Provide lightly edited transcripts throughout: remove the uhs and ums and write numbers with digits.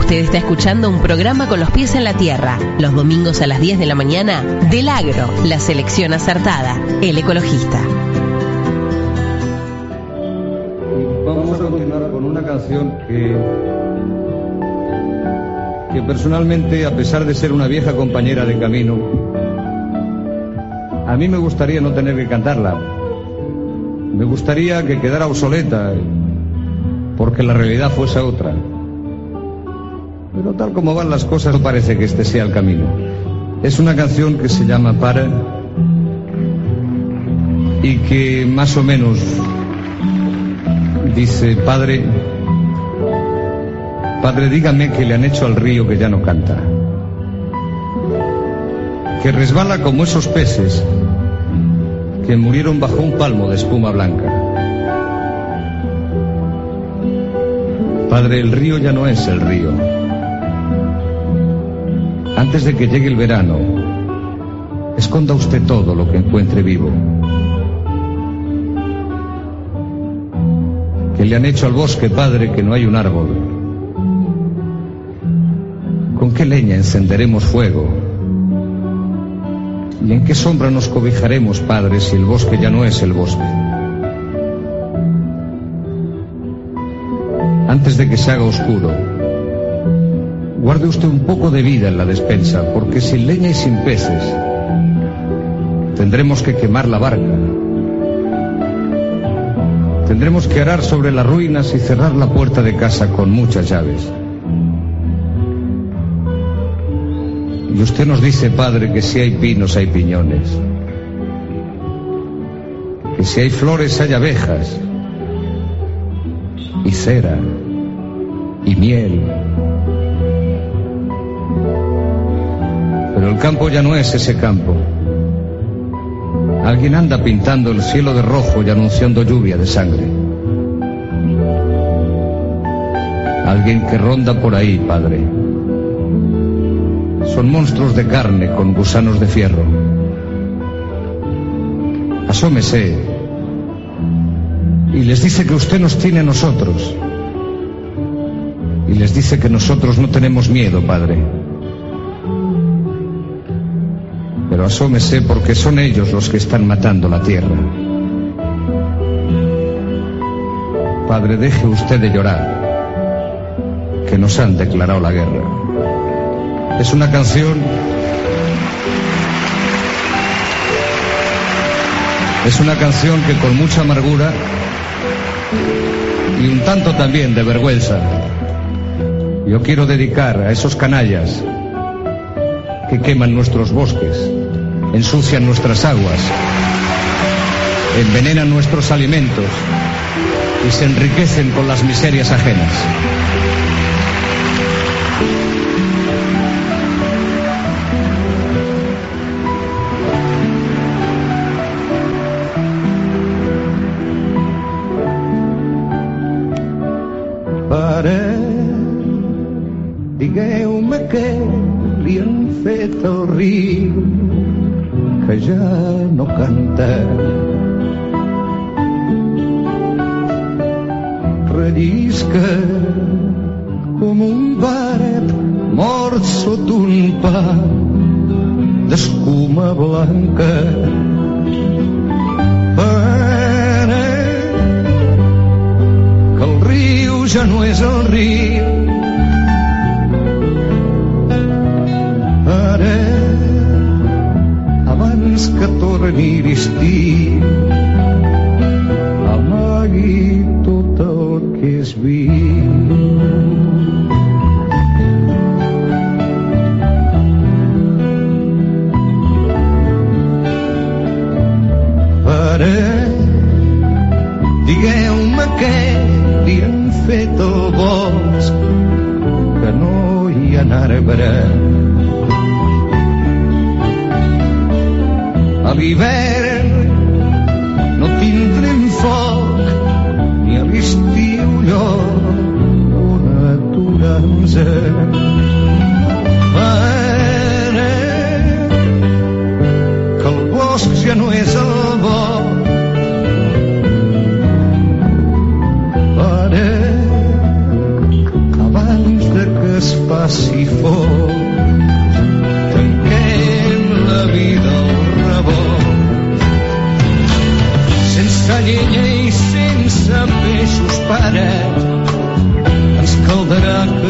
Usted está escuchando un programa con los pies en la tierra, los domingos a las 10 de la mañana, del Agro, la selección acertada, el ecologista. Vamos a continuar con una canción que personalmente, a pesar de ser una vieja compañera de camino, a mí me gustaría no tener que cantarla. Me gustaría que quedara obsoleta, porque la realidad fuese otra. Pero tal como van las cosas, no parece que este sea el camino. Es una canción que se llama Para, y que más o menos dice: Padre, dígame qué le han hecho al río que ya no canta, que resbala como esos peces que murieron bajo un palmo de espuma blanca. Padre, el río ya no es el río. Antes de que llegue el verano, esconda usted todo lo que encuentre vivo. ¿Qué le han hecho al bosque, padre, que no hay un árbol? ¿Con qué leña encenderemos fuego? ¿Y en qué sombra nos cobijaremos, padre, si el bosque ya no es el bosque? Antes de que se haga oscuro, guarde usted un poco de vida en la despensa, porque sin leña y sin peces tendremos que quemar la barca. Tendremos que arar sobre las ruinas y cerrar la puerta de casa con muchas llaves. Y usted nos dice, padre, que si hay pinos hay piñones, que si hay flores hay abejas, y cera, y miel. Pero el campo ya no es ese campo. Alguien anda pintando el cielo de rojo y anunciando lluvia de sangre. Alguien que ronda por ahí, padre. Son monstruos de carne con gusanos de fierro. Asómese y les dice que usted nos tiene a nosotros. Y les dice que nosotros no tenemos miedo, padre. Pero asómese, porque son ellos los que están matando la tierra. Padre, deje usted de llorar, que nos han declarado la guerra. Es una canción... Es una canción que con mucha amargura y un tanto también de vergüenza yo quiero dedicar a esos canallas que queman nuestros bosques, ensucian nuestras aguas, envenenan nuestros alimentos y se enriquecen con las miserias ajenas. Pare, digueu-me què li han fet al riu que ja no canta. Rellisca com un baret mort sota un pa d'escuma blanca. Pare, que el riu ja no és el riu. Ara, abans que torni l'estiu, amagui tot el que és viu. Ara, digueu-me què li han fet al bosc, que no hi ha arbre. A l'hivern no tindrem foc, ni a l'estiu lloc on aturar-nos. Ara que el bosc ja no és el bosc, ara abans de que es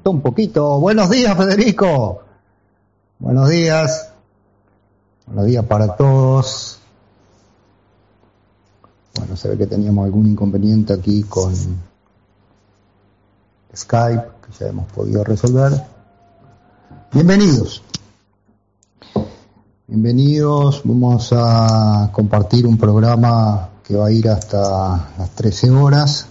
costó un poquito. Buenos días, Federico. Buenos días. Buenos días para todos. Bueno, se ve que teníamos algún inconveniente aquí con Skype, que ya hemos podido resolver. Bienvenidos. Bienvenidos. Vamos a compartir un programa que va a ir hasta las 13 horas.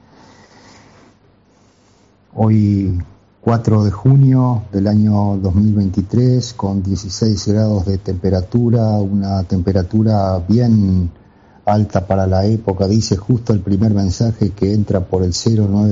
Hoy 4 de junio del año 2023, con 16 grados de temperatura, una temperatura bien alta para la época. Dice justo el primer mensaje que entra por el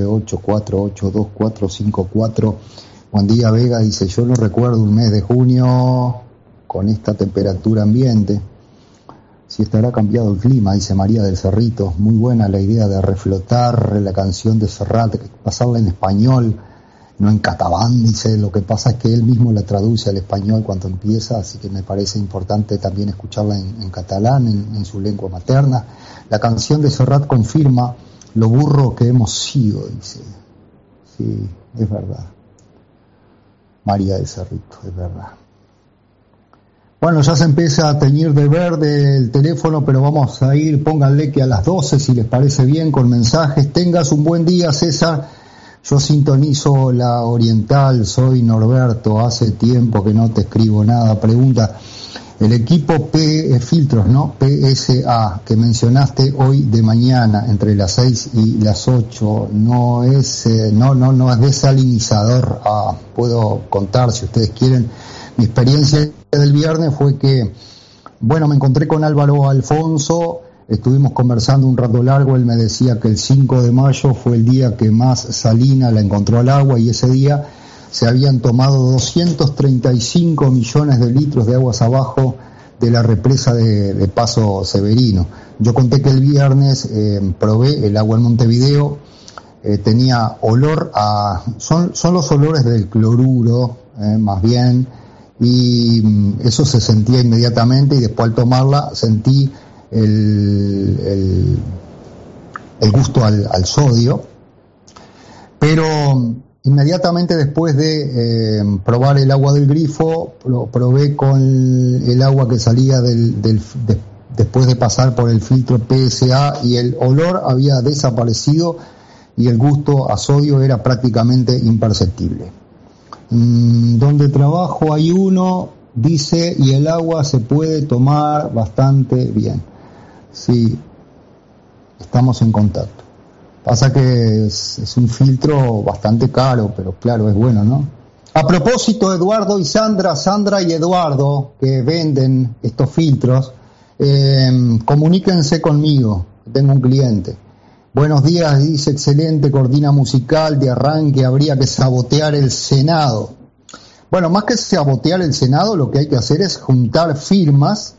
09848824454. Buen día, Vega. Dice, yo no recuerdo un mes de junio con esta temperatura ambiente. Si estará cambiado el clima, dice María del Cerrito. Muy buena la idea de reflotar la canción de Serrat, pasarla en español, no en catalán, dice. Lo que pasa es que él mismo la traduce al español cuando empieza, así que me parece importante también escucharla en catalán, en su lengua materna. La canción de Serrat confirma lo burro que hemos sido, dice. Sí, es verdad. María del Cerrito, es verdad. Bueno, ya se empieza a teñir de verde el teléfono, pero vamos a ir, pónganle que a las 12, si les parece bien, con mensajes. Tengas un buen día, César. Yo sintonizo la Oriental, soy Norberto, hace tiempo que no te escribo nada. Pregunta, el equipo Filtros, ¿no? PSA, que mencionaste hoy de mañana, entre las 6 y las 8, no es desalinizador. Puedo contar, si ustedes quieren, mi experiencia del viernes fue que, bueno, me encontré con Álvaro Alfonso, estuvimos conversando un rato largo, él me decía que el 5 de mayo fue el día que más salina la encontró al agua, y ese día se habían tomado 235 millones de litros de aguas abajo de la represa de Paso Severino. Yo conté que el viernes probé el agua en Montevideo, tenía olor a... Son los olores del cloruro, más bien, y eso se sentía inmediatamente, y después al tomarla sentí el gusto al sodio, pero inmediatamente después de probar el agua del grifo, lo probé con el agua que salía después de pasar por el filtro PSA, y el olor había desaparecido y el gusto a sodio era prácticamente imperceptible. Donde trabajo hay uno, dice, y el agua se puede tomar bastante bien. Sí, estamos en contacto. Pasa que es un filtro bastante caro, pero claro, es bueno, ¿no? A propósito, Eduardo y Sandra y Eduardo, que venden estos filtros, comuníquense conmigo, tengo un cliente. Buenos días, dice, excelente cortina musical de arranque, habría que sabotear el Senado. Bueno, más que sabotear el Senado, lo que hay que hacer es juntar firmas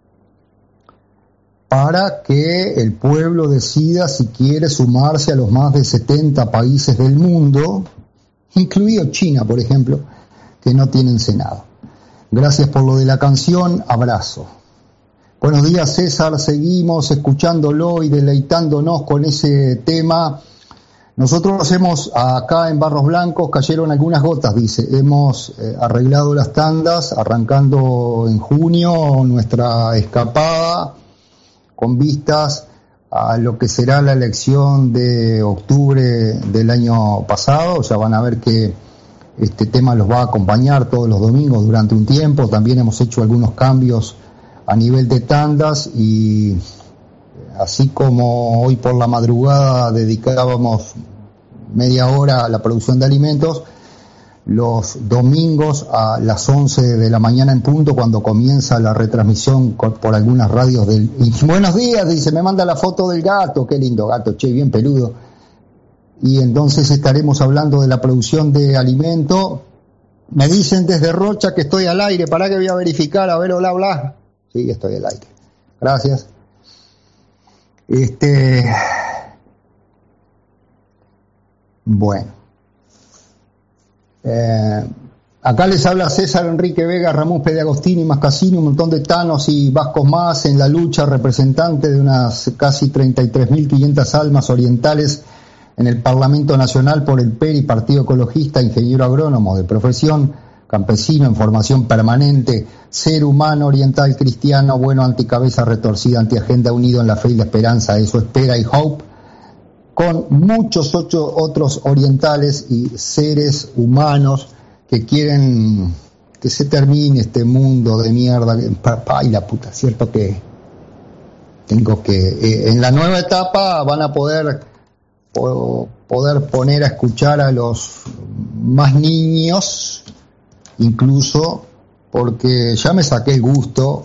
para que el pueblo decida si quiere sumarse a los más de 70 países del mundo, incluido China, por ejemplo, que no tienen Senado. Gracias por lo de la canción, abrazo. Buenos días, César, seguimos escuchándolo y deleitándonos con ese tema. Nosotros hemos, acá en Barros Blancos, cayeron algunas gotas, dice, hemos arreglado las tandas, arrancando en junio nuestra escapada, con vistas a lo que será la elección de octubre del año pasado. Ya van a ver que este tema los va a acompañar todos los domingos durante un tiempo. También hemos hecho algunos cambios a nivel de tandas, y así como hoy por la madrugada dedicábamos media hora a la producción de alimentos, los domingos a las 11 de la mañana en punto, cuando comienza la retransmisión por algunas radios del... Y buenos días, dice, me manda la foto del gato, qué lindo gato, che, bien peludo. Y entonces estaremos hablando de la producción de alimento. Me dicen desde Rocha que estoy al aire, para que voy a verificar, a ver, hola, hola. Sí, estoy al aire. Gracias. Bueno. Acá les habla César Enrique Vega, Ramón Pediagostini, Mascasini, un montón de tanos y vascos más en la lucha, representante de unas casi 33.500 almas orientales en el Parlamento Nacional por el PERI, Partido Ecologista, ingeniero agrónomo de profesión, campesino en formación permanente, ser humano, oriental, cristiano, bueno, anticabeza retorcida, antiagenda, unido en la fe y la esperanza, eso espera y hope, con muchos otros orientales y seres humanos que quieren que se termine este mundo de mierda. Ay, la puta, cierto que tengo que... en la nueva etapa van a poder poner a escuchar a los más niños, incluso, porque ya me saqué el gusto,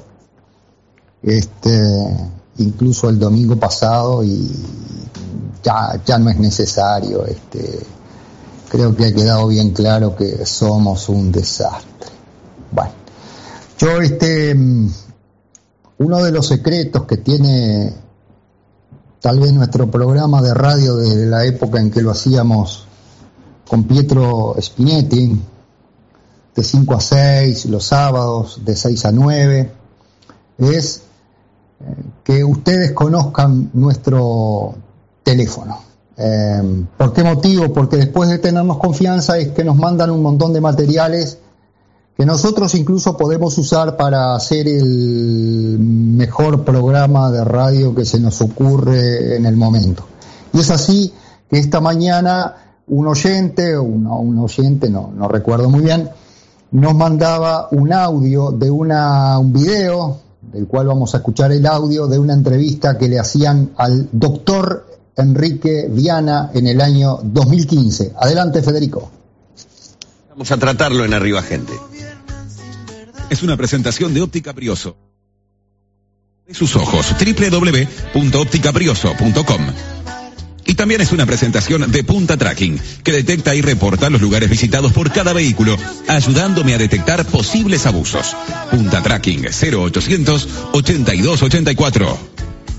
incluso el domingo pasado, y ya no es necesario. Creo que ha quedado bien claro que somos un desastre. Bueno, yo uno de los secretos que tiene tal vez nuestro programa de radio desde la época en que lo hacíamos con Pietro Spinetti, de 5 a 6, los sábados de 6 a 9, es que ustedes conozcan nuestro teléfono. ¿Por qué motivo? Porque después de tenernos confianza es que nos mandan un montón de materiales que nosotros incluso podemos usar para hacer el mejor programa de radio que se nos ocurre en el momento. Y es así que esta mañana un oyente, no recuerdo muy bien, nos mandaba un audio de un video, del cual vamos a escuchar el audio, de una entrevista que le hacían al doctor Enrique Viana en el año 2015. Adelante, Federico. Vamos a tratarlo en Arriba Gente. Es una presentación de Óptica Brioso. De sus ojos, www.opticabrioso.com. Y también es una presentación de Punta Tracking, que detecta y reporta los lugares visitados por cada vehículo, ayudándome a detectar posibles abusos. Punta Tracking, 0800 8284.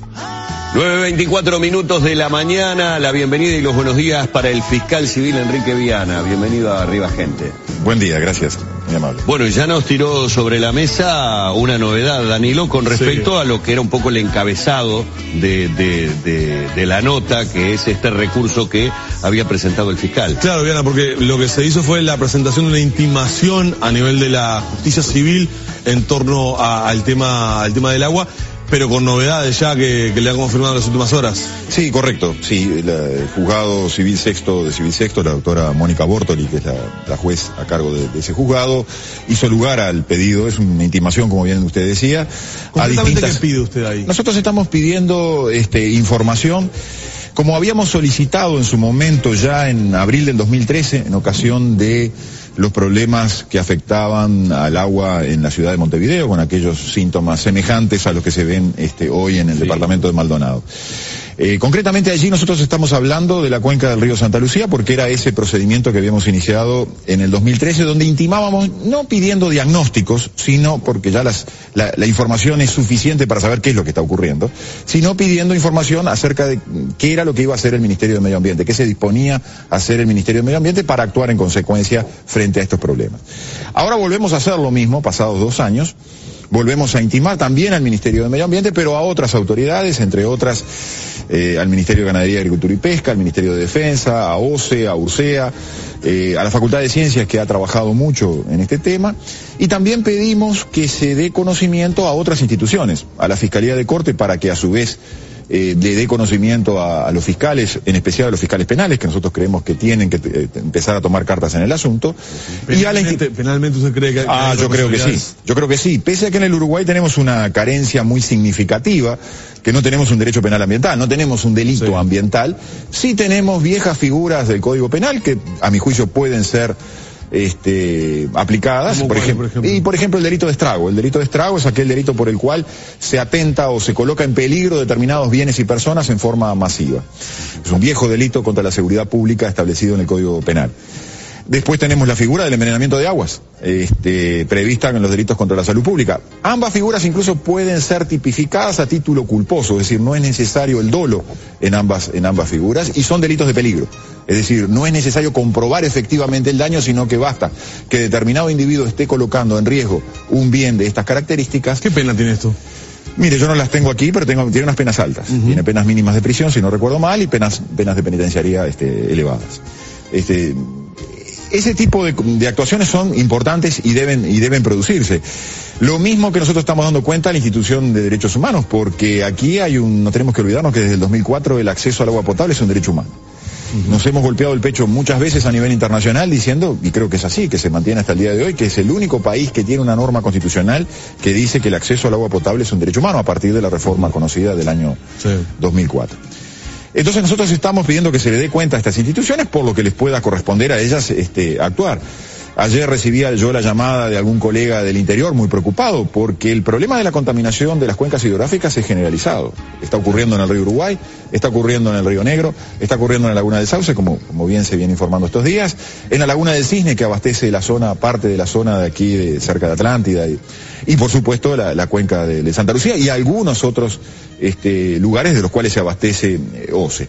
9:24 de la mañana, la bienvenida y los buenos días para el fiscal civil Enrique Viana. Bienvenido a Arriba Gente. Buen día, gracias, muy amable. Bueno, ya nos tiró sobre la mesa una novedad, Danilo, con respecto a lo que era un poco el encabezado de la nota, que es este recurso que había presentado el fiscal. Claro, Viana, porque lo que se hizo fue la presentación de una intimación a nivel de la justicia civil en torno al tema del agua, pero con novedades ya que le han confirmado en las últimas horas. Sí, correcto. Sí, el juzgado civil sexto, la doctora Mónica Bortoli, que es la juez a cargo de ese juzgado, hizo lugar al pedido. Es una intimación, como bien usted decía. ¿Concretamente qué pide usted ahí? Nosotros estamos pidiendo información, como habíamos solicitado en su momento ya en abril del 2013, en ocasión de los problemas que afectaban al agua en la ciudad de Montevideo, con aquellos síntomas semejantes a los que se ven hoy en el departamento de Maldonado. Concretamente allí nosotros estamos hablando de la cuenca del río Santa Lucía, porque era ese procedimiento que habíamos iniciado en el 2013, donde intimábamos, no pidiendo diagnósticos, sino porque ya la información es suficiente para saber qué es lo que está ocurriendo, sino pidiendo información acerca de qué era lo que iba a hacer el Ministerio de Medio Ambiente, qué se disponía a hacer el Ministerio de Medio Ambiente para actuar en consecuencia frente a estos problemas. Ahora volvemos a hacer lo mismo, pasados 2 años. Volvemos a intimar también al Ministerio de Medio Ambiente, pero a otras autoridades, entre otras al Ministerio de Ganadería, Agricultura y Pesca, al Ministerio de Defensa, a OCE, a URSEA, a la Facultad de Ciencias, que ha trabajado mucho en este tema, y también pedimos que se dé conocimiento a otras instituciones, a la Fiscalía de Corte, para que a su vez le dé conocimiento a los fiscales, en especial a los fiscales penales, que nosotros creemos que tienen que empezar a tomar cartas en el asunto. ¿Penalmente usted cree que yo creo que sí. Yo creo que sí. Pese a que en el Uruguay tenemos una carencia muy significativa, que no tenemos un derecho penal ambiental, no tenemos un delito ambiental, sí tenemos viejas figuras del Código Penal que, a mi juicio, pueden ser aplicadas, por ejemplo, el delito de estrago. El delito de estrago es aquel delito por el cual se atenta o se coloca en peligro determinados bienes y personas en forma masiva. Es un viejo delito contra la seguridad pública establecido en el Código Penal. Después tenemos la figura del envenenamiento de aguas, prevista en los delitos contra la salud pública. Ambas figuras incluso pueden ser tipificadas a título culposo, es decir, no es necesario el dolo en ambas figuras, y son delitos de peligro. Es decir, no es necesario comprobar efectivamente el daño, sino que basta que determinado individuo esté colocando en riesgo un bien de estas características. ¿Qué pena tiene esto? Mire, yo no las tengo aquí, pero tiene unas penas altas. Tiene penas mínimas de prisión, si no recuerdo mal, y penas de penitenciaría elevadas. Ese tipo de actuaciones son importantes y deben producirse. Lo mismo que nosotros estamos dando cuenta a la institución de derechos humanos, porque aquí no tenemos que olvidarnos que desde el 2004 el acceso al agua potable es un derecho humano. Nos hemos golpeado el pecho muchas veces a nivel internacional diciendo, y creo que es así, que se mantiene hasta el día de hoy, que es el único país que tiene una norma constitucional que dice que el acceso al agua potable es un derecho humano a partir de la reforma conocida del año 2004. Entonces nosotros estamos pidiendo que se le dé cuenta a estas instituciones por lo que les pueda corresponder a ellas actuar. Ayer recibía yo la llamada de algún colega del interior muy preocupado porque el problema de la contaminación de las cuencas hidrográficas es generalizado. Está ocurriendo en el río Uruguay, está ocurriendo en el río Negro, está ocurriendo en la laguna del Sauce, como bien se viene informando estos días, en la laguna del Cisne, que abastece parte de la zona de aquí cerca de Atlántida, y por supuesto la cuenca de Santa Lucía y algunos otros lugares de los cuales se abastece OCE.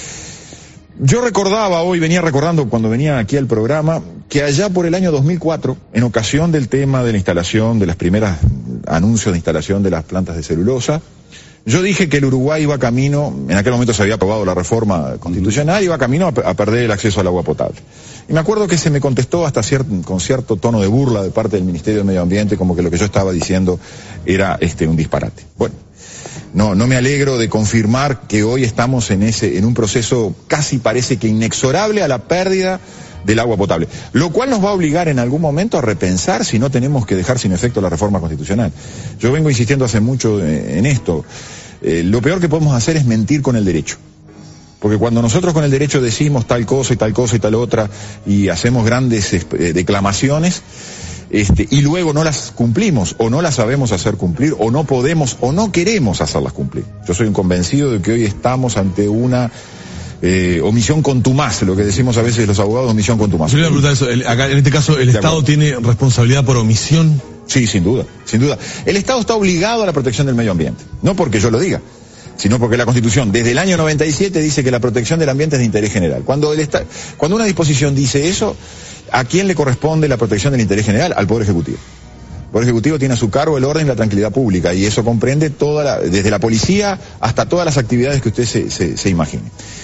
Yo venía recordando cuando venía aquí al programa, que allá por el año 2004, en ocasión del tema de la instalación, de las primeras anuncios de instalación de las plantas de celulosa, yo dije que el Uruguay iba camino, en aquel momento se había aprobado la reforma constitucional, iba camino a perder el acceso al agua potable. Y me acuerdo que se me contestó con cierto tono de burla de parte del Ministerio de Medio Ambiente, como que lo que yo estaba diciendo era un disparate. Bueno. No me alegro de confirmar que hoy estamos en un proceso casi parece que inexorable a la pérdida del agua potable, lo cual nos va a obligar en algún momento a repensar si no tenemos que dejar sin efecto la reforma constitucional. Yo vengo insistiendo hace mucho en esto. Lo peor que podemos hacer es mentir con el derecho. Porque cuando nosotros con el derecho decimos tal cosa y tal cosa y tal otra y hacemos grandes declamaciones, y luego no las cumplimos o no las sabemos hacer cumplir o no podemos o no queremos hacerlas cumplir. Yo soy un convencido de que hoy estamos ante una omisión contumaz, lo que decimos a veces los abogados, omisión contumaz. Yo le voy a preguntar eso, acá en este caso el Estado tiene responsabilidad por omisión. Sí, sin duda. El Estado está obligado a la protección del medio ambiente, no porque yo lo diga, sino porque la Constitución desde el año 97 dice que la protección del ambiente es de interés general. Cuando una disposición dice eso, ¿a quién le corresponde la protección del interés general? Al Poder Ejecutivo. El Poder Ejecutivo tiene a su cargo el orden y la tranquilidad pública, y eso comprende desde la policía hasta todas las actividades que usted se imagine.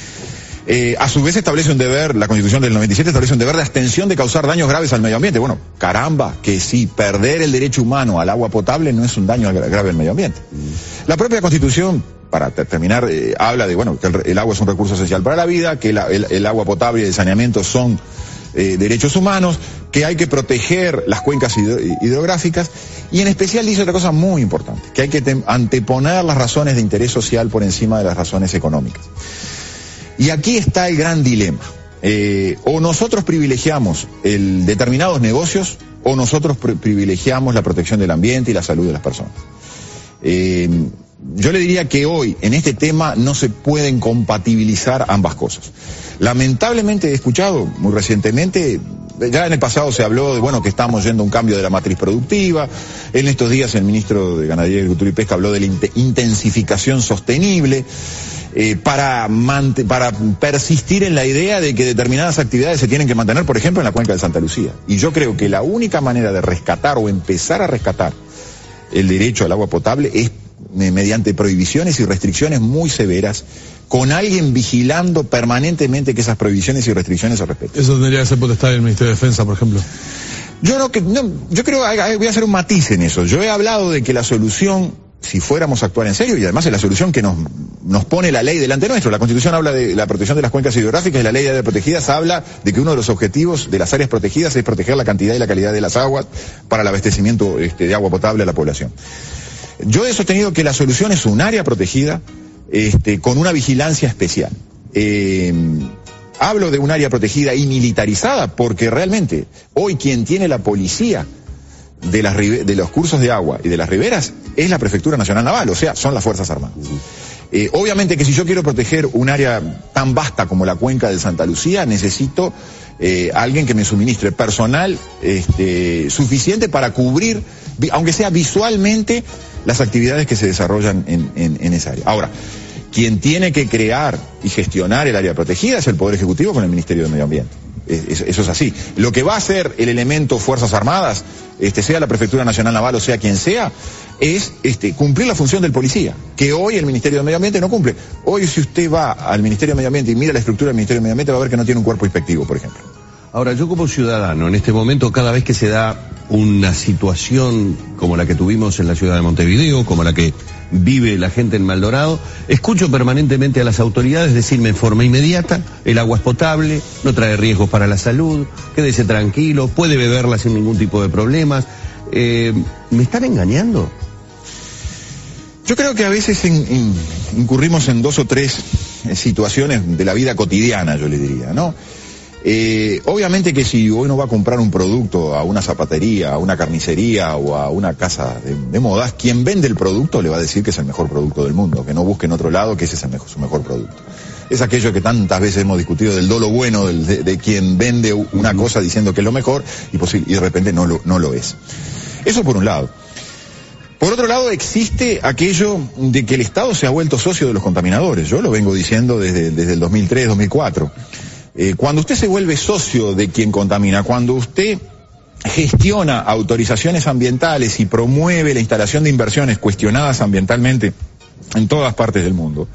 A su vez establece un deber, la Constitución del 97 establece un deber de abstención de causar daños graves al medio ambiente. Bueno, caramba, que sí, perder el derecho humano al agua potable no es un daño grave al medio ambiente. La propia Constitución, para terminar, habla de, que el agua es un recurso esencial para la vida, que el agua potable y el saneamiento son derechos humanos, que hay que proteger las cuencas hidrográficas, y en especial dice otra cosa muy importante, que hay que anteponer las razones de interés social por encima de las razones económicas. Y aquí está el gran dilema. O nosotros privilegiamos determinados negocios, o nosotros privilegiamos la protección del ambiente y la salud de las personas. Yo le diría que hoy, en este tema, no se pueden compatibilizar ambas cosas. Lamentablemente he escuchado muy recientemente, ya en el pasado se habló de, que estamos yendo a un cambio de la matriz productiva. En estos días el ministro de Ganadería, Agricultura y Pesca habló de la intensificación sostenible, para persistir en la idea de que determinadas actividades se tienen que mantener, por ejemplo, en la cuenca de Santa Lucía. Y yo creo que la única manera de rescatar o empezar a rescatar el derecho al agua potable es mediante prohibiciones y restricciones muy severas, con alguien vigilando permanentemente que esas prohibiciones y restricciones se respeten. Eso tendría que ser potestad del Ministerio de Defensa, por ejemplo. Yo creo, voy a hacer un matiz en eso. Yo he hablado de que la solución, si fuéramos a actuar en serio, y además es la solución que nos pone la ley delante nuestro. La Constitución habla de la protección de las cuencas hidrográficas y la ley de áreas protegidas habla de que uno de los objetivos de las áreas protegidas es proteger la cantidad y la calidad de las aguas para el abastecimiento de agua potable a la población. Yo he sostenido que la solución es un área protegida con una vigilancia especial. Hablo de un área protegida y militarizada porque realmente hoy quien tiene la policía de los cursos de agua y de las riberas es la Prefectura Nacional Naval, o sea, son las Fuerzas Armadas. Obviamente que si yo quiero proteger un área tan vasta como la cuenca de Santa Lucía, necesito alguien que me suministre personal suficiente para cubrir, aunque sea visualmente, las actividades que se desarrollan en esa área. Ahora, quien tiene que crear y gestionar el área protegida es el Poder Ejecutivo con el Ministerio de Medio Ambiente. Eso es así. Lo que va a hacer el elemento Fuerzas Armadas, sea la Prefectura Nacional Naval o sea quien sea, es cumplir la función del policía, que hoy el Ministerio de Medio Ambiente no cumple. Hoy si usted va al Ministerio de Medio Ambiente y mira la estructura del Ministerio de Medio Ambiente, va a ver que no tiene un cuerpo inspectivo, por ejemplo. Ahora, yo como ciudadano, en este momento, cada vez que se da una situación como la que tuvimos en la ciudad de Montevideo, como la que vive la gente en Maldonado, escucho permanentemente a las autoridades decirme en forma inmediata: el agua es potable, no trae riesgos para la salud, quédese tranquilo, puede beberla sin ningún tipo de problemas. ¿Me están engañando? Yo creo que a veces incurrimos en 2 o 3 situaciones de la vida cotidiana, yo le diría, ¿no? Obviamente que si uno va a comprar un producto a una zapatería, a una carnicería o a una casa de modas, quien vende el producto le va a decir que es el mejor producto del mundo, que no busque en otro lado, que ese es su mejor producto. Es aquello que tantas veces hemos discutido del dolo bueno de quien vende una cosa diciendo que es lo mejor y de repente no lo es. Eso por un lado. Por otro lado, existe aquello de que el Estado se ha vuelto socio de los contaminadores. Yo lo vengo diciendo desde el 2003, 2004. Cuando usted se vuelve socio de quien contamina, cuando usted gestiona autorizaciones ambientales y promueve la instalación de inversiones cuestionadas ambientalmente en todas partes del mundo,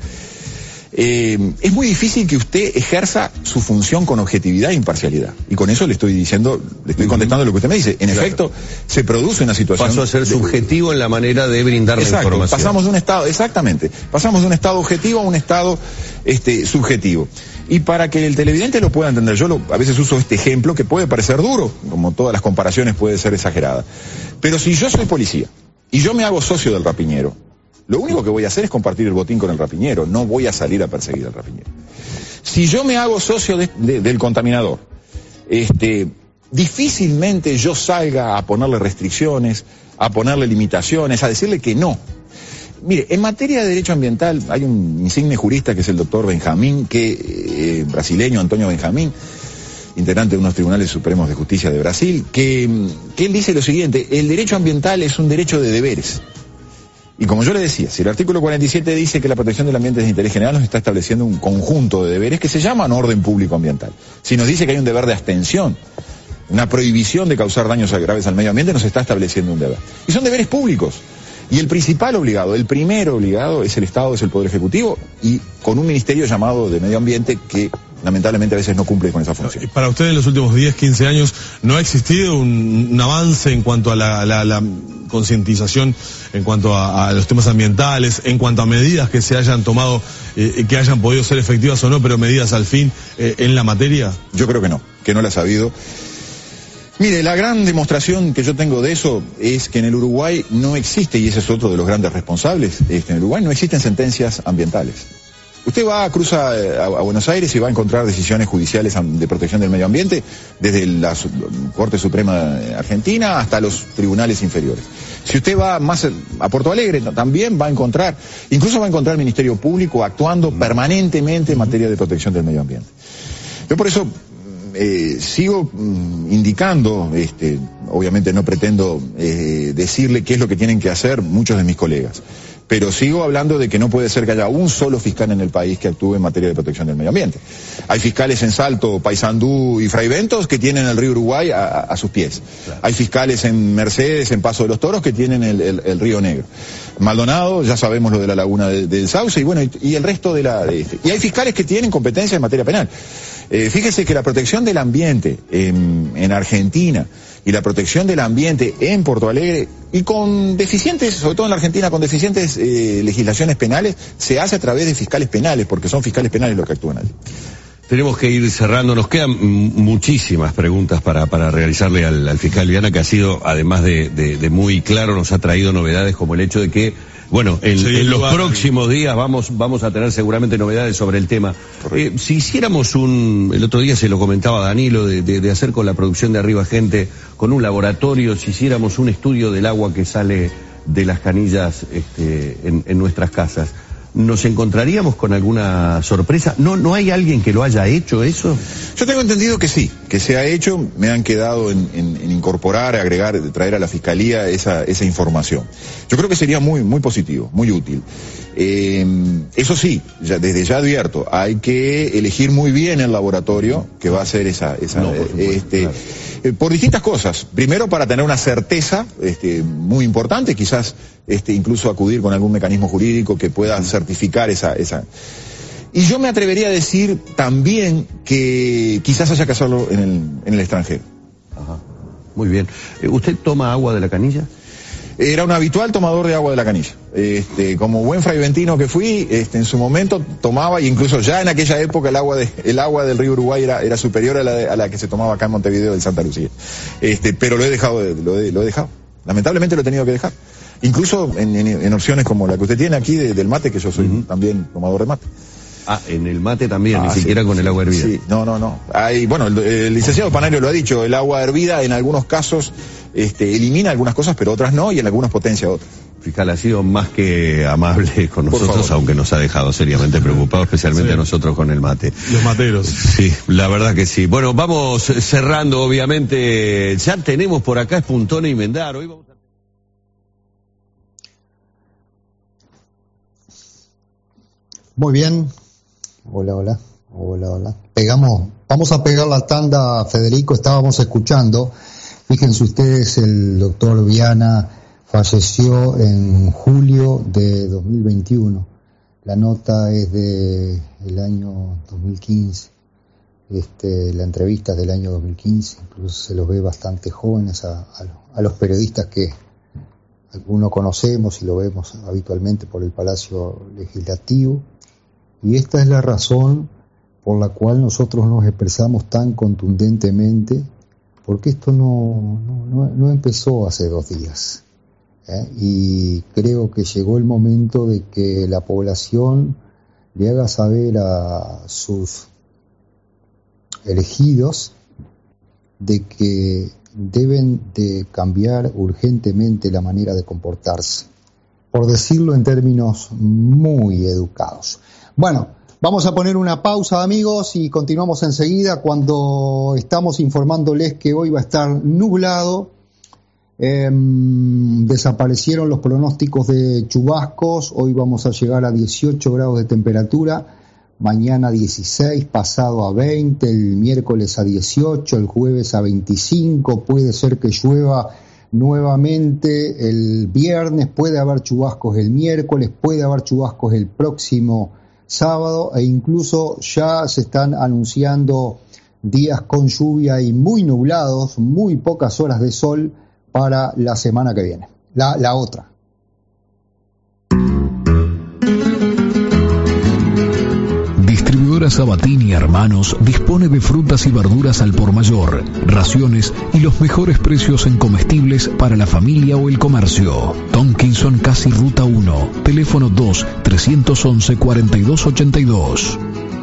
es muy difícil que usted ejerza su función con objetividad e imparcialidad. Y con eso le estoy contestando lo que usted me dice. En efecto, se produce una situación... Pasó a ser subjetivo en la manera de brindar la información. Pasamos de un estado, exactamente, pasamos de un estado objetivo a un estado subjetivo. Y para que el televidente lo pueda entender, yo a veces uso este ejemplo que puede parecer duro, como todas las comparaciones puede ser exagerada. Pero si yo soy policía y yo me hago socio del rapiñero, lo único que voy a hacer es compartir el botín con el rapiñero, no voy a salir a perseguir al rapiñero. Si yo me hago socio del contaminador, difícilmente yo salga a ponerle restricciones, a ponerle limitaciones, a decirle que no. Mire, en materia de derecho ambiental hay un insigne jurista que es el doctor Benjamín, brasileño, Antonio Benjamín, integrante de unos tribunales supremos de justicia de Brasil, que él dice lo siguiente: el derecho ambiental es un derecho de deberes. Y como yo le decía, si el artículo 47 dice que la protección del ambiente es de interés general, nos está estableciendo un conjunto de deberes que se llaman orden público ambiental. Si nos dice que hay un deber de abstención, una prohibición de causar daños graves al medio ambiente, nos está estableciendo un deber. Y son deberes públicos. Y el principal obligado, el primer obligado es el Estado, es el Poder Ejecutivo, y con un ministerio llamado de Medio Ambiente que lamentablemente a veces no cumple con esa función. Para usted en los últimos 10, 15 años, ¿no ha existido un avance en cuanto a la concientización, en cuanto a los temas ambientales, en cuanto a medidas que se hayan tomado, que hayan podido ser efectivas o no, pero medidas al fin en la materia? Yo creo que no las ha habido. Mire, la gran demostración que yo tengo de eso es que en el Uruguay no existe, y ese es otro de los grandes responsables, en el Uruguay no existen sentencias ambientales. Usted cruza a Buenos Aires y va a encontrar decisiones judiciales de protección del medio ambiente, desde la Corte Suprema Argentina hasta los tribunales inferiores. Si usted va más a Porto Alegre, también va a encontrar el Ministerio Público actuando permanentemente en materia de protección del medio ambiente. Yo por eso sigo indicando, obviamente no pretendo decirle qué es lo que tienen que hacer muchos de mis colegas, pero sigo hablando de que no puede ser que haya un solo fiscal en el país que actúe en materia de protección del medio ambiente. Hay fiscales en Salto, Paysandú y Fraiventos que tienen el río Uruguay a sus pies. Claro. Hay fiscales en Mercedes, en Paso de los Toros, que tienen el río Negro. Maldonado, ya sabemos lo de la laguna del Sauce, y el resto y hay fiscales que tienen competencia en materia penal. Fíjese que la protección del ambiente en Argentina y la protección del ambiente en Porto Alegre, y con deficientes, sobre todo en la Argentina, con deficientes legislaciones penales, se hace a través de fiscales penales, porque son fiscales penales los que actúan allí. Tenemos que ir cerrando, nos quedan muchísimas preguntas para realizarle al fiscal Viana, que ha sido, además de muy claro, nos ha traído novedades como el hecho de que, bueno, en los próximos días vamos a tener seguramente novedades sobre el tema. Si hiciéramos el otro día se lo comentaba Danilo, de hacer con la producción de Arriba Gente, con un laboratorio, si hiciéramos un estudio del agua que sale de las canillas en nuestras casas, ¿nos encontraríamos con alguna sorpresa? ¿No hay alguien que lo haya hecho eso? Yo tengo entendido que sí, que se ha hecho. Me han quedado en incorporar, agregar, traer a la Fiscalía esa información. Yo creo que sería muy, muy positivo, muy útil. Eso sí, desde ya advierto, hay que elegir muy bien el laboratorio que va a hacer por distintas cosas. Primero, para tener una certeza muy importante, quizás incluso acudir con algún mecanismo jurídico que pueda certificar esa. Y yo me atrevería a decir también que quizás haya que hacerlo en el extranjero. Ajá. Muy bien. ¿Usted toma agua de la canilla? Era un habitual tomador de agua de la canilla. Como buen fraiventino que fui, en su momento tomaba, y incluso ya en aquella época el agua del río Uruguay era superior a la que se tomaba acá en Montevideo del Santa Lucía. Pero lo he dejado, lo he dejado. Lamentablemente lo he tenido que dejar. Incluso en opciones como la que usted tiene aquí del mate, que yo soy también tomador de mate. Ah, en el mate también, ni siquiera con el agua hervida. Sí, no. Bueno, el licenciado Panario lo ha dicho, el agua hervida en algunos casos elimina algunas cosas, pero otras no, y en algunas potencia otras. Fiscal, ha sido más que amable con nosotros, aunque nos ha dejado seriamente preocupados, especialmente a nosotros con el mate. Los materos. Sí, la verdad que sí. Bueno, vamos cerrando, obviamente. Ya tenemos por acá Espuntone y Mendar. Hoy vamos a... Muy bien. Hola. Vamos a pegar la tanda, Federico. Estábamos escuchando. Fíjense ustedes, el doctor Viana falleció en julio de 2021. La nota es del año 2015. La entrevista es del año 2015. Incluso se los ve bastante jóvenes a los periodistas que algunos conocemos y lo vemos habitualmente por el Palacio Legislativo. Y esta es la razón por la cual nosotros nos expresamos tan contundentemente, porque esto no empezó hace 2 días. Y creo que llegó el momento de que la población le haga saber a sus elegidos de que deben de cambiar urgentemente la manera de comportarse, por decirlo en términos muy educados. Bueno, vamos a poner una pausa, amigos, y continuamos enseguida cuando estamos informándoles que hoy va a estar nublado. Desaparecieron los pronósticos de chubascos. Hoy vamos a llegar a 18 grados de temperatura, mañana 16, pasado a 20, el miércoles a 18, el jueves a 25, puede ser que llueva nuevamente el viernes, puede haber chubascos el miércoles, puede haber chubascos el próximo sábado, e incluso ya se están anunciando días con lluvia y muy nublados, muy pocas horas de sol para la semana que viene, la otra. Distribuidora Sabatini y Hermanos dispone de frutas y verduras al por mayor, raciones y los mejores precios en comestibles para la familia o el comercio. Tonkinson, casi Ruta 1, teléfono 2-311-4282.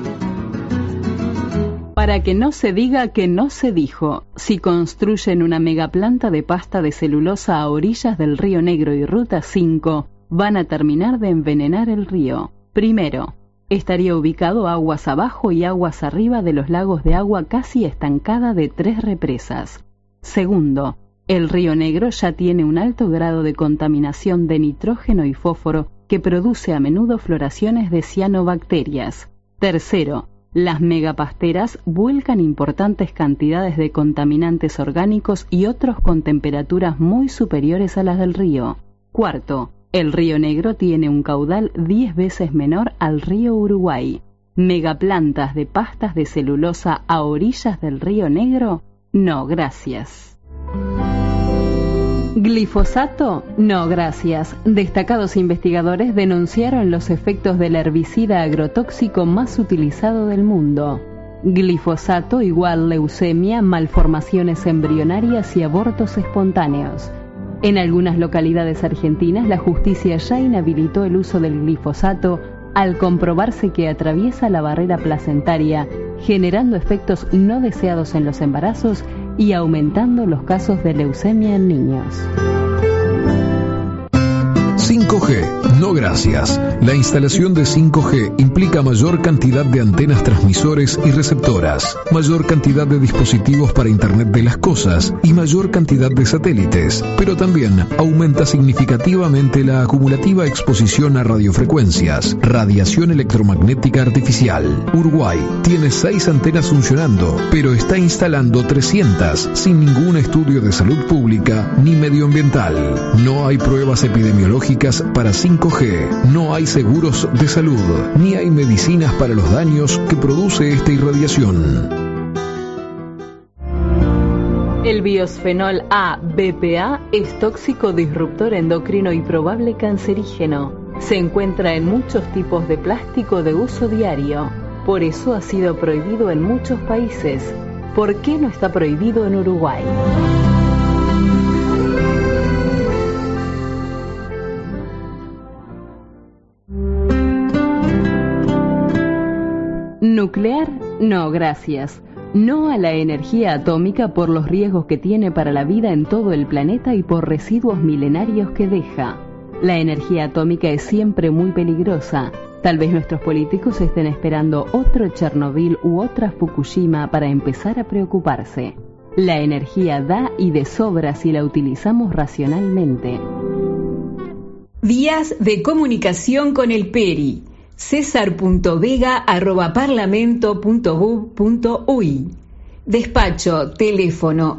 Para que no se diga que no se dijo, si construyen una megaplanta de pasta de celulosa a orillas del Río Negro y Ruta 5, van a terminar de envenenar el río. Primero, estaría ubicado aguas abajo y aguas arriba de los lagos de agua casi estancada de 3 represas. Segundo, el Río Negro ya tiene un alto grado de contaminación de nitrógeno y fósforo que produce a menudo floraciones de cianobacterias. Tercero, las megapasteras vuelcan importantes cantidades de contaminantes orgánicos y otros con temperaturas muy superiores a las del río. Cuarto, el Río Negro tiene un caudal 10 veces menor al río Uruguay. ¿Megaplantas de pastas de celulosa a orillas del Río Negro? No, gracias. ¿Glifosato? No, gracias. Destacados investigadores denunciaron los efectos del herbicida agrotóxico más utilizado del mundo. Glifosato igual leucemia, malformaciones embrionarias y abortos espontáneos. En algunas localidades argentinas, la justicia ya inhabilitó el uso del glifosato al comprobarse que atraviesa la barrera placentaria, generando efectos no deseados en los embarazos y aumentando los casos de leucemia en niños. 5G, no gracias. La instalación de 5G implica mayor cantidad de antenas transmisores y receptoras, mayor cantidad de dispositivos para Internet de las cosas y mayor cantidad de satélites, pero también aumenta significativamente la acumulativa exposición a radiofrecuencias, radiación electromagnética artificial. Uruguay tiene 6 antenas funcionando, pero está instalando 300 sin ningún estudio de salud pública ni medioambiental. No hay pruebas epidemiológicas para 5G, no hay seguros de salud, ni hay medicinas para los daños que produce esta irradiación. El biosfenol A, BPA, es tóxico, disruptor endocrino y probable cancerígeno. Se encuentra en muchos tipos de plástico de uso diario. Por eso ha sido prohibido en muchos países. ¿Por qué no está prohibido en Uruguay? Nuclear, no gracias. No a la energía atómica por los riesgos que tiene para la vida en todo el planeta y por residuos milenarios que deja. La energía atómica es siempre muy peligrosa. Tal vez nuestros políticos estén esperando otro Chernobyl u otra Fukushima para empezar a preocuparse. La energía da y de sobra si la utilizamos racionalmente. Vías de comunicación con el PERI. cesar.vega@parlamento.gov.uy. Despacho, teléfono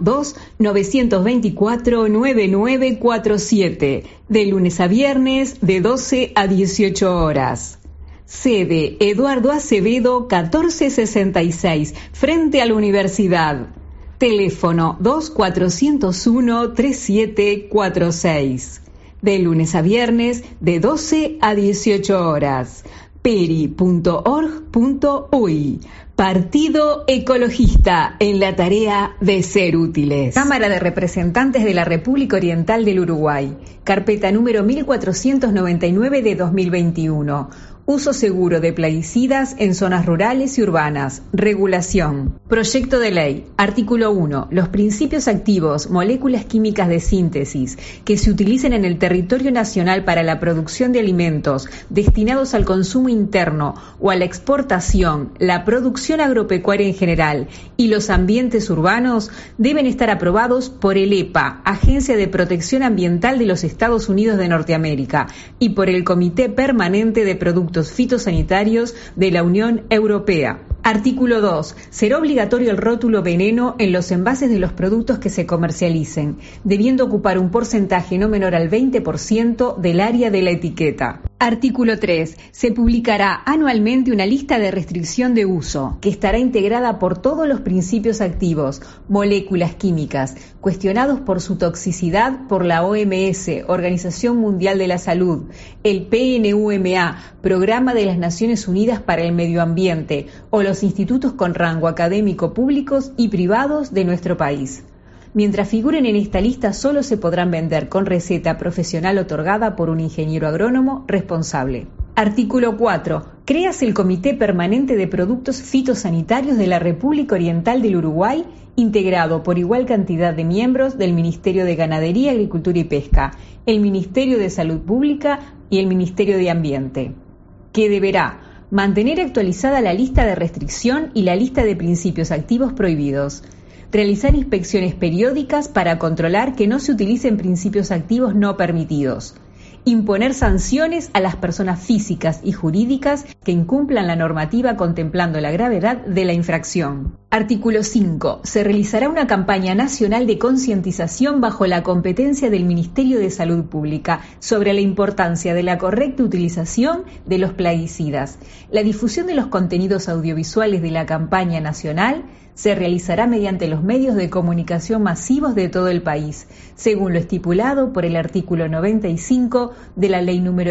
2-924-9947, de lunes a viernes de 12 a 18 horas. Sede, Eduardo Acevedo 1466, frente a la Universidad. Teléfono 2-401-3746. De lunes a viernes de 12 a 18 horas. peri.org.uy. Partido Ecologista, en la tarea de ser útiles. Cámara de Representantes de la República Oriental del Uruguay. Carpeta número 1499 de 2021. Uso seguro de plaguicidas en zonas rurales y urbanas. Regulación. Proyecto de ley. Artículo 1. Los principios activos, moléculas químicas de síntesis, que se utilicen en el territorio nacional para la producción de alimentos destinados al consumo interno o a la exportación, la producción agropecuaria en general y los ambientes urbanos deben estar aprobados por el EPA, Agencia de Protección Ambiental de los Estados Unidos de Norteamérica, y por el Comité Permanente de Productos Fitosanitarios de la Unión Europea. Artículo 2. Será obligatorio el rótulo veneno en los envases de los productos que se comercialicen, debiendo ocupar un porcentaje no menor al 20% del área de la etiqueta. Artículo 3. Se publicará anualmente una lista de restricción de uso, que estará integrada por todos los principios activos, moléculas químicas, cuestionados por su toxicidad por la OMS, Organización Mundial de la Salud, el PNUMA, Programa de las Naciones Unidas para el Medio Ambiente, o los institutos con rango académico públicos y privados de nuestro país. Mientras figuren en esta lista, solo se podrán vender con receta profesional otorgada por un ingeniero agrónomo responsable. Artículo 4. Creas el Comité Permanente de Productos Fitosanitarios de la República Oriental del Uruguay, integrado por igual cantidad de miembros del Ministerio de Ganadería, Agricultura y Pesca, el Ministerio de Salud Pública y el Ministerio de Ambiente, que deberá mantener actualizada la lista de restricción y la lista de principios activos prohibidos, realizar inspecciones periódicas para controlar que no se utilicen principios activos no permitidos, imponer sanciones a las personas físicas y jurídicas que incumplan la normativa contemplando la gravedad de la infracción. Artículo 5. Se realizará una campaña nacional de concientización bajo la competencia del Ministerio de Salud Pública sobre la importancia de la correcta utilización de los plaguicidas. La difusión de los contenidos audiovisuales de la campaña nacional se realizará mediante los medios de comunicación masivos de todo el país, según lo estipulado por el artículo 95 de la Ley número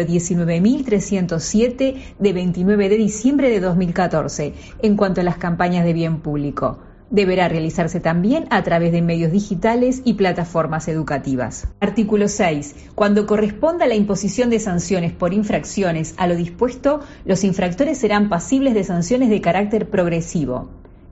19.307 de 29 de diciembre de 2014, en cuanto a las campañas de bien público. Deberá realizarse también a través de medios digitales y plataformas educativas. Artículo 6. Cuando corresponda la imposición de sanciones por infracciones a lo dispuesto, los infractores serán pasibles de sanciones de carácter progresivo.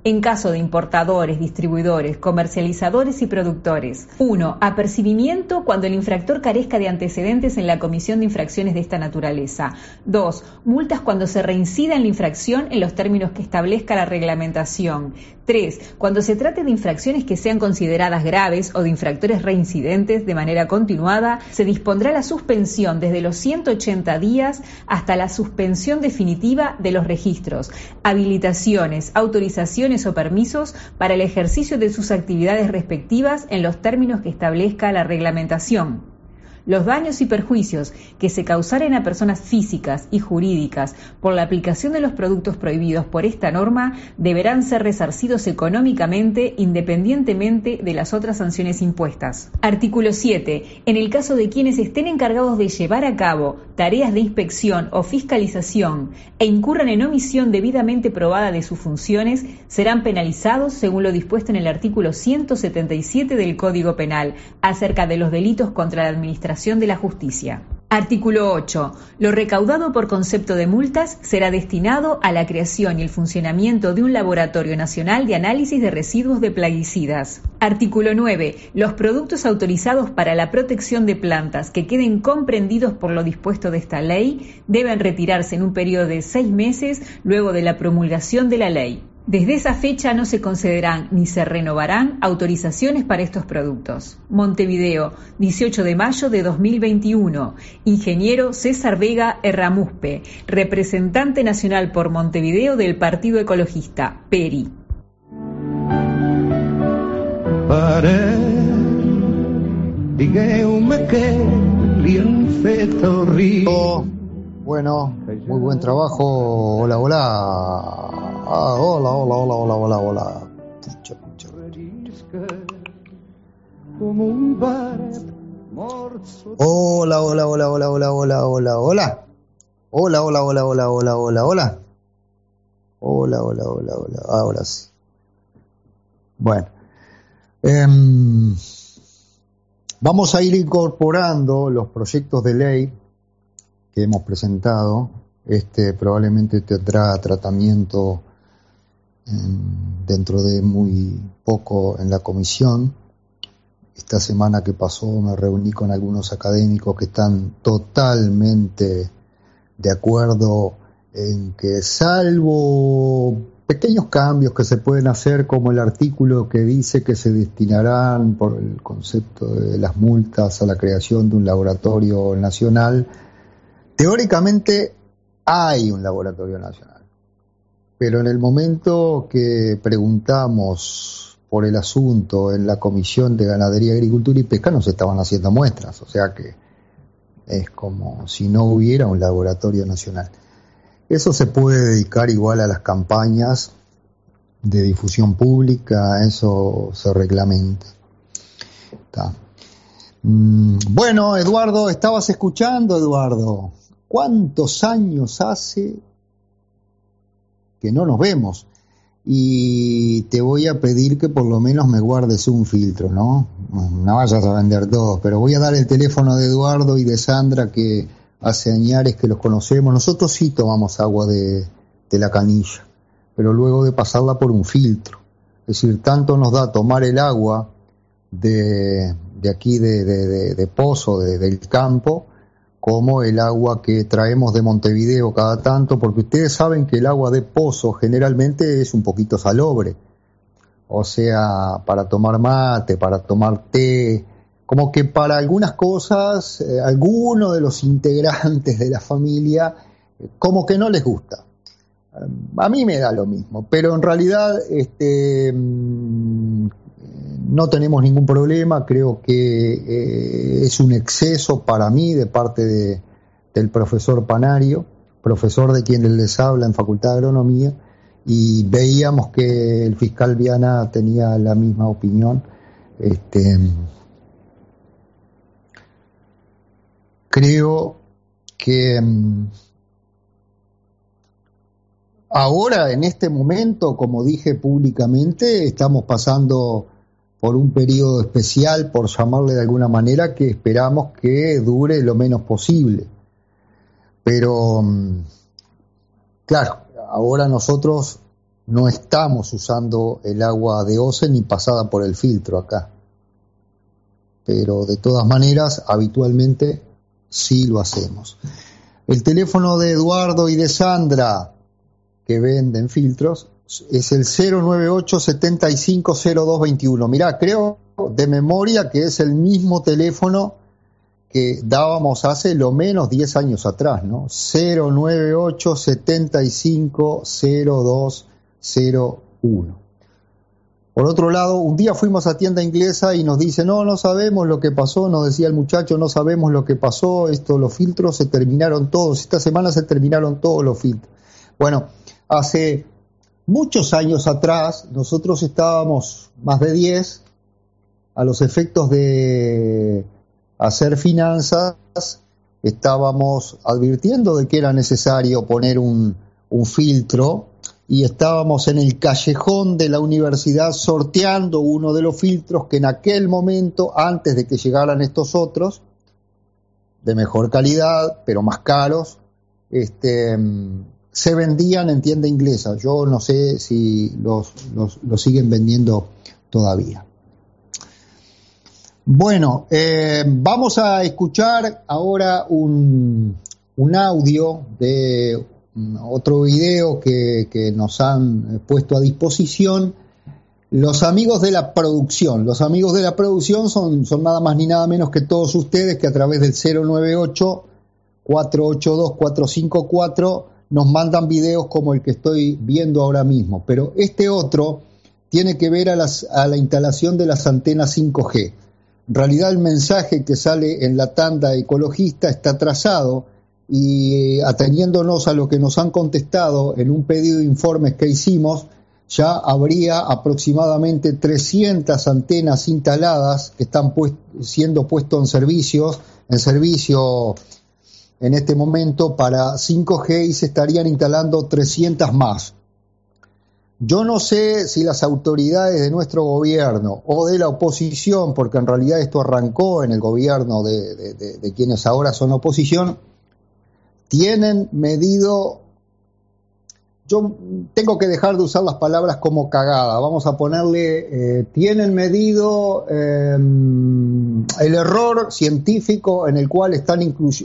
en caso de importadores, distribuidores, comercializadores y productores. 1. Apercibimiento cuando el infractor carezca de antecedentes en la comisión de infracciones de esta naturaleza. 2. Multas cuando se reincida en la infracción en los términos que establezca la reglamentación. 3. Cuando se trate de infracciones que sean consideradas graves o de infractores reincidentes de manera continuada, se dispondrá la suspensión desde los 180 días hasta la suspensión definitiva de los registros, habilitaciones, autorizaciones o permisos para el ejercicio de sus actividades respectivas en los términos que establezca la reglamentación. Los daños y perjuicios que se causaren a personas físicas y jurídicas por la aplicación de los productos prohibidos por esta norma deberán ser resarcidos económicamente independientemente de las otras sanciones impuestas. Artículo 7. En el caso de quienes estén encargados de llevar a cabo tareas de inspección o fiscalización e incurran en omisión debidamente probada de sus funciones, serán penalizados según lo dispuesto en el artículo 177 del Código Penal acerca de los delitos contra la administración de la justicia. Artículo 8. Lo recaudado por concepto de multas será destinado a la creación y el funcionamiento de un laboratorio nacional de análisis de residuos de plaguicidas. Artículo 9. Los productos autorizados para la protección de plantas que queden comprendidos por lo dispuesto de esta ley deben retirarse en un periodo de 6 meses luego de la promulgación de la ley. Desde esa fecha no se concederán ni se renovarán autorizaciones para estos productos. Montevideo, 18 de mayo de 2021. Ingeniero César Vega Erramuspe, representante nacional por Montevideo del Partido Ecologista, PERI. Bueno, muy buen trabajo. Hola, hola. Hola. Hola. Ahora sí. Bueno. Vamos a ir incorporando los proyectos de ley que hemos presentado. Probablemente tendrá tratamiento dentro de muy poco en la comisión. Esta semana que pasó me reuní con algunos académicos que están totalmente de acuerdo en que, salvo pequeños cambios que se pueden hacer, como el artículo que dice que se destinarán por el concepto de las multas a la creación de un laboratorio nacional, teóricamente hay un laboratorio nacional. Pero en el momento que preguntamos por el asunto en la Comisión de Ganadería, Agricultura y Pesca, nos estaban haciendo muestras, o sea que es como si no hubiera un laboratorio nacional. Eso se puede dedicar igual a las campañas de difusión pública, eso se reglamenta. Bueno, Eduardo, ¿estabas escuchando, Eduardo? ¿Cuántos años hace que no nos vemos? Y te voy a pedir que por lo menos me guardes un filtro, ¿no? No vayas a vender dos, pero voy a dar el teléfono de Eduardo y de Sandra, que hace añares que los conocemos. Nosotros sí tomamos agua de la canilla, pero luego de pasarla por un filtro. Es decir, tanto nos da tomar el agua de aquí, de pozo, del campo, como el agua que traemos de Montevideo cada tanto, porque ustedes saben que el agua de pozo generalmente es un poquito salobre, o sea, para tomar mate, para tomar té, como que para algunas cosas, algunos de los integrantes de la familia, como que no les gusta. A mí me da lo mismo, pero en realidad no tenemos ningún problema. Creo que es un exceso para mí de parte del profesor Panario, profesor de quien les habla en Facultad de Agronomía, y veíamos que el fiscal Viana tenía la misma opinión. Creo que ahora, en este momento, como dije públicamente, estamos pasando por un periodo especial, por llamarle de alguna manera, que esperamos que dure lo menos posible. Pero, claro, ahora nosotros no estamos usando el agua de OCE ni pasada por el filtro acá. Pero de todas maneras, habitualmente sí lo hacemos. El teléfono de Eduardo y de Sandra, que venden filtros, es el 098-750221. Mirá, creo de memoria que es el mismo teléfono que dábamos hace lo menos 10 años atrás, ¿no? 098-750201. Por otro lado, un día fuimos a tienda inglesa y nos dice, no sabemos lo que pasó, nos decía el muchacho, no sabemos lo que pasó, los filtros se terminaron todos, esta semana se terminaron todos los filtros. Bueno, hace muchos años atrás, nosotros estábamos más de 10, a los efectos de hacer finanzas, estábamos advirtiendo de que era necesario poner un filtro, y estábamos en el callejón de la universidad sorteando uno de los filtros que en aquel momento, antes de que llegaran estos otros, de mejor calidad, pero más caros, se vendían en tienda inglesa. Yo no sé si los siguen vendiendo todavía. Bueno, vamos a escuchar ahora un audio de otro video que nos han puesto a disposición los amigos de la producción. Los amigos de la producción son nada más ni nada menos que todos ustedes que a través del 098-482-454 nos mandan videos como el que estoy viendo ahora mismo. Pero este otro tiene que ver a la instalación de las antenas 5G. En realidad el mensaje que sale en la tanda ecologista está trazado, y ateniéndonos a lo que nos han contestado en un pedido de informes que hicimos, ya habría aproximadamente 300 antenas instaladas que están siendo puestos en servicio en este momento para 5G, y se estarían instalando 300 más. Yo no sé si las autoridades de nuestro gobierno o de la oposición, porque en realidad esto arrancó en el gobierno de quienes ahora son oposición, tienen medido, yo tengo que dejar de usar las palabras como cagada, vamos a ponerle, tienen medido el error científico en el cual están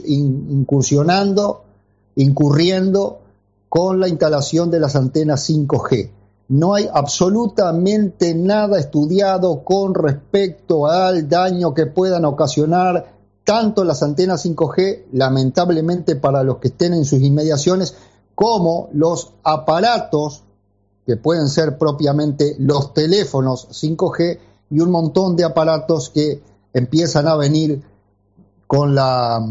incurriendo con la instalación de las antenas 5G. No hay absolutamente nada estudiado con respecto al daño que puedan ocasionar tanto las antenas 5G, lamentablemente para los que estén en sus inmediaciones, como los aparatos, que pueden ser propiamente los teléfonos 5G, y un montón de aparatos que empiezan a venir con la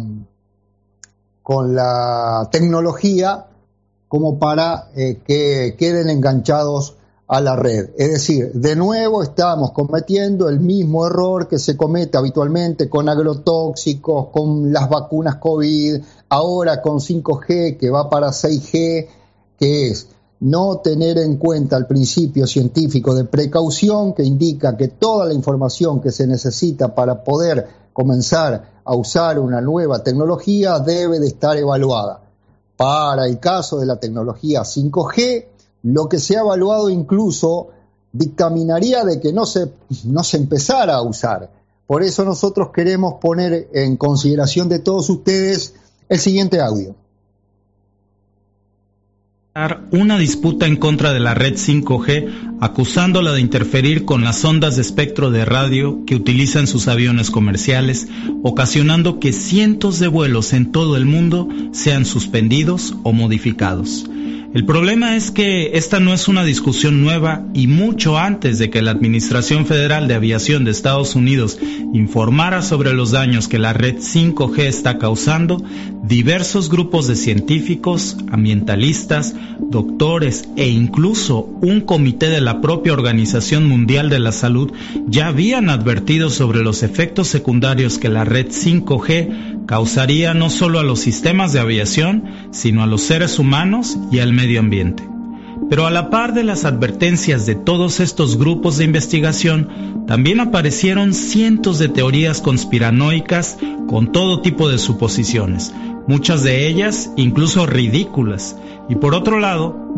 tecnología como para que queden enganchados a la red. Es decir, de nuevo estamos cometiendo el mismo error que se comete habitualmente con agrotóxicos, con las vacunas COVID, ahora con 5G que va para 6G, que es no tener en cuenta el principio científico de precaución, que indica que toda la información que se necesita para poder comenzar a usar una nueva tecnología debe de estar evaluada. Para el caso de la tecnología 5G, lo que se ha evaluado incluso dictaminaría de que no se empezara a usar. Por eso nosotros queremos poner en consideración de todos ustedes el siguiente audio. Una disputa en contra de la red 5G, acusándola de interferir con las ondas de espectro de radio que utilizan sus aviones comerciales, ocasionando que cientos de vuelos en todo el mundo sean suspendidos o modificados. El problema es que esta no es una discusión nueva, y mucho antes de que la Administración Federal de Aviación de Estados Unidos informara sobre los daños que la red 5G está causando, diversos grupos de científicos, ambientalistas, doctores e incluso un comité de la propia Organización Mundial de la Salud ya habían advertido sobre los efectos secundarios que la red 5G causaría no solo a los sistemas de aviación, sino a los seres humanos y al medio ambiente. Pero a la par de las advertencias de todos estos grupos de investigación, también aparecieron cientos de teorías conspiranoicas con todo tipo de suposiciones, muchas de ellas incluso ridículas. Y por otro lado,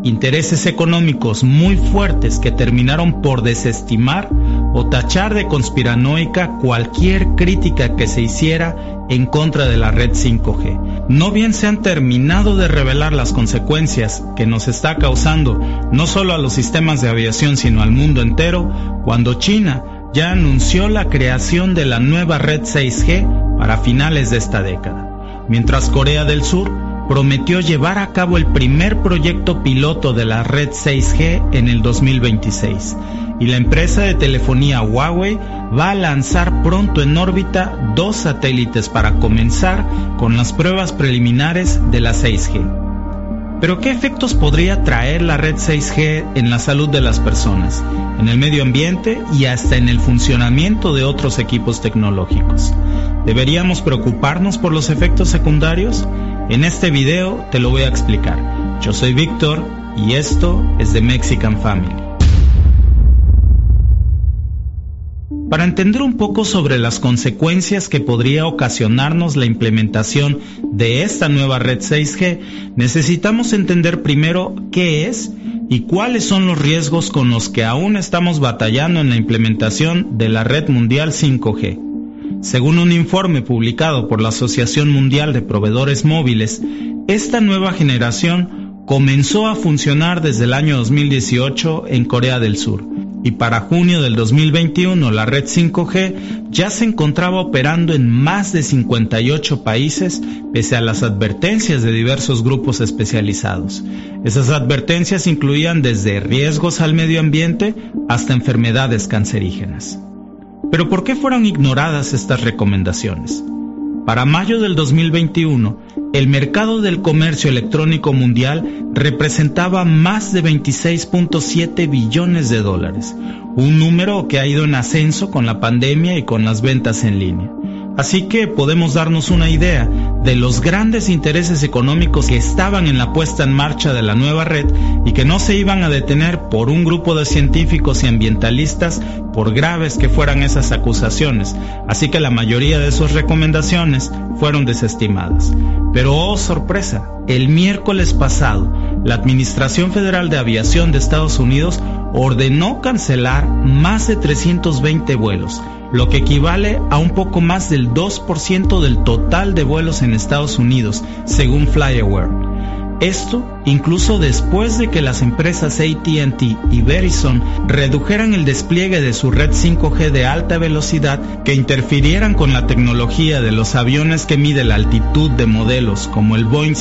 intereses económicos muy fuertes que terminaron por desestimar o tachar de conspiranoica cualquier crítica que se hiciera en contra de la red 5G. No bien se han terminado de revelar las consecuencias que nos está causando no solo a los sistemas de aviación sino al mundo entero, cuando China ya anunció la creación de la nueva red 6G para finales de esta década, mientras Corea del Sur prometió llevar a cabo el primer proyecto piloto de la red 6G en el 2026, y la empresa de telefonía Huawei va a lanzar pronto en órbita 2 satélites para comenzar con las pruebas preliminares de la 6G. Pero ¿qué efectos podría traer la red 6G en la salud de las personas, en el medio ambiente y hasta en el funcionamiento de otros equipos tecnológicos? ¿Deberíamos preocuparnos por los efectos secundarios? En este video te lo voy a explicar. Yo soy Víctor y esto es The Mexican Family. Para entender un poco sobre las consecuencias que podría ocasionarnos la implementación de esta nueva red 6G, necesitamos entender primero qué es y cuáles son los riesgos con los que aún estamos batallando en la implementación de la red mundial 5G. Según un informe publicado por la Asociación Mundial de Proveedores Móviles, esta nueva generación comenzó a funcionar desde el año 2018 en Corea del Sur, y para junio del 2021 la red 5G ya se encontraba operando en más de 58 países, pese a las advertencias de diversos grupos especializados. Esas advertencias incluían desde riesgos al medio ambiente hasta enfermedades cancerígenas. ¿Pero por qué fueron ignoradas estas recomendaciones? Para mayo del 2021, el mercado del comercio electrónico mundial representaba más de 26.7 billones de dólares, un número que ha ido en ascenso con la pandemia y con las ventas en línea. Así que podemos darnos una idea de los grandes intereses económicos que estaban en la puesta en marcha de la nueva red y que no se iban a detener por un grupo de científicos y ambientalistas, por graves que fueran esas acusaciones. Así que la mayoría de sus recomendaciones fueron desestimadas. Pero oh sorpresa, el miércoles pasado, la Administración Federal de Aviación de Estados Unidos ordenó cancelar más de 320 vuelos, lo que equivale a un poco más del 2% del total de vuelos en Estados Unidos, según FlyAware. Esto incluso después de que las empresas AT&T y Verizon redujeran el despliegue de su red 5G de alta velocidad que interfirieran con la tecnología de los aviones que mide la altitud de modelos como el Boeing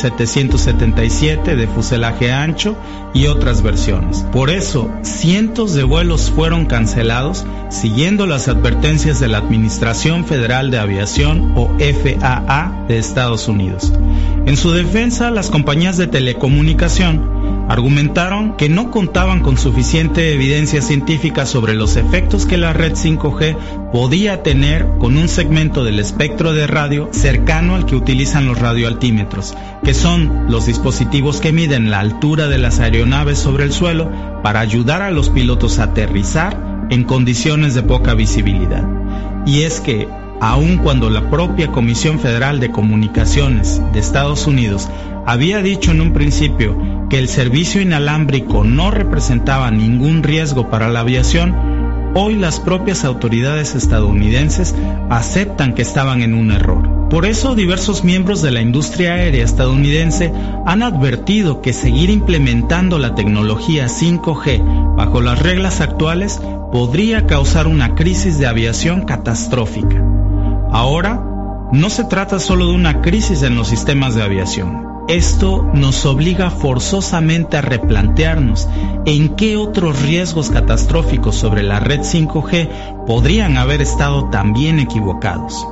777 de fuselaje ancho y otras versiones. Por eso, cientos de vuelos fueron cancelados siguiendo las advertencias de la Administración Federal de Aviación o FAA de Estados Unidos. En su defensa, las compañías de telecomunicación argumentaron que no contaban con suficiente evidencia científica sobre los efectos que la red 5G podía tener con un segmento del espectro de radio cercano al que utilizan los radioaltímetros, que son los dispositivos que miden la altura de las aeronaves sobre el suelo para ayudar a los pilotos a aterrizar en condiciones de poca visibilidad. Y es que, aun cuando la propia Comisión Federal de Comunicaciones de Estados Unidos había dicho en un principio que el servicio inalámbrico no representaba ningún riesgo para la aviación, hoy las propias autoridades estadounidenses aceptan que estaban en un error. Por eso, diversos miembros de la industria aérea estadounidense han advertido que seguir implementando la tecnología 5G bajo las reglas actuales podría causar una crisis de aviación catastrófica. Ahora, no se trata solo de una crisis en los sistemas de aviación. Esto nos obliga forzosamente a replantearnos en qué otros riesgos catastróficos sobre la red 5G podrían haber estado también equivocados.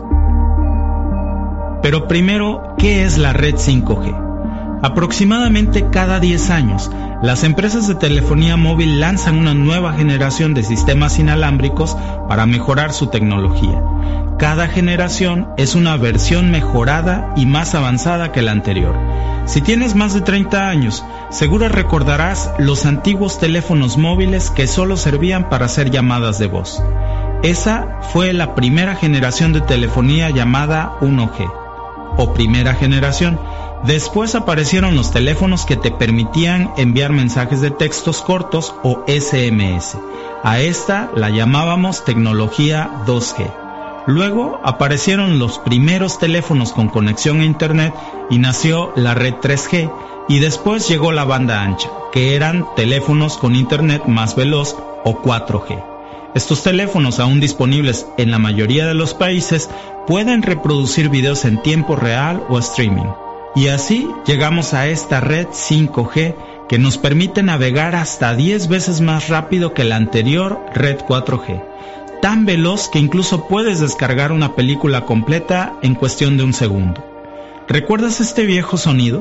Pero primero, ¿qué es la red 5G? Aproximadamente cada 10 años, las empresas de telefonía móvil lanzan una nueva generación de sistemas inalámbricos para mejorar su tecnología. Cada generación es una versión mejorada y más avanzada que la anterior. Si tienes más de 30 años, seguro recordarás los antiguos teléfonos móviles que solo servían para hacer llamadas de voz. Esa fue la primera generación de telefonía llamada 1G, o primera generación, Después aparecieron los teléfonos que te permitían enviar mensajes de textos cortos o SMS. A esta la llamábamos tecnología 2G. Luego aparecieron los primeros teléfonos con conexión a Internet y nació la red 3G, y después llegó la banda ancha, que eran teléfonos con Internet más veloz o 4G. Estos teléfonos, aún disponibles en la mayoría de los países, pueden reproducir videos en tiempo real o streaming. Y así llegamos a esta red 5G que nos permite navegar hasta 10 veces más rápido que la anterior red 4G. Tan veloz que incluso puedes descargar una película completa en cuestión de un segundo. ¿Recuerdas este viejo sonido?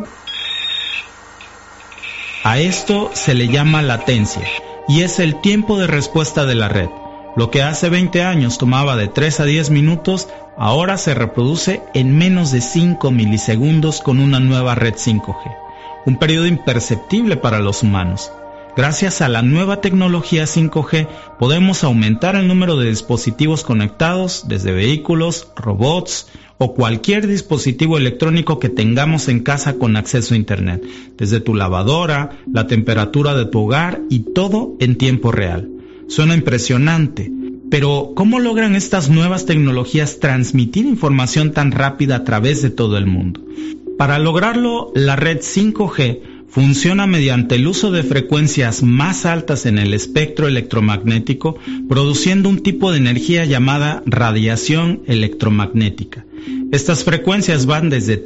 A esto se le llama latencia y es el tiempo de respuesta de la red. Lo que hace 20 años tomaba de 3 a 10 minutos, ahora se reproduce en menos de 5 milisegundos con una nueva red 5G. Un periodo imperceptible para los humanos. Gracias a la nueva tecnología 5G podemos aumentar el número de dispositivos conectados, desde vehículos, robots o cualquier dispositivo electrónico que tengamos en casa con acceso a Internet, desde tu lavadora, la temperatura de tu hogar y todo en tiempo real. Suena impresionante, pero ¿cómo logran estas nuevas tecnologías transmitir información tan rápida a través de todo el mundo? Para lograrlo, la red 5G funciona mediante el uso de frecuencias más altas en el espectro electromagnético, produciendo un tipo de energía llamada radiación electromagnética. Estas frecuencias van desde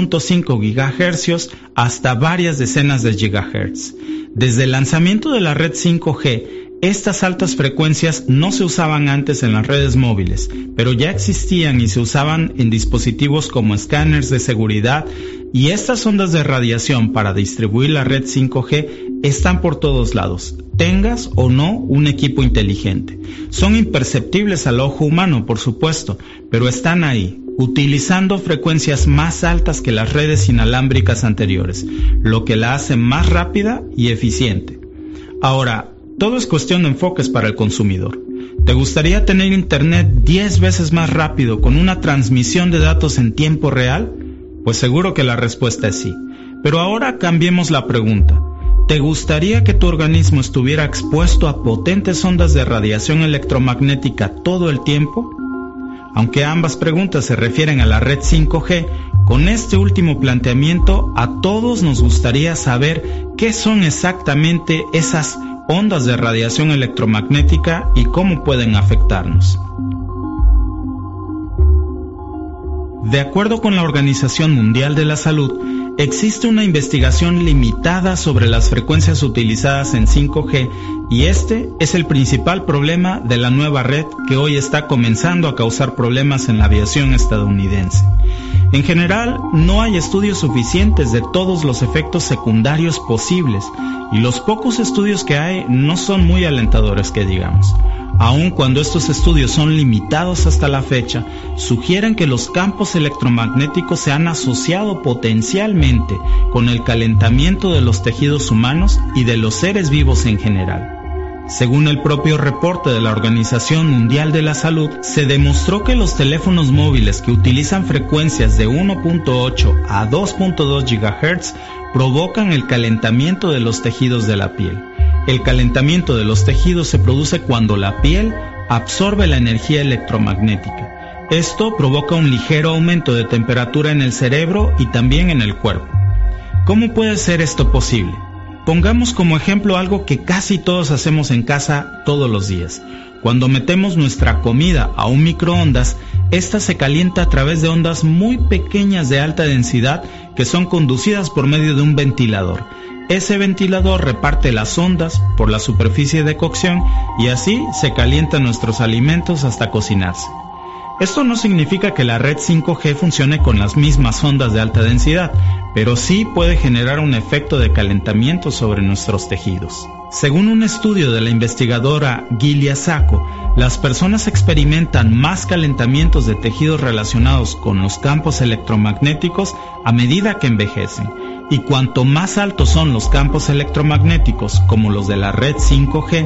3.5 GHz hasta varias decenas de gigahertz. Desde el lanzamiento de la red 5G, estas altas frecuencias no se usaban antes en las redes móviles, pero ya existían y se usaban en dispositivos como escáneres de seguridad, y estas ondas de radiación para distribuir la red 5G están por todos lados, tengas o no un equipo inteligente. Son imperceptibles al ojo humano, por supuesto, pero están ahí, utilizando frecuencias más altas que las redes inalámbricas anteriores, lo que la hace más rápida y eficiente. Ahora, todo es cuestión de enfoques para el consumidor. ¿Te gustaría tener Internet 10 veces más rápido con una transmisión de datos en tiempo real? Pues seguro que la respuesta es sí. Pero ahora cambiemos la pregunta. ¿Te gustaría que tu organismo estuviera expuesto a potentes ondas de radiación electromagnética todo el tiempo? Aunque ambas preguntas se refieren a la red 5G, con este último planteamiento a todos nos gustaría saber qué son exactamente esas ondas de radiación electromagnética y cómo pueden afectarnos. De acuerdo con la Organización Mundial de la Salud, existe una investigación limitada sobre las frecuencias utilizadas en 5G y este es el principal problema de la nueva red que hoy está comenzando a causar problemas en la aviación estadounidense. En general, no hay estudios suficientes de todos los efectos secundarios posibles y los pocos estudios que hay no son muy alentadores que digamos. Aun cuando estos estudios son limitados hasta la fecha, sugieren que los campos electromagnéticos se han asociado potencialmente con el calentamiento de los tejidos humanos y de los seres vivos en general. Según el propio reporte de la Organización Mundial de la Salud, se demostró que los teléfonos móviles que utilizan frecuencias de 1.8 a 2.2 GHz provocan el calentamiento de los tejidos de la piel. El calentamiento de los tejidos se produce cuando la piel absorbe la energía electromagnética. Esto provoca un ligero aumento de temperatura en el cerebro y también en el cuerpo. ¿Cómo puede ser esto posible? Pongamos como ejemplo algo que casi todos hacemos en casa todos los días. Cuando metemos nuestra comida a un microondas, esta se calienta a través de ondas muy pequeñas de alta densidad que son conducidas por medio de un ventilador. Ese ventilador reparte las ondas por la superficie de cocción y así se calientan nuestros alimentos hasta cocinarse. Esto no significa que la red 5G funcione con las mismas ondas de alta densidad, pero sí puede generar un efecto de calentamiento sobre nuestros tejidos. Según un estudio de la investigadora Gilia Sacco, las personas experimentan más calentamientos de tejidos relacionados con los campos electromagnéticos a medida que envejecen. Y cuanto más altos son los campos electromagnéticos, como los de la red 5G,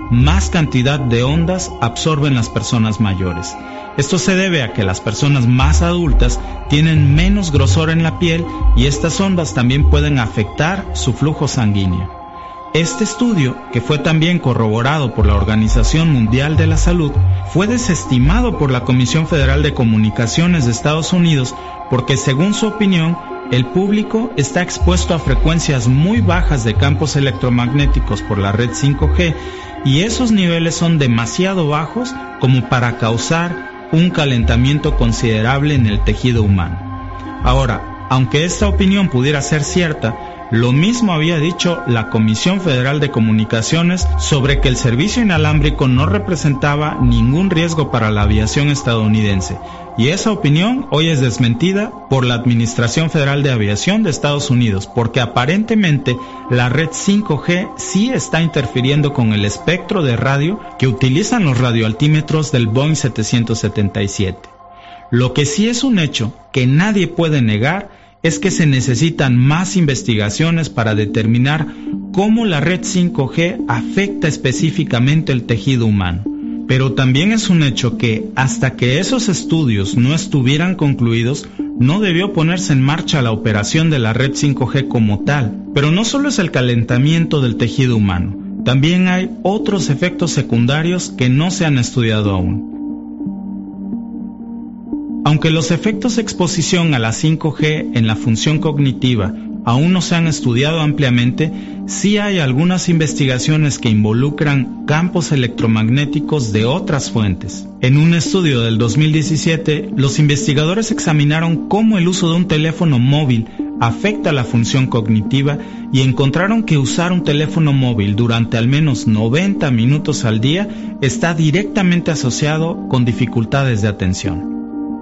más cantidad de ondas absorben las personas mayores. Esto se debe a que las personas más adultas tienen menos grosor en la piel y estas ondas también pueden afectar su flujo sanguíneo. Este estudio, que fue también corroborado por la Organización Mundial de la Salud, fue desestimado por la Comisión Federal de Comunicaciones de Estados Unidos porque, según su opinión, el público está expuesto a frecuencias muy bajas de campos electromagnéticos por la red 5G y esos niveles son demasiado bajos como para causar un calentamiento considerable en el tejido humano. Ahora, aunque esta opinión pudiera ser cierta, lo mismo había dicho la Comisión Federal de Comunicaciones sobre que el servicio inalámbrico no representaba ningún riesgo para la aviación estadounidense, y esa opinión hoy es desmentida por la Administración Federal de Aviación de Estados Unidos, porque aparentemente la red 5G sí está interfiriendo con el espectro de radio que utilizan los radioaltímetros del Boeing 777. Lo que sí es un hecho que nadie puede negar es que se necesitan más investigaciones para determinar cómo la red 5G afecta específicamente el tejido humano. Pero también es un hecho que, hasta que esos estudios no estuvieran concluidos, no debió ponerse en marcha la operación de la red 5G como tal. Pero no solo es el calentamiento del tejido humano, también hay otros efectos secundarios que no se han estudiado aún. Aunque los efectos de exposición a la 5G en la función cognitiva aún no se han estudiado ampliamente, sí hay algunas investigaciones que involucran campos electromagnéticos de otras fuentes. En un estudio del 2017, los investigadores examinaron cómo el uso de un teléfono móvil afecta la función cognitiva y encontraron que usar un teléfono móvil durante al menos 90 minutos al día está directamente asociado con dificultades de atención.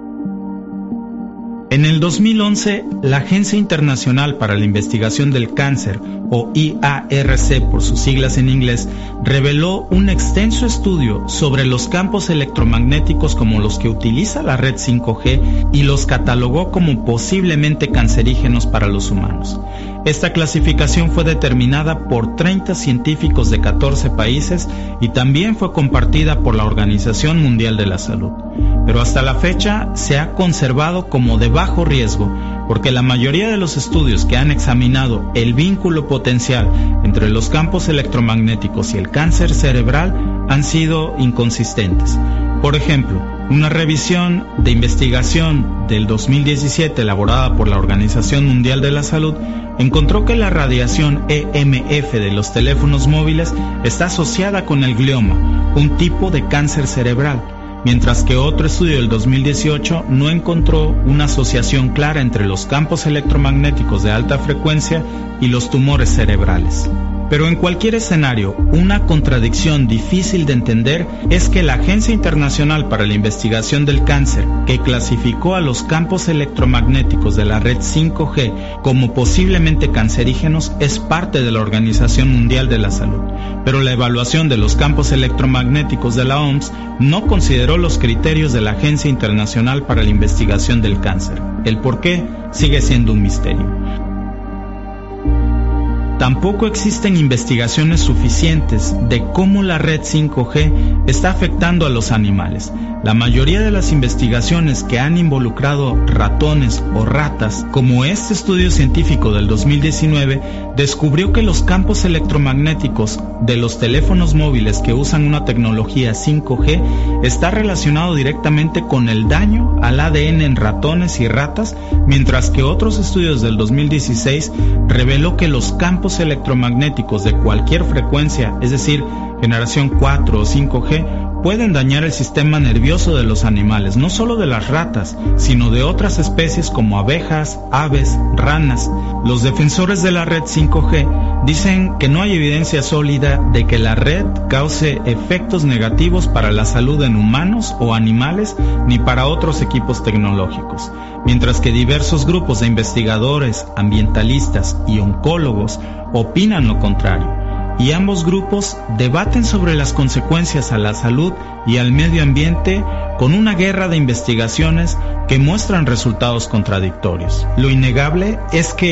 En el 2011, la Agencia Internacional para la Investigación del Cáncer, o IARC por sus siglas en inglés, reveló un extenso estudio sobre los campos electromagnéticos como los que utiliza la red 5G y los catalogó como posiblemente cancerígenos para los humanos. Esta clasificación fue determinada por 30 científicos de 14 países y también fue compartida por la Organización Mundial de la Salud. Pero hasta la fecha se ha conservado como de bajo riesgo porque la mayoría de los estudios que han examinado el vínculo potencial entre los campos electromagnéticos y el cáncer cerebral han sido inconsistentes. Por ejemplo, una revisión de investigación del 2017 elaborada por la Organización Mundial de la Salud encontró que la radiación EMF de los teléfonos móviles está asociada con el glioma, un tipo de cáncer cerebral, mientras que otro estudio del 2018 no encontró una asociación clara entre los campos electromagnéticos de alta frecuencia y los tumores cerebrales. Pero en cualquier escenario, una contradicción difícil de entender es que la Agencia Internacional para la Investigación del Cáncer, que clasificó a los campos electromagnéticos de la red 5G como posiblemente cancerígenos, es parte de la Organización Mundial de la Salud. Pero la evaluación de los campos electromagnéticos de la OMS no consideró los criterios de la Agencia Internacional para la Investigación del Cáncer. El por qué sigue siendo un misterio. Tampoco existen investigaciones suficientes de cómo la red 5G está afectando a los animales. La mayoría de las investigaciones que han involucrado ratones o ratas, como este estudio científico del 2019, descubrió que los campos electromagnéticos de los teléfonos móviles que usan una tecnología 5G está relacionado directamente con el daño al ADN en ratones y ratas, mientras que otros estudios del 2016 reveló que los campos electromagnéticos de cualquier frecuencia, es decir, generación 4 o 5G, pueden dañar el sistema nervioso de los animales, no solo de las ratas, sino de otras especies como abejas, aves, ranas. Los defensores de la red 5G dicen que no hay evidencia sólida de que la red cause efectos negativos para la salud en humanos o animales ni para otros equipos tecnológicos, mientras que diversos grupos de investigadores, ambientalistas y oncólogos opinan lo contrario. Y ambos grupos debaten sobre las consecuencias a la salud y al medio ambiente con una guerra de investigaciones que muestran resultados contradictorios. Lo innegable es que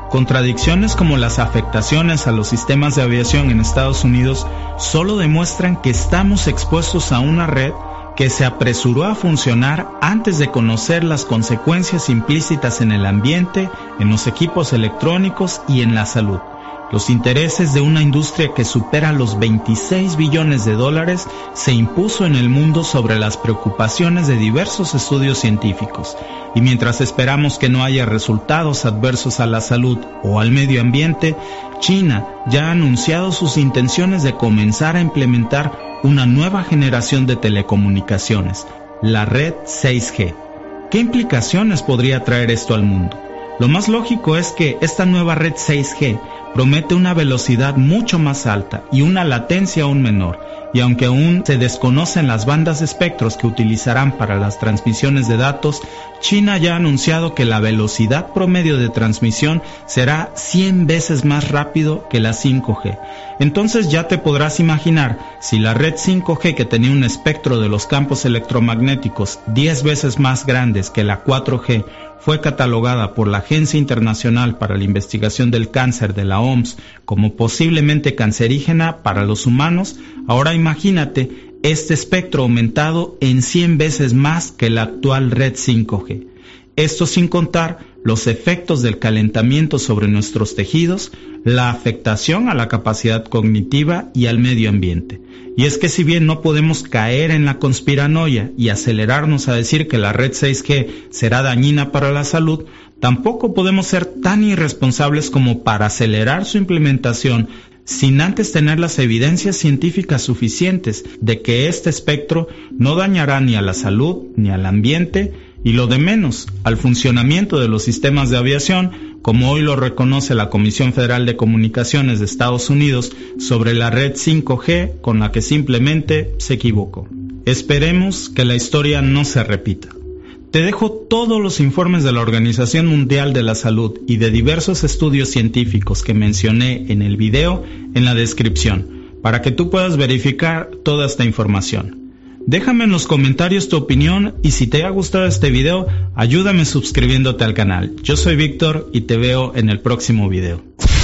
Contradicciones como las afectaciones a los sistemas de aviación en Estados Unidos solo demuestran que estamos expuestos a una red que se apresuró a funcionar antes de conocer las consecuencias implícitas en el ambiente, en los equipos electrónicos y en la salud. Los intereses de una industria que supera los 26 billones de dólares se impuso en el mundo sobre las preocupaciones de diversos estudios científicos. Y mientras esperamos que no haya resultados adversos a la salud o al medio ambiente, China ya ha anunciado sus intenciones de comenzar a implementar una nueva generación de telecomunicaciones, la red 6G. ¿Qué implicaciones podría traer esto al mundo? Lo más lógico es que esta nueva red 6G promete una velocidad mucho más alta y una latencia aún menor, y aunque aún se desconocen las bandas de espectros que utilizarán para las transmisiones de datos, China ya ha anunciado que la velocidad promedio de transmisión será 100 veces más rápido que la 5G. Entonces ya te podrás imaginar, si la red 5G, que tenía un espectro de los campos electromagnéticos 10 veces más grandes que la 4G, fue catalogada por la Agencia Internacional para la Investigación del Cáncer de la OMS como posiblemente cancerígena para los humanos, ahora imagínate este espectro aumentado en 100 veces más que la actual red 5G. Esto sin contar los efectos del calentamiento sobre nuestros tejidos, la afectación a la capacidad cognitiva y al medio ambiente. Y es que si bien no podemos caer en la conspiranoia y acelerarnos a decir que la red 6G será dañina para la salud, tampoco podemos ser tan irresponsables como para acelerar su implementación sin antes tener las evidencias científicas suficientes de que este espectro no dañará ni a la salud ni al ambiente, y lo de menos, al funcionamiento de los sistemas de aviación, como hoy lo reconoce la Comisión Federal de Comunicaciones de Estados Unidos sobre la red 5G, con la que simplemente se equivocó. Esperemos que la historia no se repita. Te dejo todos los informes de la Organización Mundial de la Salud y de diversos estudios científicos que mencioné en el video en la descripción, para que tú puedas verificar toda esta información. Déjame en los comentarios tu opinión y si te ha gustado este video, ayúdame suscribiéndote al canal. Yo soy Víctor y te veo en el próximo video.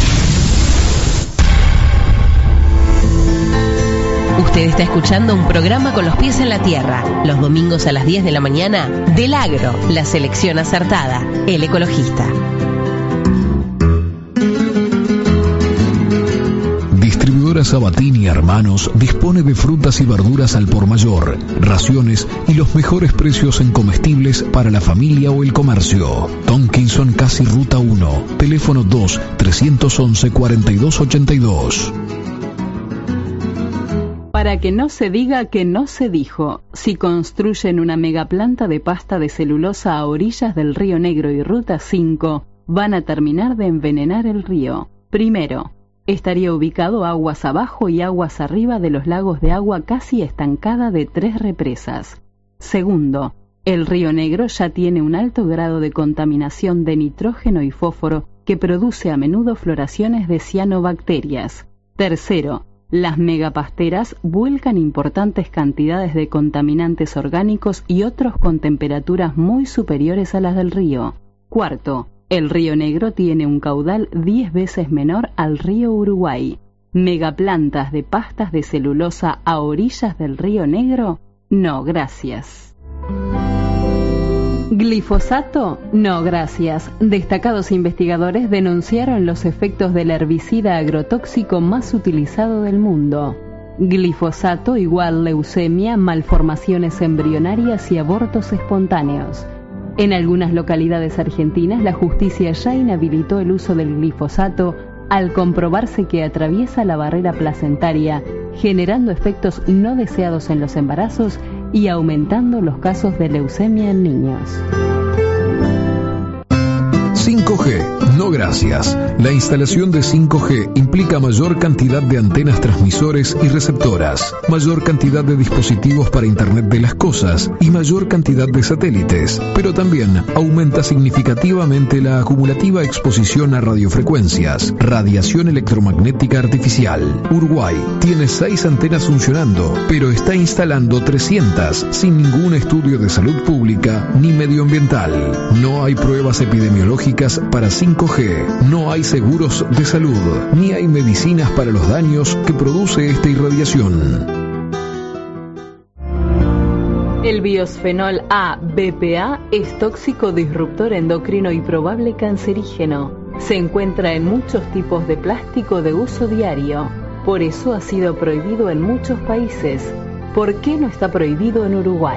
Usted está escuchando un programa con los pies en la tierra, los domingos a las 10 de la mañana, del Agro, la selección acertada, El Ecologista. Sabatini y Hermanos dispone de frutas y verduras al por mayor, raciones y los mejores precios en comestibles para la familia o el comercio. Tonkinson, casi Ruta 1, teléfono 2-311-4282. Para que no se diga que no se dijo, si construyen una megaplanta de pasta de celulosa a orillas del Río Negro y Ruta 5, van a terminar de envenenar el río. Primero, estaría ubicado aguas abajo y aguas arriba de los lagos de agua casi estancada de 3 represas. Segundo, el Río Negro ya tiene un alto grado de contaminación de nitrógeno y fósforo que produce a menudo floraciones de cianobacterias. Tercero, las megapasteras vuelcan importantes cantidades de contaminantes orgánicos y otros con temperaturas muy superiores a las del río. Cuarto, el Río Negro tiene un caudal 10 veces menor al río Uruguay. ¿Megaplantas de pastas de celulosa a orillas del Río Negro? No, gracias. ¿Glifosato? No, gracias. Destacados investigadores denunciaron los efectos del herbicida agrotóxico más utilizado del mundo. Glifosato igual leucemia, malformaciones embrionarias y abortos espontáneos. En algunas localidades argentinas, la justicia ya inhabilitó el uso del glifosato al comprobarse que atraviesa la barrera placentaria, generando efectos no deseados en los embarazos y aumentando los casos de leucemia en niños. 5G, no gracias. La instalación de 5G implica mayor cantidad de antenas transmisores y receptoras, mayor cantidad de dispositivos para Internet de las cosas y mayor cantidad de satélites, pero también aumenta significativamente la acumulativa exposición a radiofrecuencias, radiación electromagnética artificial. Uruguay tiene 6 antenas funcionando, pero está instalando 300 sin ningún estudio de salud pública ni medioambiental. No hay pruebas epidemiológicas básicas para 5G. No hay seguros de salud, ni hay medicinas para los daños que produce esta irradiación. El biosfenol A, BPA, es tóxico, disruptor endocrino y probable cancerígeno. Se encuentra en muchos tipos de plástico de uso diario. Por eso ha sido prohibido en muchos países. ¿Por qué no está prohibido en Uruguay?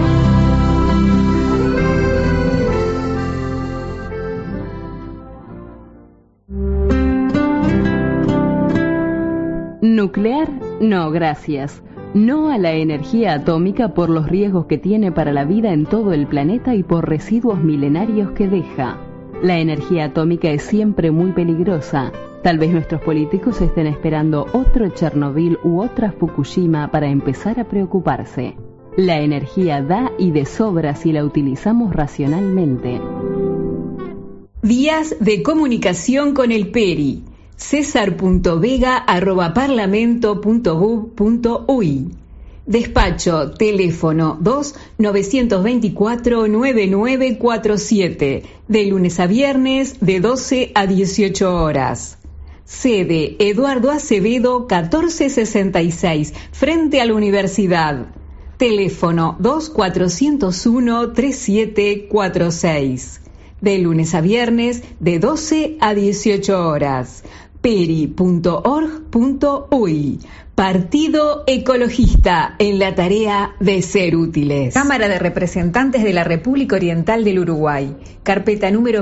Nuclear, no, gracias. No a la energía atómica por los riesgos que tiene para la vida en todo el planeta y por residuos milenarios que deja. La energía atómica es siempre muy peligrosa. Tal vez nuestros políticos estén esperando otro Chernobyl u otra Fukushima para empezar a preocuparse. La energía da y de sobra si la utilizamos racionalmente. Vías de comunicación con el PERI. cesar.vega@parlamento.gov.uy. Despacho, teléfono 2-924-9947, de lunes a viernes de 12 a 18 horas. Sede, Eduardo Acevedo 1466, frente a la Universidad. Teléfono 2-401-3746. De lunes a viernes de 12 a 18 horas. peri.org.uy. Partido Ecologista, en la tarea de ser útiles. Cámara de Representantes de la República Oriental del Uruguay. Carpeta número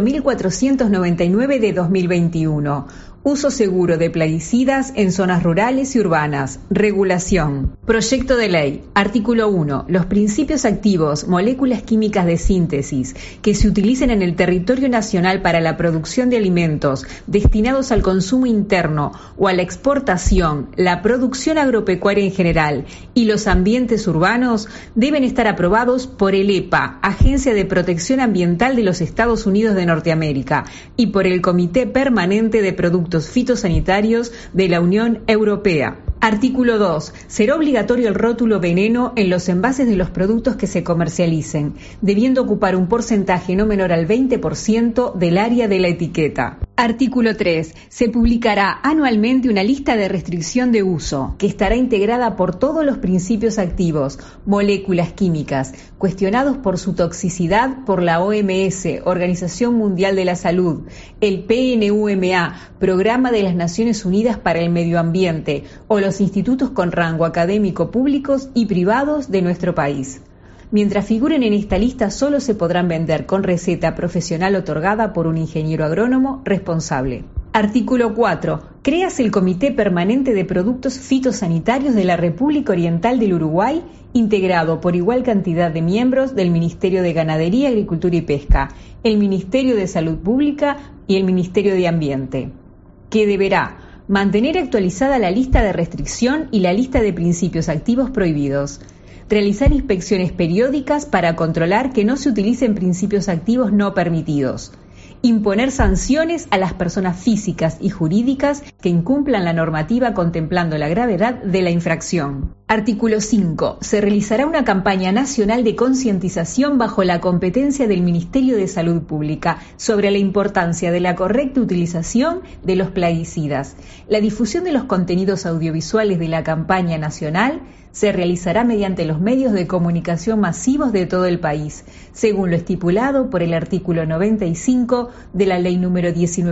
1499 de 2021. Uso seguro de plaguicidas en zonas rurales y urbanas. Regulación. Proyecto de ley. Artículo 1. Los principios activos, moléculas químicas de síntesis, que se utilicen en el territorio nacional para la producción de alimentos destinados al consumo interno o a la exportación, la producción agropecuaria en general y los ambientes urbanos deben estar aprobados por el EPA, Agencia de Protección Ambiental de los Estados Unidos de Norteamérica, y por el Comité Permanente de Productos Fitosanitarios de la Unión Europea. Artículo 2. Será obligatorio el rótulo veneno en los envases de los productos que se comercialicen, debiendo ocupar un porcentaje no menor al 20% del área de la etiqueta. Artículo 3. Se publicará anualmente una lista de restricción de uso, que estará integrada por todos los principios activos, moléculas químicas, cuestionados por su toxicidad por la OMS, Organización Mundial de la Salud, el PNUMA, Programa de las Naciones Unidas para el Medio Ambiente, o los institutos con rango académico públicos y privados de nuestro país. Mientras figuren en esta lista, solo se podrán vender con receta profesional otorgada por un ingeniero agrónomo responsable. Artículo 4. Creas el Comité Permanente de Productos Fitosanitarios de la República Oriental del Uruguay, integrado por igual cantidad de miembros del Ministerio de Ganadería, Agricultura y Pesca, el Ministerio de Salud Pública y el Ministerio de Ambiente, que deberá mantener actualizada la lista de restricción y la lista de principios activos prohibidos, realizar inspecciones periódicas para controlar que no se utilicen principios activos no permitidos, imponer sanciones a las personas físicas y jurídicas que incumplan la normativa contemplando la gravedad de la infracción. Artículo 5. Se realizará una campaña nacional de concientización bajo la competencia del Ministerio de Salud Pública sobre la importancia de la correcta utilización de los plaguicidas. La difusión de los contenidos audiovisuales de la campaña nacional se realizará mediante los medios de comunicación masivos de todo el país, según lo estipulado por el artículo 95 de la Ley número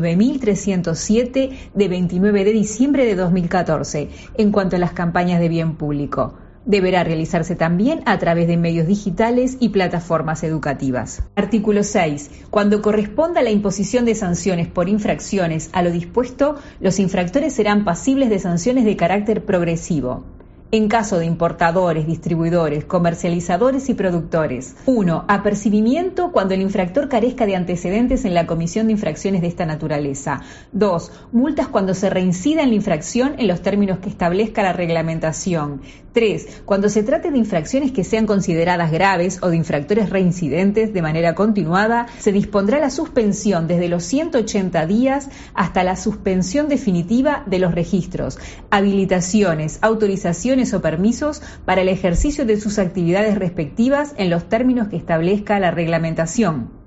19.307 de 29 de diciembre de 2014, en cuanto a las campañas de bien público. Deberá realizarse también a través de medios digitales y plataformas educativas. Artículo 6. Cuando corresponda la imposición de sanciones por infracciones a lo dispuesto, los infractores serán pasibles de sanciones de carácter progresivo. En caso de importadores, distribuidores, comercializadores y productores. 1. Apercibimiento cuando el infractor carezca de antecedentes en la comisión de infracciones de esta naturaleza. 2. Multas cuando se reincida en la infracción en los términos que establezca la reglamentación. 3. Cuando se trate de infracciones que sean consideradas graves o de infractores reincidentes de manera continuada, se dispondrá la suspensión desde los 180 días hasta la suspensión definitiva de los registros, habilitaciones, autorizaciones o permisos para el ejercicio de sus actividades respectivas en los términos que establezca la reglamentación.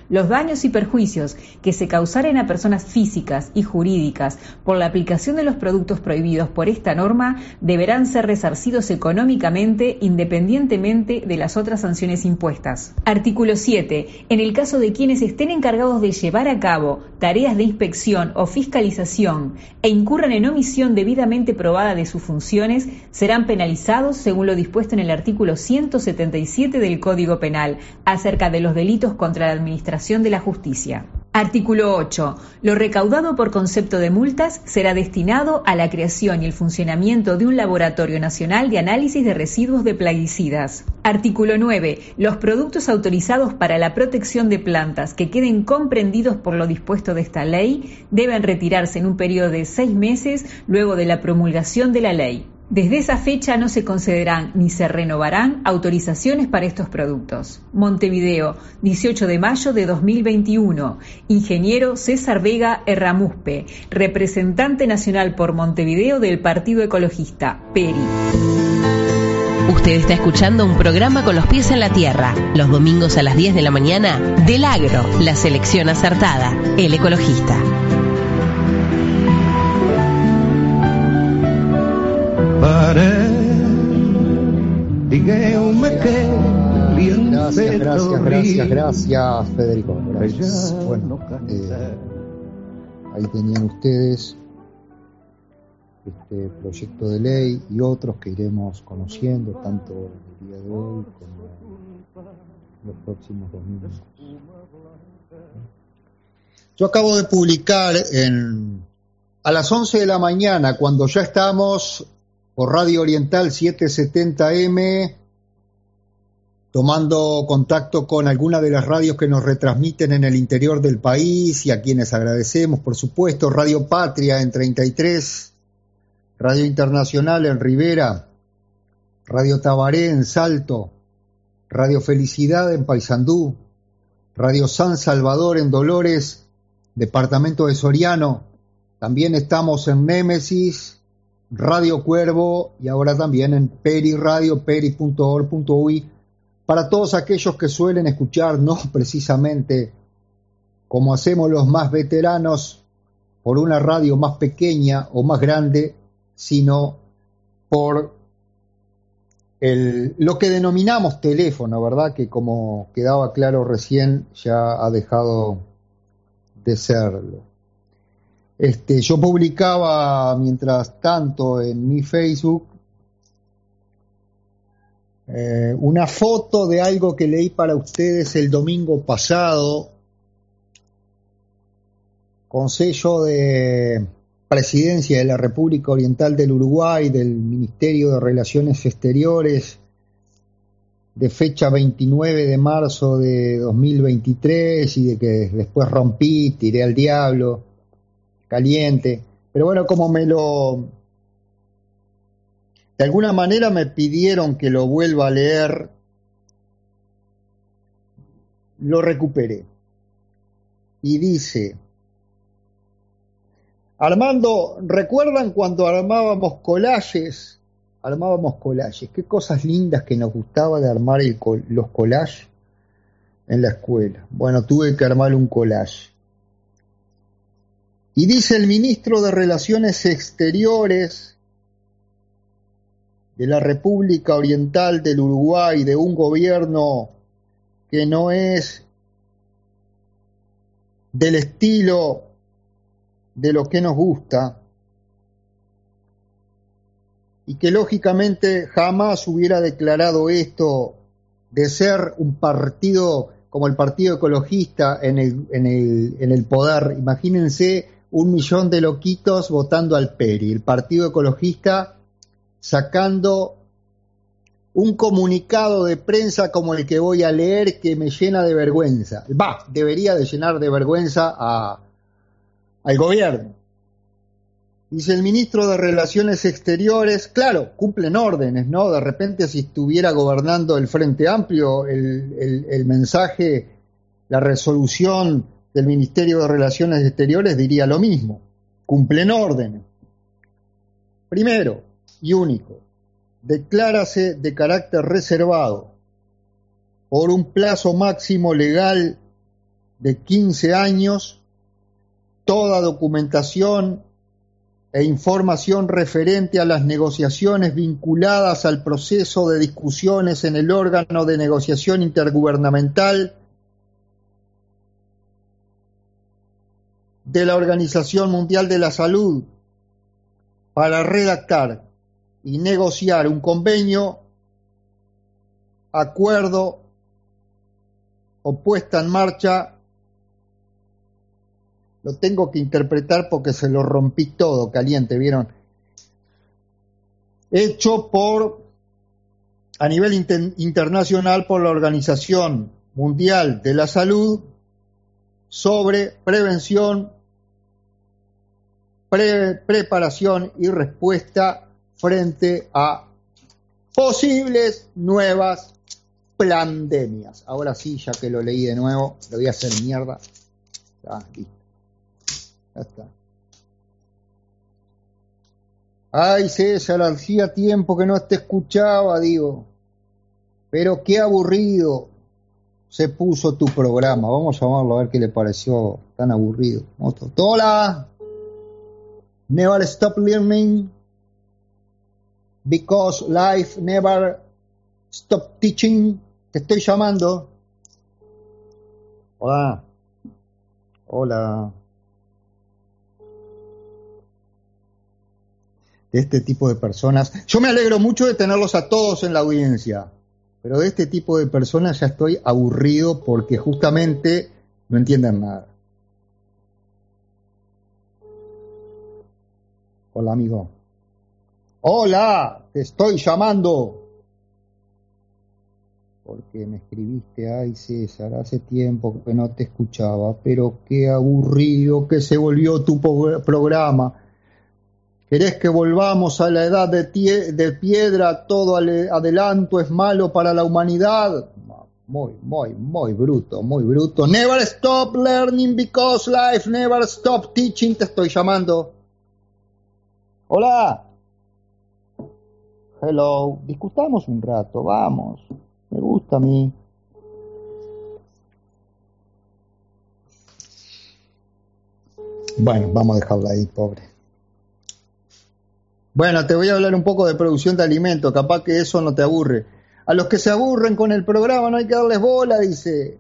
Los daños y perjuicios que se causaren a personas físicas y jurídicas por la aplicación de los productos prohibidos por esta norma deberán ser resarcidos económicamente independientemente de las otras sanciones impuestas. Artículo 7. En el caso de quienes estén encargados de llevar a cabo tareas de inspección o fiscalización e incurran en omisión debidamente probada de sus funciones, serán penalizados según lo dispuesto en el artículo 177 del Código Penal acerca de los delitos contra la administración de la justicia. Artículo 8. Lo recaudado por concepto de multas será destinado a la creación y el funcionamiento de un laboratorio nacional de análisis de residuos de plaguicidas. Artículo 9. Los productos autorizados para la protección de plantas que queden comprendidos por lo dispuesto de esta ley deben retirarse en un periodo de 6 meses luego de la promulgación de la ley. Desde esa fecha no se concederán ni se renovarán autorizaciones para estos productos. Montevideo, 18 de mayo de 2021. Ingeniero César Vega Erramuspe, representante nacional por Montevideo del Partido Ecologista, PERI. Usted está escuchando un programa con los pies en la tierra, los domingos a las 10 de la mañana, del Agro, la selección acertada, el ecologista. Gracias, Federico. Gracias. Bueno, ahí tenían ustedes este proyecto de ley y otros que iremos conociendo tanto el día de hoy como los próximos domingos. Yo acabo de publicar a las 11 de la mañana, cuando ya estamos por Radio Oriental 770M, tomando contacto con algunas de las radios que nos retransmiten en el interior del país y a quienes agradecemos, por supuesto, Radio Patria en 33, Radio Internacional en Rivera, Radio Tabaré en Salto, Radio Felicidad en Paysandú, Radio San Salvador en Dolores, departamento de Soriano, también estamos en Némesis, Radio Cuervo y ahora también en Peri Radio, peri.org.uy, para todos aquellos que suelen escuchar, no precisamente como hacemos los más veteranos, por una radio más pequeña o más grande, sino por lo que denominamos teléfono, ¿verdad? Que como quedaba claro recién, ya ha dejado de serlo. Yo publicaba mientras tanto en mi Facebook una foto de algo que leí para ustedes el domingo pasado con sello de Presidencia de la República Oriental del Uruguay, del Ministerio de Relaciones Exteriores, de fecha 29 de marzo de 2023 y de que después rompí, tiré al diablo, caliente, pero bueno, como de alguna manera me pidieron que lo vuelva a leer, lo recuperé. Y dice: Armando, ¿recuerdan cuando armábamos collages? Qué cosas lindas que nos gustaba de armar los collages en la escuela. Bueno, tuve que armar un collage. Y dice el ministro de Relaciones Exteriores de la República Oriental del Uruguay, de un gobierno que no es del estilo de lo que nos gusta, y que lógicamente jamás hubiera declarado esto de ser un partido como el Partido Ecologista en el poder. Imagínense 1 millón de loquitos votando al PERI, el Partido Ecologista sacando un comunicado de prensa como el que voy a leer, que me llena de vergüenza. Debería de llenar de vergüenza al gobierno. Dice el ministro de Relaciones Exteriores, claro, cumplen órdenes, ¿no? De repente, si estuviera gobernando el Frente Amplio, el mensaje, la resolución del Ministerio de Relaciones Exteriores diría lo mismo. Cumplen órdenes. Primero y único, declárase de carácter reservado por un plazo máximo legal de 15 años, toda documentación e información referente a las negociaciones vinculadas al proceso de discusiones en el órgano de negociación intergubernamental de la Organización Mundial de la Salud para redactar y negociar un convenio, acuerdo o puesta en marcha. Lo tengo que interpretar porque se lo rompí todo caliente, ¿vieron? Hecho a nivel internacional por la Organización Mundial de la Salud sobre prevención, preparación y respuesta frente a posibles nuevas pandemias. Ahora sí, ya que lo leí de nuevo, lo voy a hacer mierda. Listo. Ya está. Ay, César, hacía tiempo que no te escuchaba, digo. Pero qué aburrido se puso tu programa. Vamos a llamarlo a ver qué le pareció tan aburrido. Hola. Never stop learning because life never stop teaching. Te estoy llamando. Hola. Hola. De este tipo de personas. Yo me alegro mucho de tenerlos a todos en la audiencia, pero de este tipo de personas ya estoy aburrido porque justamente no entienden nada. Hola, amigo. Hola, te estoy llamando. Porque me escribiste, ay César, hace tiempo que no te escuchaba, pero qué aburrido que se volvió tu programa. ¿Querés que volvamos a la edad de piedra? Todo adelanto es malo para la humanidad. Muy bruto, muy bruto. Never stop learning because life never stop teaching. Te estoy llamando. Hola. Hello. Discutamos un rato, vamos. Me gusta a mí. Bueno, vamos a dejarla ahí, pobre. Bueno, te voy a hablar un poco de producción de alimentos, capaz que eso no te aburre. A los que se aburren con el programa no hay que darles bola, dice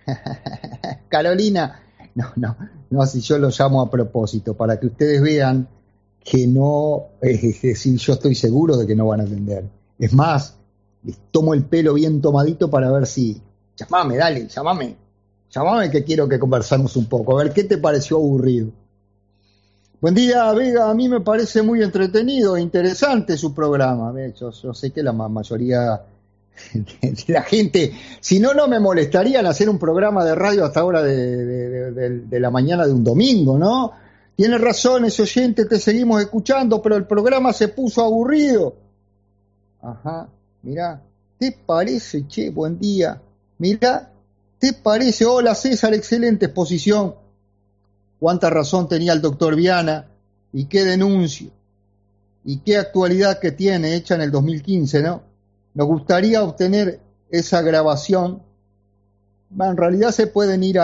Carolina. No, si yo lo llamo a propósito, para que ustedes vean que no, es decir, yo estoy seguro de que no van a atender. Es más, les tomo el pelo bien tomadito para ver si... Llamame, dale, llamame que quiero que conversemos un poco, a ver qué te pareció aburrido. Buen día, Vega, a mí me parece muy entretenido e interesante su programa. Yo sé que la mayoría de la gente, si no me molestaría en hacer un programa de radio hasta ahora de la mañana de un domingo, ¿no? Tiene razón ese oyente, te seguimos escuchando, pero el programa se puso aburrido. Ajá, mirá, ¿te parece, che? Buen día. Mirá, ¿te parece? Hola, César, excelente exposición. Cuánta razón tenía el doctor Viana, y qué denuncio, y qué actualidad que tiene, hecha en el 2015, ¿no? Nos gustaría obtener esa grabación. En realidad se pueden ir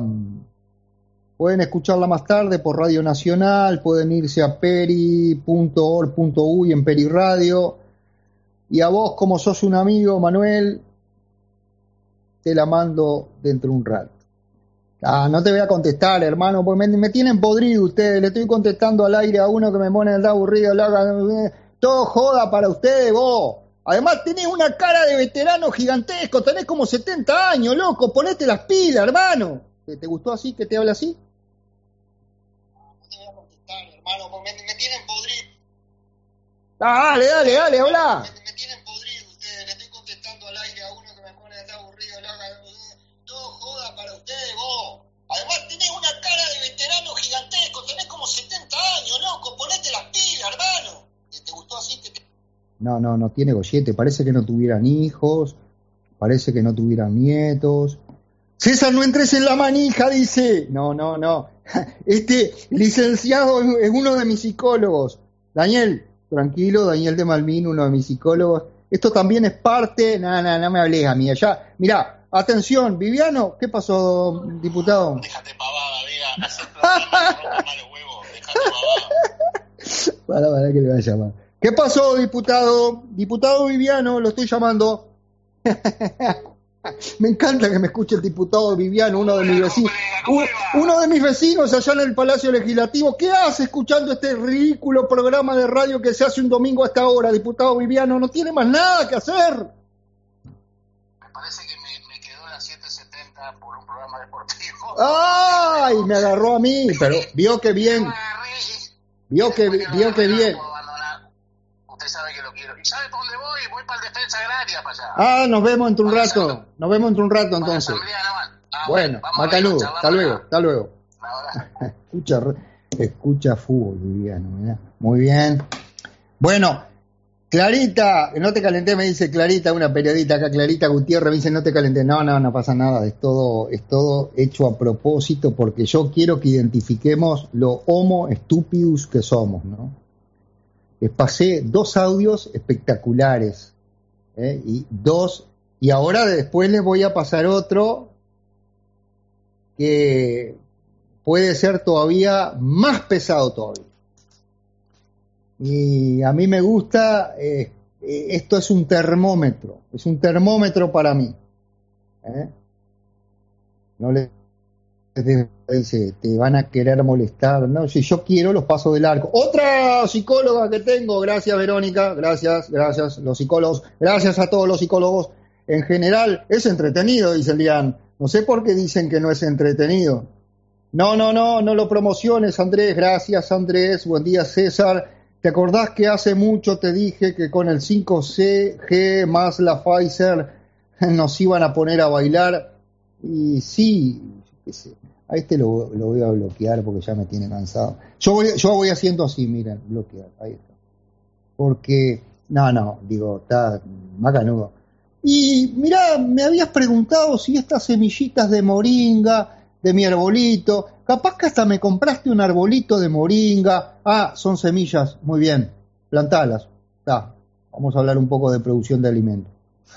pueden escucharla más tarde por Radio Nacional, pueden irse a peri.org.uy en Peri Radio, y a vos, como sos un amigo, Manuel, te la mando dentro de un rato. No te voy a contestar, hermano, porque me tienen podrido ustedes. Le estoy contestando al aire a uno que me pone el aburrido. Todo joda para ustedes, vos. Además tenés una cara de veterano gigantesco, tenés como 70 años, loco. Ponete las pilas, hermano. ¿Te gustó así, que te hable así? No te voy a contestar, hermano, porque me tienen podrido. Dale, habla. Me tienen podrido ustedes. Le estoy contestando al aire a uno que me pone el aburrido. Todo joda para ustedes, vos. Además tenés una cara de veterano gigantesco, tenés como 70 años, loco, ponete las pilas, hermano. ¿Te gustó así? No tiene gollete, parece que no tuvieran hijos, parece que no tuvieran nietos. César, no entres en la manija, dice. No. Este licenciado es uno de mis psicólogos. Daniel, tranquilo, Daniel de Malmín, uno de mis psicólogos. Esto también es parte... No me hables a mí allá. Mirá, Atención, Viviano, ¿qué pasó, diputado? Déjate pavada, diga, hacer programa, no los huevos, déjate pavada. Para que le va a llamar. ¿Qué pasó, diputado? Diputado Viviano, lo estoy llamando. Me encanta que me escuche el diputado Viviano, uno de mis vecinos. Uno de mis vecinos allá en el Palacio Legislativo. ¿Qué hace escuchando este ridículo programa de radio que se hace un domingo a esta hora, diputado Viviano? No tiene más nada que hacer. Me parece que me quedó la 770 por un programa deportivo. ¡Ay! Me agarró a mí, pero vio que bien. Vio que bien. Usted sabe que lo quiero. ¿Y sabe por dónde voy? Voy para el Defensa Agraria, para allá. Ah, nos vemos entre un rato. Nos vemos entre un rato, entonces. Bueno, macanudo. Hasta luego. Escucha fútbol, Viviano. ¿Verdad? Muy bien. Bueno, Clarita, no te calenté, me dice Clarita, una periodista acá, Clarita Gutiérrez, me dice no te calenté. No pasa nada, es todo hecho a propósito, porque yo quiero que identifiquemos lo homo estúpidos que somos, ¿no? Pasé 2 audios espectaculares, y ahora después les voy a pasar otro que puede ser todavía más pesado todavía. Y a mí me gusta, esto es un termómetro para mí. No le dice, te van a querer molestar, no, si yo quiero los paso del arco. Otra psicóloga que tengo, gracias Verónica, gracias los psicólogos, gracias a todos los psicólogos. En general es entretenido, dice Elian. No sé por qué dicen que no es entretenido. No lo promociones, Andrés. Gracias, Andrés. Buen día, César. ¿Te acordás que hace mucho te dije que con el 5G más la Pfizer nos iban a poner a bailar? Y sí, a este lo voy a bloquear porque ya me tiene cansado. Yo voy haciendo así, miren, bloquear, ahí está. Porque, está macanudo. Y mirá, me habías preguntado si estas semillitas de moringa, de mi arbolito, capaz que hasta me compraste un arbolito de moringa. Ah, son semillas, muy bien, plantalas. Vamos a hablar un poco de producción de alimentos.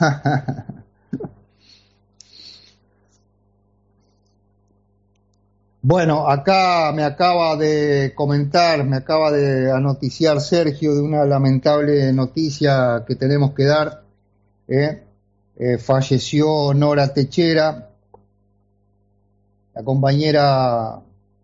Bueno, acá me acaba de anoticiar Sergio de una lamentable noticia que tenemos que dar. Falleció Nora Techera, la compañera,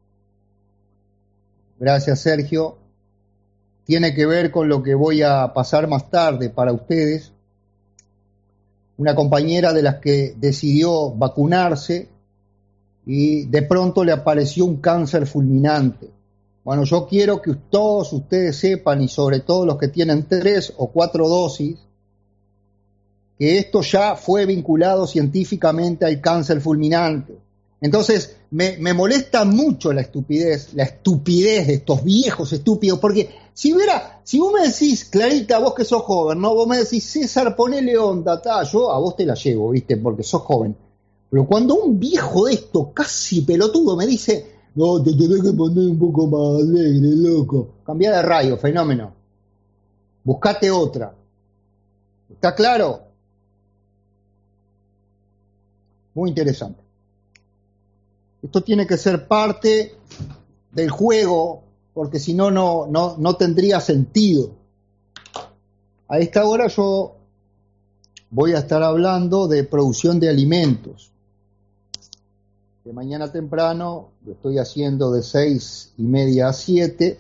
gracias Sergio, tiene que ver con lo que voy a pasar más tarde para ustedes. Una compañera de las que decidió vacunarse y de pronto le apareció un cáncer fulminante. Bueno, yo quiero que todos ustedes sepan, y sobre todo los que tienen 3 o 4 dosis, que esto ya fue vinculado científicamente al cáncer fulminante. Entonces, me molesta mucho la estupidez de estos viejos estúpidos, porque si vos me decís, Clarita, vos que sos joven, ¿no? Vos me decís, César, ponele onda, yo a vos te la llevo, ¿viste? Porque sos joven. Pero cuando un viejo de esto, casi pelotudo, me dice, no, te tenés que poner un poco más alegre, loco. Cambiá de radio, fenómeno. Buscate otra. ¿Está claro? Muy interesante. Esto tiene que ser parte del juego, porque si no, no tendría sentido. A esta hora yo voy a estar hablando de producción de alimentos. De mañana temprano lo estoy haciendo de 6:30 a 7,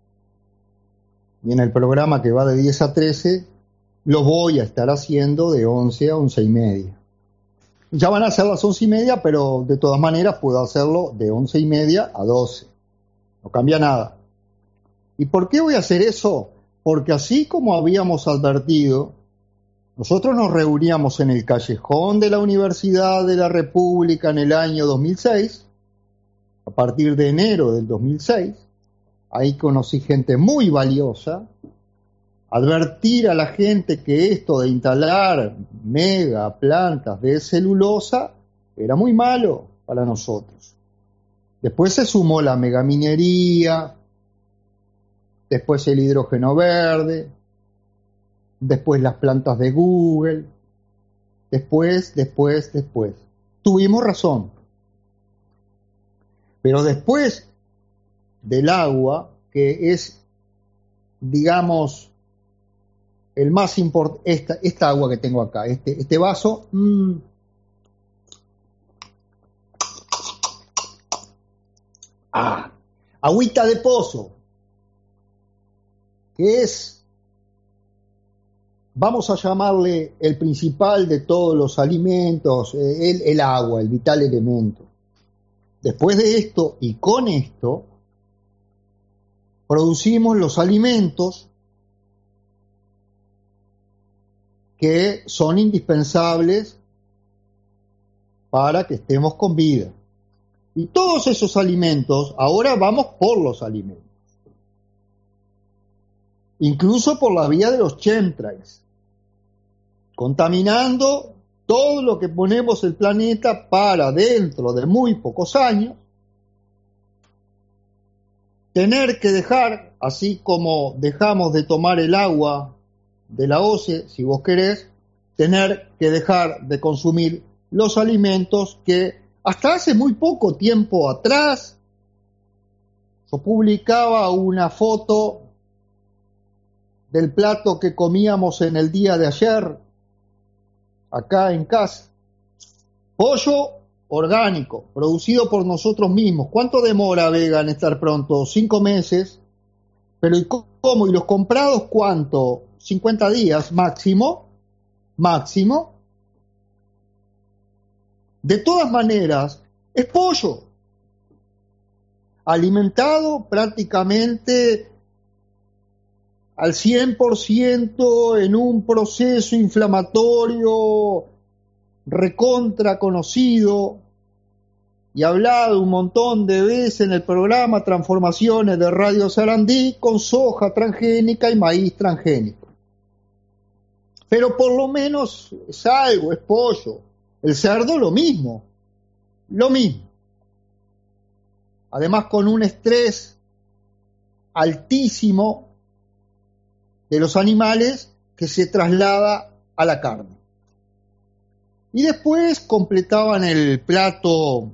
y en el programa que va de 10 a 13 lo voy a estar haciendo de 11 a 11:30. Ya van a ser las 11:30, pero de todas maneras puedo hacerlo de 11:30 a 12. No cambia nada. ¿Y por qué voy a hacer eso? Porque así como habíamos advertido, nosotros nos reuníamos en el callejón de la Universidad de la República en el año 2006, a partir de enero del 2006. Ahí conocí gente muy valiosa. Advertir a la gente que esto de instalar mega plantas de celulosa era muy malo para nosotros. Después se sumó la megaminería, después el hidrógeno verde, después las plantas de Google, Después. Tuvimos razón. Pero después del agua, que es, digamos, el más importante, esta agua que tengo acá, este vaso, agüita de pozo, que es, vamos a llamarle el principal de todos los alimentos, el agua, el vital elemento. Después de esto y con esto, producimos los alimentos que son indispensables para que estemos con vida. Y todos esos alimentos, ahora vamos por los alimentos. Incluso por la vía de los chemtrails, contaminando todo lo que ponemos el planeta para dentro de muy pocos años tener que dejar, así como dejamos de tomar el agua de la OCE, si vos querés, tener que dejar de consumir los alimentos que hasta hace muy poco tiempo atrás yo publicaba una foto del plato que comíamos en el día de ayer, acá en casa. Pollo orgánico, producido por nosotros mismos. ¿Cuánto demora, Vega, en estar pronto? 5 meses. Pero ¿y cómo? ¿Y los comprados cuánto? 50 días máximo. Máximo. De todas maneras, es pollo. Alimentado prácticamente al 100% en un proceso inflamatorio recontra conocido y hablado un montón de veces en el programa Transformaciones de Radio Sarandí, con soja transgénica y maíz transgénico. Pero por lo menos es algo, es pollo. El cerdo lo mismo. Además con un estrés altísimo de los animales que se traslada a la carne. Y después completaban el plato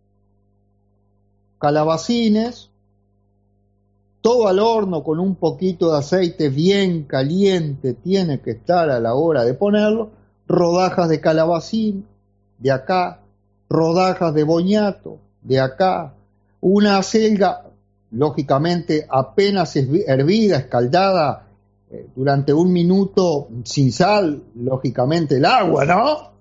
calabacines, todo al horno con un poquito de aceite bien caliente, tiene que estar a la hora de ponerlo, rodajas de calabacín, de acá, rodajas de boñato, de acá, una acelga, lógicamente apenas hervida, escaldada, durante 1 minuto sin sal, lógicamente el agua, ¿no?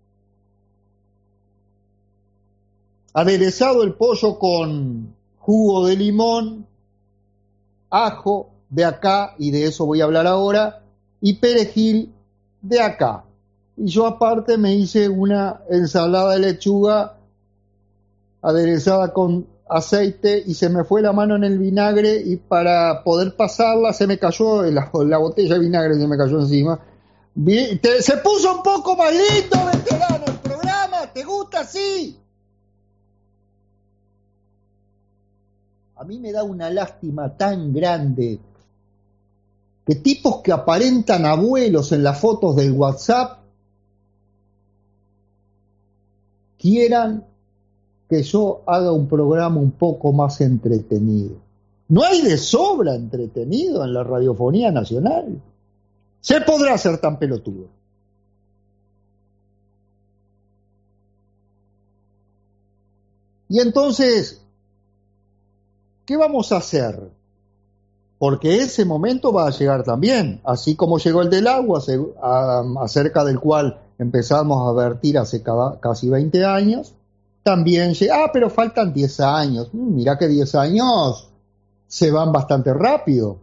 Aderezado el pollo con jugo de limón, ajo de acá, y de eso voy a hablar ahora, y perejil de acá. Y yo aparte me hice una ensalada de lechuga aderezada con aceite y se me fue la mano en el vinagre y para poder pasarla se me cayó, la botella de vinagre se me cayó encima. Se puso un poco más lindo, veterano, el programa, ¿te gusta así? A mí me da una lástima tan grande que tipos que aparentan abuelos en las fotos del WhatsApp quieran que yo haga un programa un poco más entretenido. No hay de sobra entretenido en la radiofonía nacional. Se podrá ser tan pelotudo. Y entonces, ¿qué vamos a hacer? Porque ese momento va a llegar también, así como llegó el del agua, acerca del cual empezamos a vertir hace casi 20 años, también llega, pero faltan 10 años. Mirá que 10 años se van bastante rápido.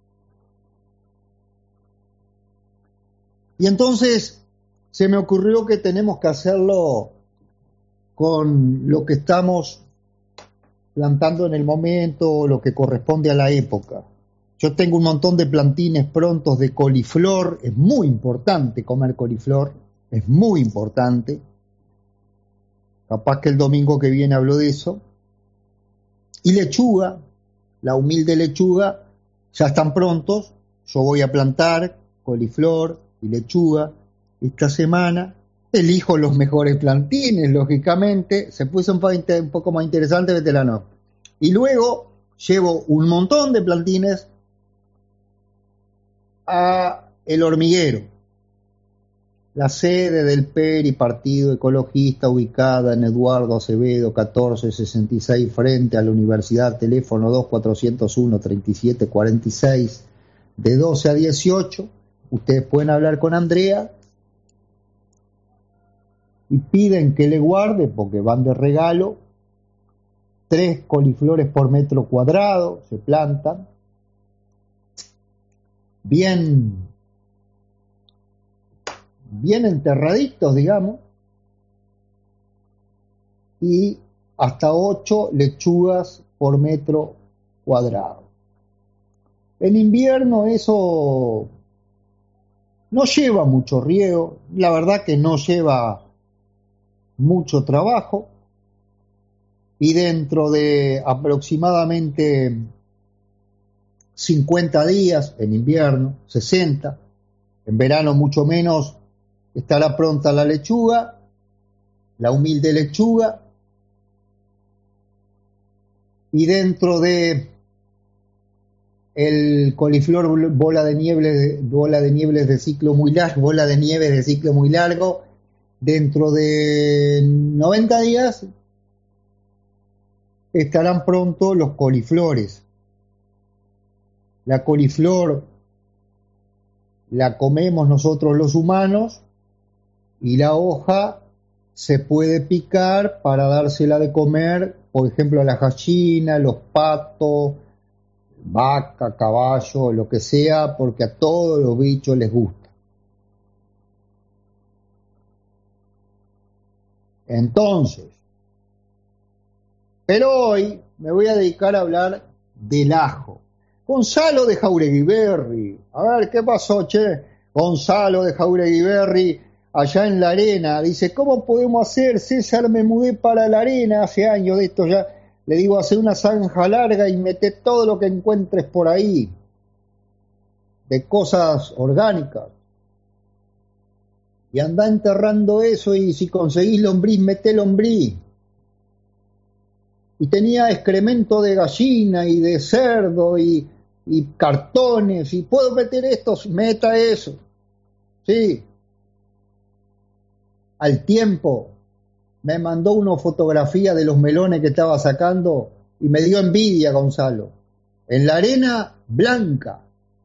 Y entonces se me ocurrió que tenemos que hacerlo con lo que estamos plantando en el momento, lo que corresponde a la época. Yo tengo un montón de plantines prontos de coliflor, es muy importante comer coliflor, es muy importante. Capaz que el domingo que viene hablo de eso. Y lechuga, la humilde lechuga, ya están prontos. Yo voy a plantar coliflor y lechuga esta semana elijo los mejores plantines, lógicamente, se puso un poco más interesante Veterano. Y luego llevo un montón de plantines a El Hormiguero, la sede del PERI, Partido Ecologista, ubicada en Eduardo Acevedo 1466, frente a la Universidad, teléfono 2401-3746, de 12 a 18. Ustedes pueden hablar con Andrea y piden que le guarde, porque van de regalo, 3 coliflores por metro cuadrado, se plantan, bien enterraditos, digamos, y hasta 8 lechugas por metro cuadrado. En invierno eso no lleva mucho riego, la verdad que no lleva mucho trabajo, y dentro de aproximadamente 50 días, en invierno 60, en verano mucho menos, estará pronta la lechuga, la humilde lechuga, y dentro de el coliflor bola de nieve de ciclo muy largo, dentro de 90 días estarán pronto los coliflores. La coliflor la comemos nosotros los humanos y la hoja se puede picar para dársela de comer, por ejemplo, a las gallinas, los patos, vaca, caballo, lo que sea, porque a todos los bichos les gusta. Entonces, pero hoy me voy a dedicar a hablar del ajo. Gonzalo de Jaureguiberri, a ver, ¿qué pasó, che? Gonzalo de Jaureguiberri, allá en La Arena, dice, ¿cómo podemos hacer? César, me mudé para La Arena hace años de esto ya. Le digo, hacer una zanja larga y mete todo lo que encuentres por ahí, de cosas orgánicas. Y anda enterrando eso, y si conseguís lombriz, meté lombriz. Y tenía excremento de gallina y de cerdo y cartones, y puedo meter esto, meta eso. Sí. Al tiempo me mandó una fotografía de los melones que estaba sacando y me dio envidia, Gonzalo. En La Arena, blanca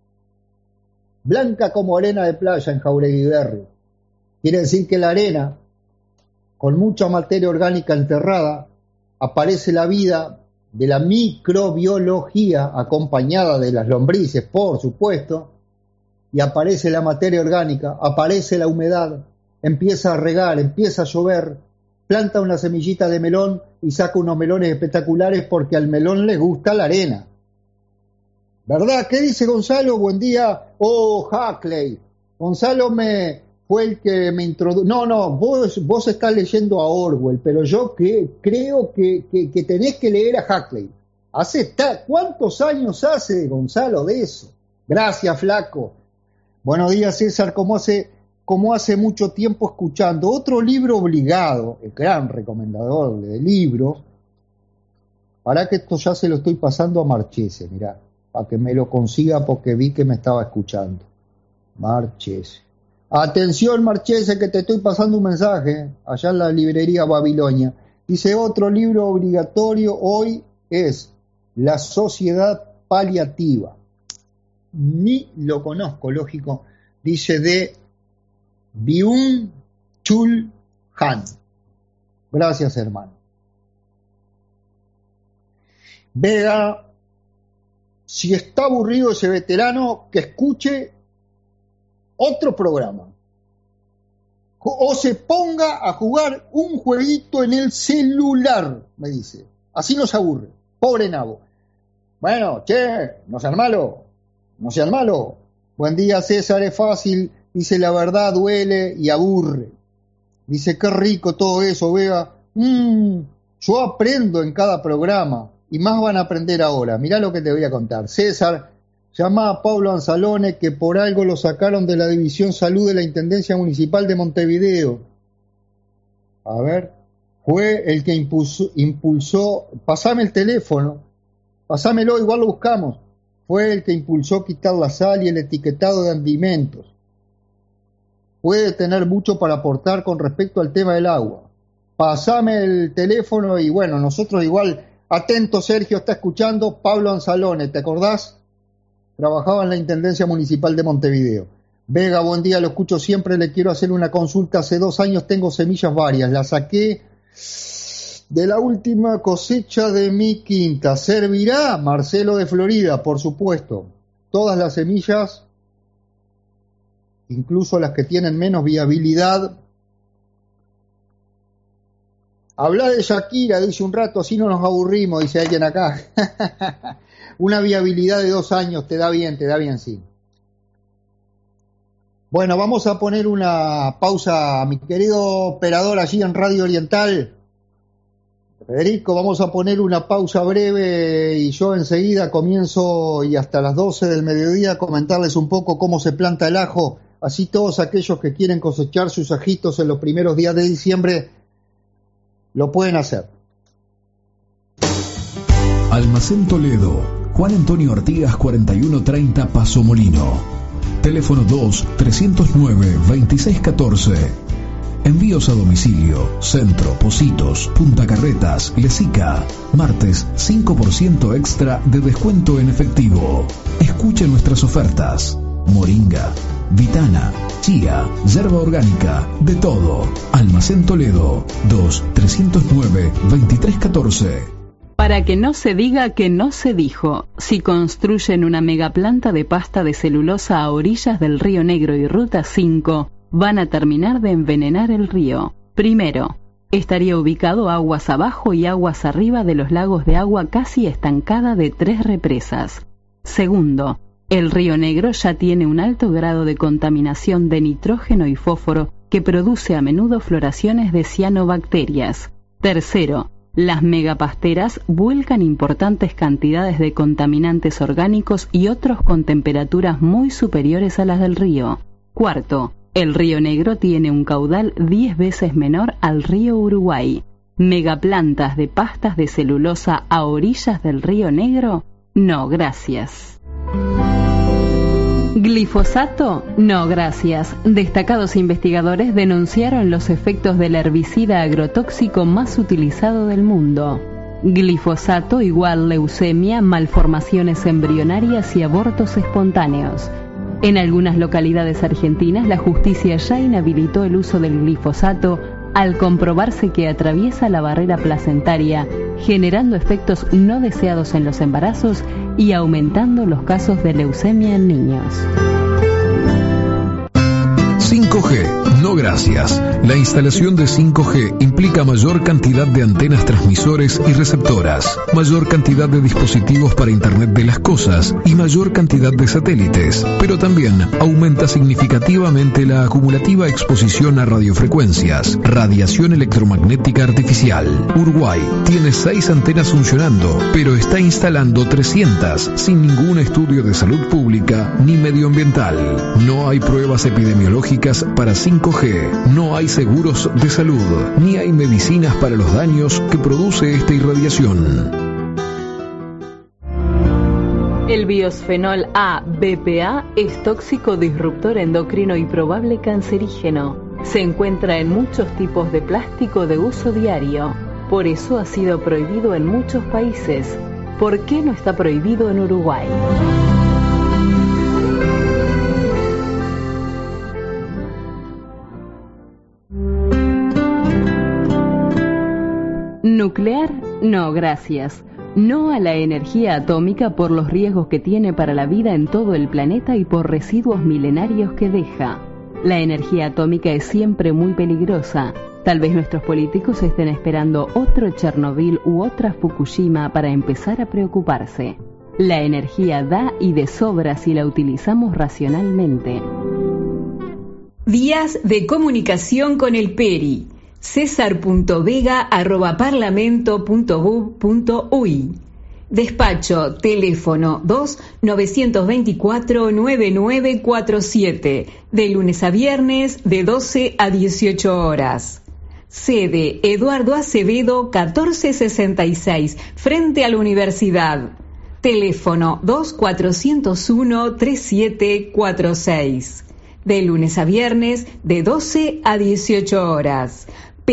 como arena de playa en Jaureguiberri. Quiere decir que la arena, con mucha materia orgánica enterrada, aparece la vida de la microbiología, acompañada de las lombrices, por supuesto, y aparece la materia orgánica, aparece la humedad, empieza a regar, empieza a llover, planta una semillita de melón y saca unos melones espectaculares porque al melón le gusta la arena. ¿Verdad? ¿Qué dice Gonzalo? Buen día. Oh, Huxley. Gonzalo fue el que me introdujo. No, vos estás leyendo a Orwell, pero yo creo que tenés que leer a Huxley. ¿Cuántos años hace, Gonzalo, de eso? Gracias, flaco. Buenos días, César, como hace mucho tiempo escuchando. Otro libro obligado, el gran recomendador de libros, para que esto ya se lo estoy pasando a Marchese, mirá, para que me lo consiga porque vi que me estaba escuchando. Marchese. Atención, Marchese, que te estoy pasando un mensaje, allá en la librería Babilonia. Dice, otro libro obligatorio hoy es La Sociedad Paliativa. Ni lo conozco, lógico. Dice de Byung-Chul Han. Gracias, hermano. Vega, si está aburrido ese veterano, que escuche otro programa. O se ponga a jugar un jueguito en el celular, me dice. Así no se aburre. Pobre nabo. Bueno, no sean malo. Buen día, César, es fácil. Dice, la verdad duele y aburre. Dice, qué rico todo eso, Vega. Yo aprendo en cada programa. Y más van a aprender ahora. Mirá lo que te voy a contar. César, llama a Pablo Anzalone, que por algo lo sacaron de la División Salud de la Intendencia Municipal de Montevideo. A ver, fue el que impulsó, pasame el teléfono, pasámelo, igual lo buscamos. Fue el que impulsó quitar la sal y el etiquetado de alimentos. Puede tener mucho para aportar con respecto al tema del agua. Pasame el teléfono y bueno, nosotros igual, atento Sergio, está escuchando, Pablo Anzalone, ¿te acordás? Trabajaba en la Intendencia Municipal de Montevideo. Vega, buen día, lo escucho siempre, le quiero hacer una consulta. Hace 2 años tengo semillas varias, las saqué de la última cosecha de mi quinta. ¿Servirá? Marcelo de Florida, por supuesto. Todas las semillas, incluso las que tienen menos viabilidad. Habla de Shakira, dice un rato, así no nos aburrimos, dice alguien acá. Una viabilidad de 2 años, te da bien, sí. Bueno, vamos a poner una pausa, mi querido operador allí en Radio Oriental. Federico, vamos a poner una pausa breve y yo enseguida comienzo y hasta las 12 del mediodía a comentarles un poco cómo se planta el ajo. Así todos aquellos que quieren cosechar sus ajitos en los primeros días de diciembre lo pueden hacer. Almacén Toledo, Juan Antonio Artigas 4130 Paso Molino. Teléfono 2-309-2614. Envíos a domicilio, Centro, Pocitos, Punta Carretas, Lesica. Martes, 5% extra de descuento en efectivo. Escuche nuestras ofertas. Moringa, Vitana, Chía, yerba orgánica, de todo. Almacén Toledo, 2-309-2314. Para que no se diga que no se dijo, si construyen una megaplanta de pasta de celulosa a orillas del Río Negro y Ruta 5, van a terminar de envenenar el río. Primero, estaría ubicado aguas abajo y aguas arriba de los lagos de agua casi estancada de 3 represas. Segundo, el Río Negro ya tiene un alto grado de contaminación de nitrógeno y fósforo que produce a menudo floraciones de cianobacterias. Tercero, las megapasteras vuelcan importantes cantidades de contaminantes orgánicos y otros con temperaturas muy superiores a las del río. Cuarto, el Río Negro tiene un caudal 10 veces menor al río Uruguay. ¿Megaplantas de pastas de celulosa a orillas del Río Negro? No, gracias. ¿Glifosato? No, gracias. Destacados investigadores denunciaron los efectos del herbicida agrotóxico más utilizado del mundo. Glifosato igual leucemia, malformaciones embrionarias y abortos espontáneos. En algunas localidades argentinas, la justicia ya inhabilitó el uso del glifosato al comprobarse que atraviesa la barrera placentaria, generando efectos no deseados en los embarazos y aumentando los casos de leucemia en niños. 5G, no gracias. La instalación de 5G implica mayor cantidad de antenas transmisores y receptoras, mayor cantidad de dispositivos para Internet de las cosas y mayor cantidad de satélites, pero también aumenta significativamente la acumulativa exposición a radiofrecuencias, radiación electromagnética artificial. Uruguay tiene 6 antenas funcionando, pero está instalando 300 sin ningún estudio de salud pública ni medioambiental. No hay pruebas epidemiológicas para 5G, no hay seguros de salud, ni hay medicinas para los daños que produce esta irradiación. El biosfenol A, BPA, es tóxico, disruptor endocrino y probable cancerígeno. Se encuentra en muchos tipos de plástico de uso diario. Por eso ha sido prohibido en muchos países. ¿Por qué no está prohibido en Uruguay? Nuclear, no, gracias. No a la energía atómica por los riesgos que tiene para la vida en todo el planeta y por residuos milenarios que deja. La energía atómica es siempre muy peligrosa. Tal vez nuestros políticos estén esperando otro Chernobyl u otra Fukushima para empezar a preocuparse. La energía da y de sobra si la utilizamos racionalmente. Vías de comunicación con el PERI. cesar.vega@parlamento.gov.uy. Despacho, teléfono 2-924-9947, de lunes a viernes de 12 a 18 horas. Sede Eduardo Acevedo 1466, frente a la universidad. Teléfono 2401-3746. De lunes a viernes, de 12 a 18 horas.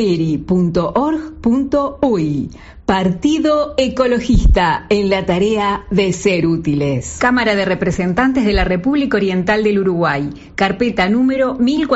peri.org.uy. Partido Ecologista, en la tarea de ser útiles. Cámara de Representantes de la República Oriental del Uruguay, carpeta número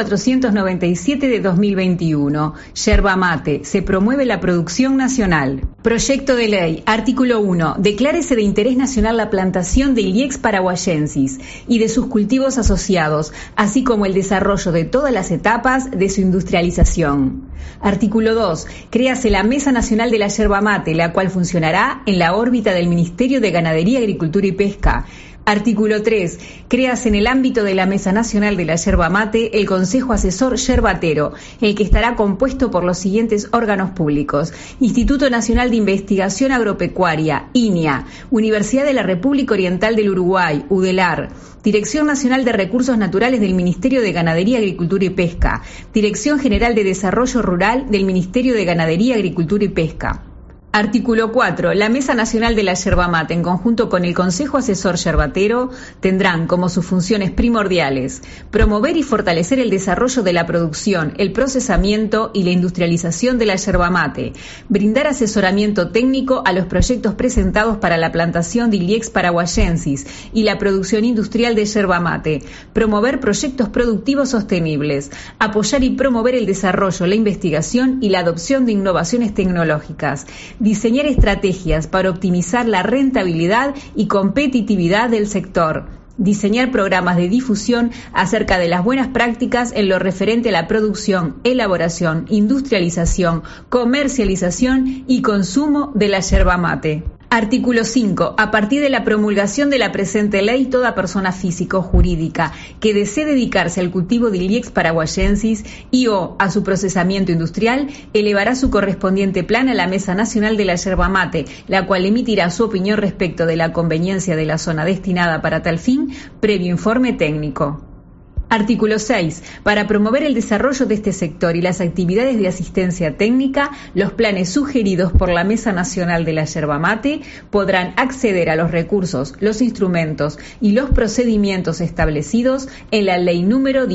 1497 de 2021. Yerba mate, se promueve la producción nacional. Proyecto de ley, artículo 1. Declárese de interés nacional la plantación de Iliex paraguayensis y de sus cultivos asociados, así como el desarrollo de todas las etapas de su industrialización. Artículo 2. Créase la Mesa Nacional de la Yerba Mate, la cual funcionará en la órbita del Ministerio de Ganadería, Agricultura y Pesca. Artículo 3. Créase en el ámbito de la Mesa Nacional de la Yerba Mate el Consejo Asesor Yerbatero, el que estará compuesto por los siguientes órganos públicos: Instituto Nacional de Investigación Agropecuaria, INIA, Universidad de la República Oriental del Uruguay, UDELAR, Dirección Nacional de Recursos Naturales del Ministerio de Ganadería, Agricultura y Pesca, Dirección General de Desarrollo Rural del Ministerio de Ganadería, Agricultura y Pesca. Artículo 4. La Mesa Nacional de la Yerba Mate, en conjunto con el Consejo Asesor Yerbatero, tendrán como sus funciones primordiales promover y fortalecer el desarrollo de la producción, el procesamiento y la industrialización de la yerba mate, brindar asesoramiento técnico a los proyectos presentados para la plantación de Iliex paraguayensis y la producción industrial de yerba mate, promover proyectos productivos sostenibles, apoyar y promover el desarrollo, la investigación y la adopción de innovaciones tecnológicas, diseñar estrategias para optimizar la rentabilidad y competitividad del sector, diseñar programas de difusión acerca de las buenas prácticas en lo referente a la producción, elaboración, industrialización, comercialización y consumo de la yerba mate. Artículo 5. A partir de la promulgación de la presente ley, toda persona física o jurídica que desee dedicarse al cultivo de Iliex paraguayensis y o a su procesamiento industrial, elevará su correspondiente plan a la Mesa Nacional de la Yerba Mate, la cual emitirá su opinión respecto de la conveniencia de la zona destinada para tal fin, previo informe técnico. Artículo 6. Para promover el desarrollo de este sector y las actividades de asistencia técnica, los planes sugeridos por la Mesa Nacional de la Yerba Mate podrán acceder a los recursos, los instrumentos y los procedimientos establecidos en la Ley número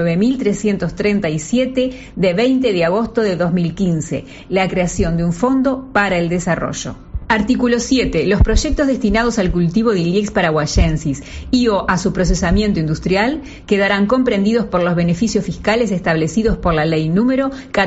19.337 de 20 de agosto de 2015, la creación de un fondo para el desarrollo. Artículo 7. Los proyectos destinados al cultivo de Iliex paraguayensis y o a su procesamiento industrial quedarán comprendidos por los beneficios fiscales establecidos por la Ley número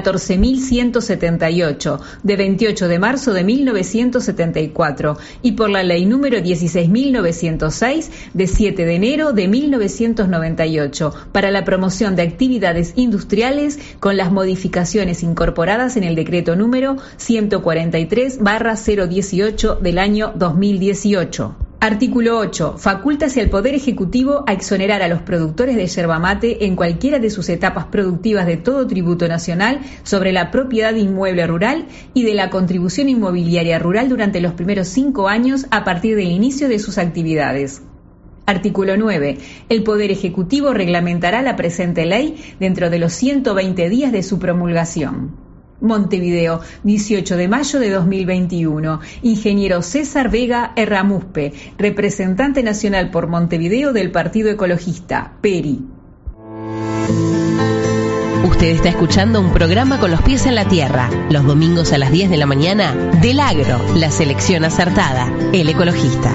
14.178 de 28 de marzo de 1974 y por la Ley número 16.906 de 7 de enero de 1998 para la promoción de actividades industriales con las modificaciones incorporadas en el decreto número 143/018 del año 2018. Artículo 8. Facúltase al Poder Ejecutivo a exonerar a los productores de yerba mate en cualquiera de sus etapas productivas de todo tributo nacional sobre la propiedad inmueble rural y de la contribución inmobiliaria rural durante los primeros 5 años a partir del inicio de sus actividades. Artículo 9. El Poder Ejecutivo reglamentará la presente ley dentro de los 120 días de su promulgación. Montevideo, 18 de mayo de 2021. Ingeniero César Vega Erramuspe, representante nacional por Montevideo del Partido Ecologista, PERI. Usted está escuchando un programa con los pies en la tierra, los domingos a las 10 de la mañana, del Agro, la selección acertada, el ecologista.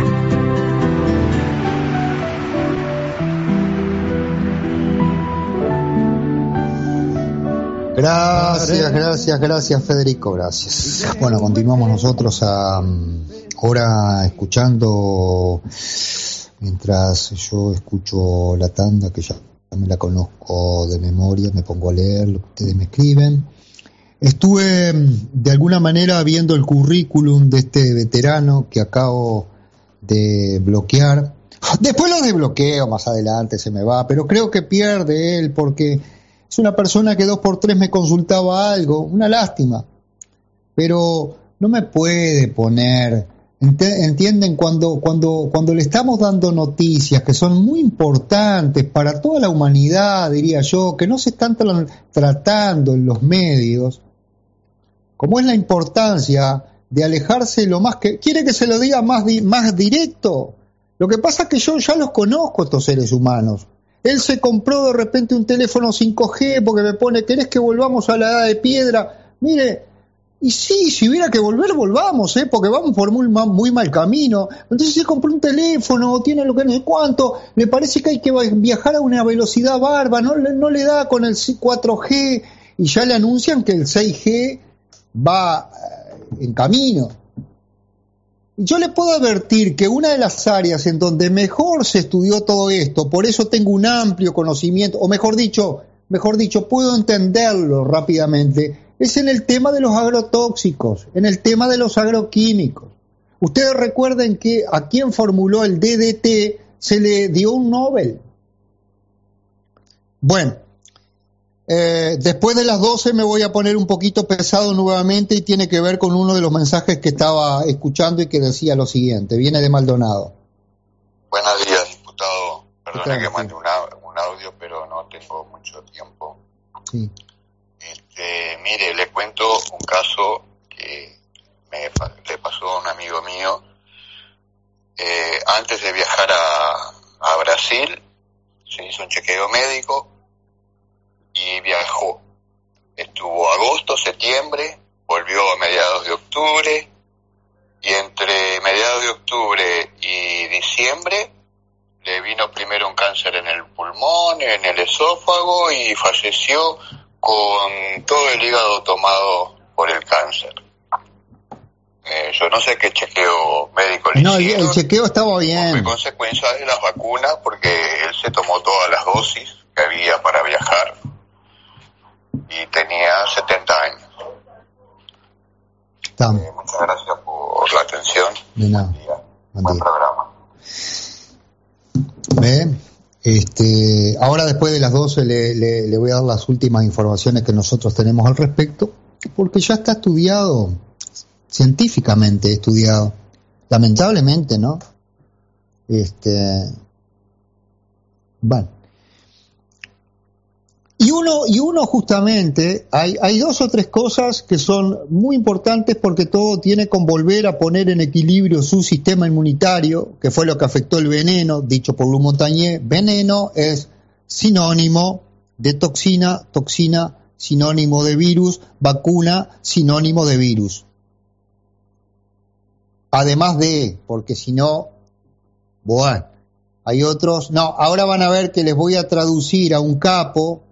Gracias Federico, gracias. Bueno, continuamos nosotros ahora escuchando, mientras yo escucho la tanda que ya me la conozco de memoria, me pongo a leer lo que ustedes me escriben. Estuve de alguna manera viendo el currículum de este veterano que acabo de bloquear. Después lo desbloqueo más adelante, se me va, pero creo que pierde él porque es una persona que 2x3 me consultaba algo, una lástima, pero no me puede poner, entienden, cuando le estamos dando noticias que son muy importantes para toda la humanidad, diría yo, que no se están tratando en los medios, como es la importancia de alejarse lo más que... ¿Quiere que se lo diga más directo? Lo que pasa es que yo ya los conozco, estos seres humanos. Él se compró de repente un teléfono 5G porque me pone, ¿querés que volvamos a la edad de piedra? Mire, y sí, si hubiera que volver, volvamos, porque vamos por muy mal camino. Entonces se compró un teléfono, tiene lo que no sé cuánto, le parece que hay que viajar a una velocidad bárbara, no le da con el 4G, y ya le anuncian que el 6G va en camino. Yo le puedo advertir que una de las áreas en donde mejor se estudió todo esto, por eso tengo un amplio conocimiento, o mejor dicho, puedo entenderlo rápidamente, es en el tema de los agrotóxicos, en el tema de los agroquímicos. Ustedes recuerden que a quien formuló el DDT se le dio un Nobel. Bueno, después de las 12 me voy a poner un poquito pesado nuevamente y tiene que ver con uno de los mensajes que estaba escuchando y que decía lo siguiente, viene de Maldonado. Buenos días, diputado. Perdone que mande un audio, pero no tengo mucho tiempo. Sí. Mire, le cuento un caso que le pasó a un amigo mío. Antes de viajar a Brasil, se hizo un chequeo médico y viajó. Estuvo agosto, septiembre, volvió a mediados de octubre, y entre mediados de octubre y diciembre le vino primero un cáncer en el pulmón, en el esófago, y falleció con todo el hígado tomado por el cáncer. Yo no sé qué chequeo médico le hicieron. El chequeo estaba bien. Fue consecuencia de las vacunas, porque él se tomó todas las dosis que había para viajar y tenía 70 años. Muchas gracias por la atención. De nada. Buen programa. Ahora después de las 12 le voy a dar las últimas informaciones que nosotros tenemos al respecto, porque ya está estudiado, científicamente estudiado, lamentablemente, ¿no? Bueno. Y uno justamente, hay dos o tres cosas que son muy importantes porque todo tiene con volver a poner en equilibrio su sistema inmunitario, que fue lo que afectó el veneno, dicho por Luc Montagnier. Veneno es sinónimo de toxina, toxina sinónimo de virus, vacuna sinónimo de virus. Además de, porque si no, bueno, hay otros, no, ahora van a ver que les voy a traducir a un capo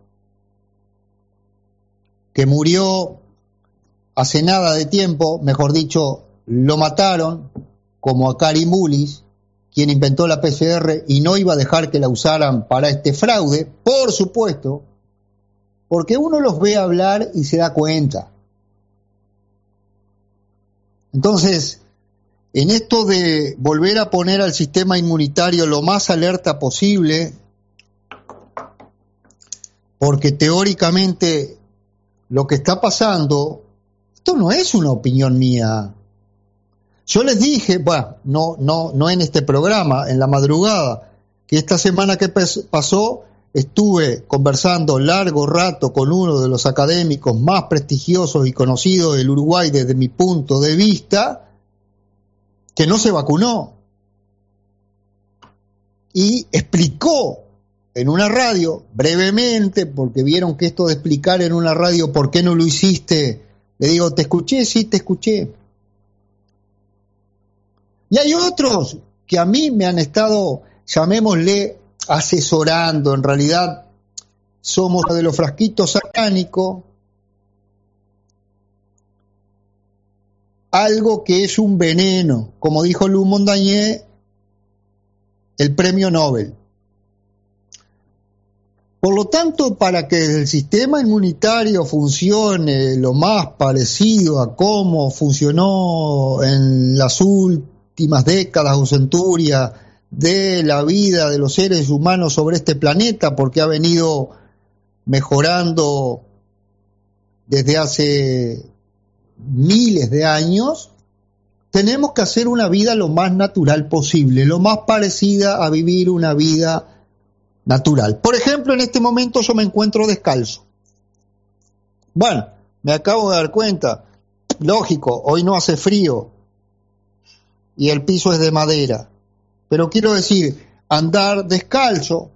que murió hace nada de tiempo, mejor dicho, lo mataron, como a Karim Mullis, quien inventó la PCR y no iba a dejar que la usaran para este fraude, por supuesto, porque uno los ve hablar y se da cuenta. Entonces, en esto de volver a poner al sistema inmunitario lo más alerta posible, porque teóricamente lo que está pasando, esto no es una opinión mía. Yo les dije, bueno, no en este programa, en la madrugada, que esta semana que pasó estuve conversando largo rato con uno de los académicos más prestigiosos y conocidos del Uruguay desde mi punto de vista, que no se vacunó. Y explicó en una radio, brevemente, porque vieron que esto de explicar en una radio por qué no lo hiciste, le digo, ¿te escuché? Sí, te escuché. Y hay otros que a mí me han estado, llamémosle, asesorando, en realidad somos de los frasquitos satánicos, algo que es un veneno, como dijo Luc Montagnier, el premio Nobel. Por lo tanto, para que el sistema inmunitario funcione lo más parecido a cómo funcionó en las últimas décadas o centurias de la vida de los seres humanos sobre este planeta, porque ha venido mejorando desde hace miles de años, tenemos que hacer una vida lo más natural posible, lo más parecida a vivir una vida natural. Por ejemplo, en este momento yo me encuentro descalzo. Bueno, me acabo de dar cuenta, lógico, hoy no hace frío y el piso es de madera, pero quiero decir, andar descalzo,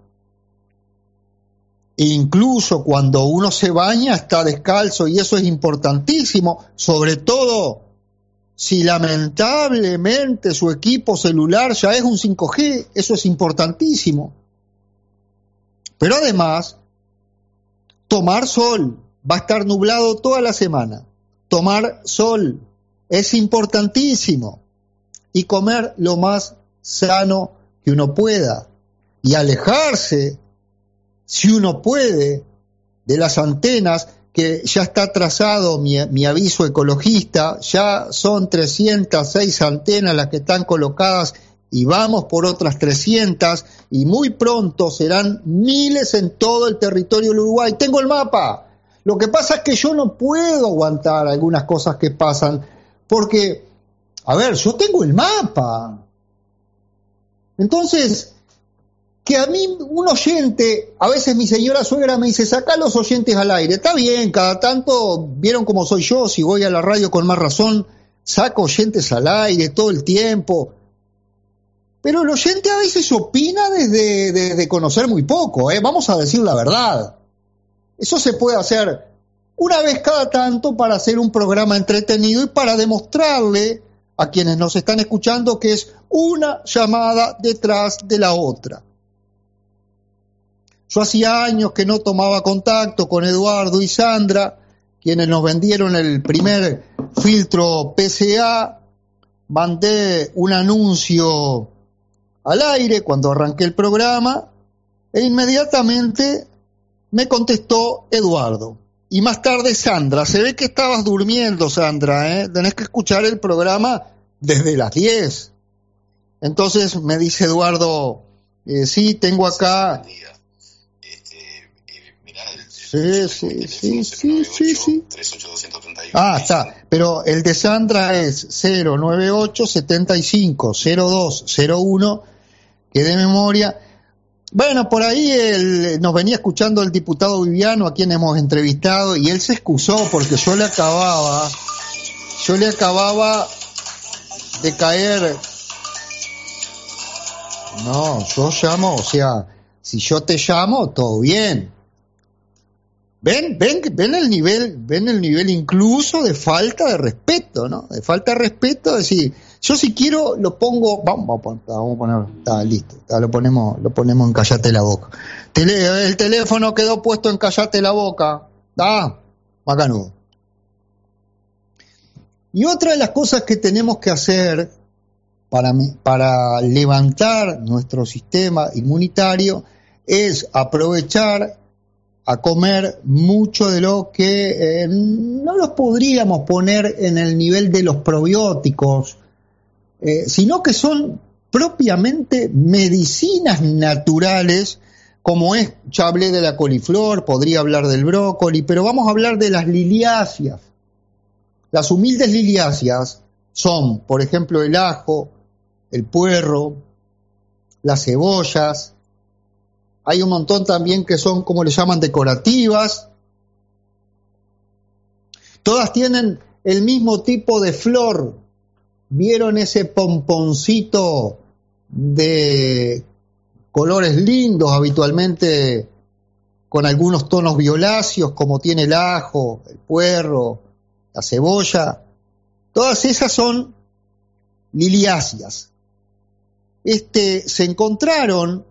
incluso cuando uno se baña está descalzo, y eso es importantísimo, sobre todo si lamentablemente su equipo celular ya es un 5G, eso es importantísimo. Pero además, tomar sol, va a estar nublado toda la semana, tomar sol es importantísimo, y comer lo más sano que uno pueda, y alejarse, si uno puede, de las antenas, que ya está trazado mi aviso ecologista, ya son 306 antenas las que están colocadas y vamos por otras 300 y muy pronto serán miles en todo el territorio del Uruguay. Tengo el mapa. Lo que pasa es que yo no puedo aguantar algunas cosas que pasan porque, a ver, yo tengo el mapa. Entonces, que a mí un oyente, a veces mi señora suegra me dice, saca los oyentes al aire. Está bien, cada tanto, vieron cómo soy yo, si voy a la radio con más razón, saco oyentes al aire todo el tiempo. Pero el oyente a veces opina desde conocer muy poco, vamos a decir la verdad. Eso se puede hacer una vez cada tanto para hacer un programa entretenido y para demostrarle a quienes nos están escuchando que es una llamada detrás de la otra. Yo hacía años que no tomaba contacto con Eduardo y Sandra, quienes nos vendieron el primer filtro PCA. Mandé un anuncio al aire cuando arranqué el programa e inmediatamente me contestó Eduardo. Y más tarde Sandra. Se ve que estabas durmiendo, Sandra, Tenés que escuchar el programa desde las 10. Entonces me dice Eduardo, sí, tengo acá... Sí. Ah, está. Pero el de Sandra es 098-75-0201, que de memoria. Bueno, por ahí nos venía escuchando el diputado Viviano, a quien hemos entrevistado, y él se excusó porque yo le acababa de caer. No, yo llamo, o sea, si yo te llamo, todo bien. Ven el nivel incluso de falta de respeto, ¿no? De falta de respeto, es decir, yo si quiero lo pongo, vamos a poner, está listo, lo ponemos en Callate la Boca. El teléfono quedó puesto en Callate la Boca, macanudo. Y otra de las cosas que tenemos que hacer para levantar nuestro sistema inmunitario es aprovechar a comer mucho de lo que no los podríamos poner en el nivel de los probióticos, sino que son propiamente medicinas naturales, como es, ya hablé de la coliflor, podría hablar del brócoli, pero vamos a hablar de las liliáceas. Las humildes liliáceas son, por ejemplo, el ajo, el puerro, las cebollas. Hay un montón también que son, como le llaman, decorativas. Todas tienen el mismo tipo de flor. ¿Vieron ese pomponcito de colores lindos, habitualmente con algunos tonos violáceos, como tiene el ajo, el puerro, la cebolla? Todas esas son liliáceas. Se encontraron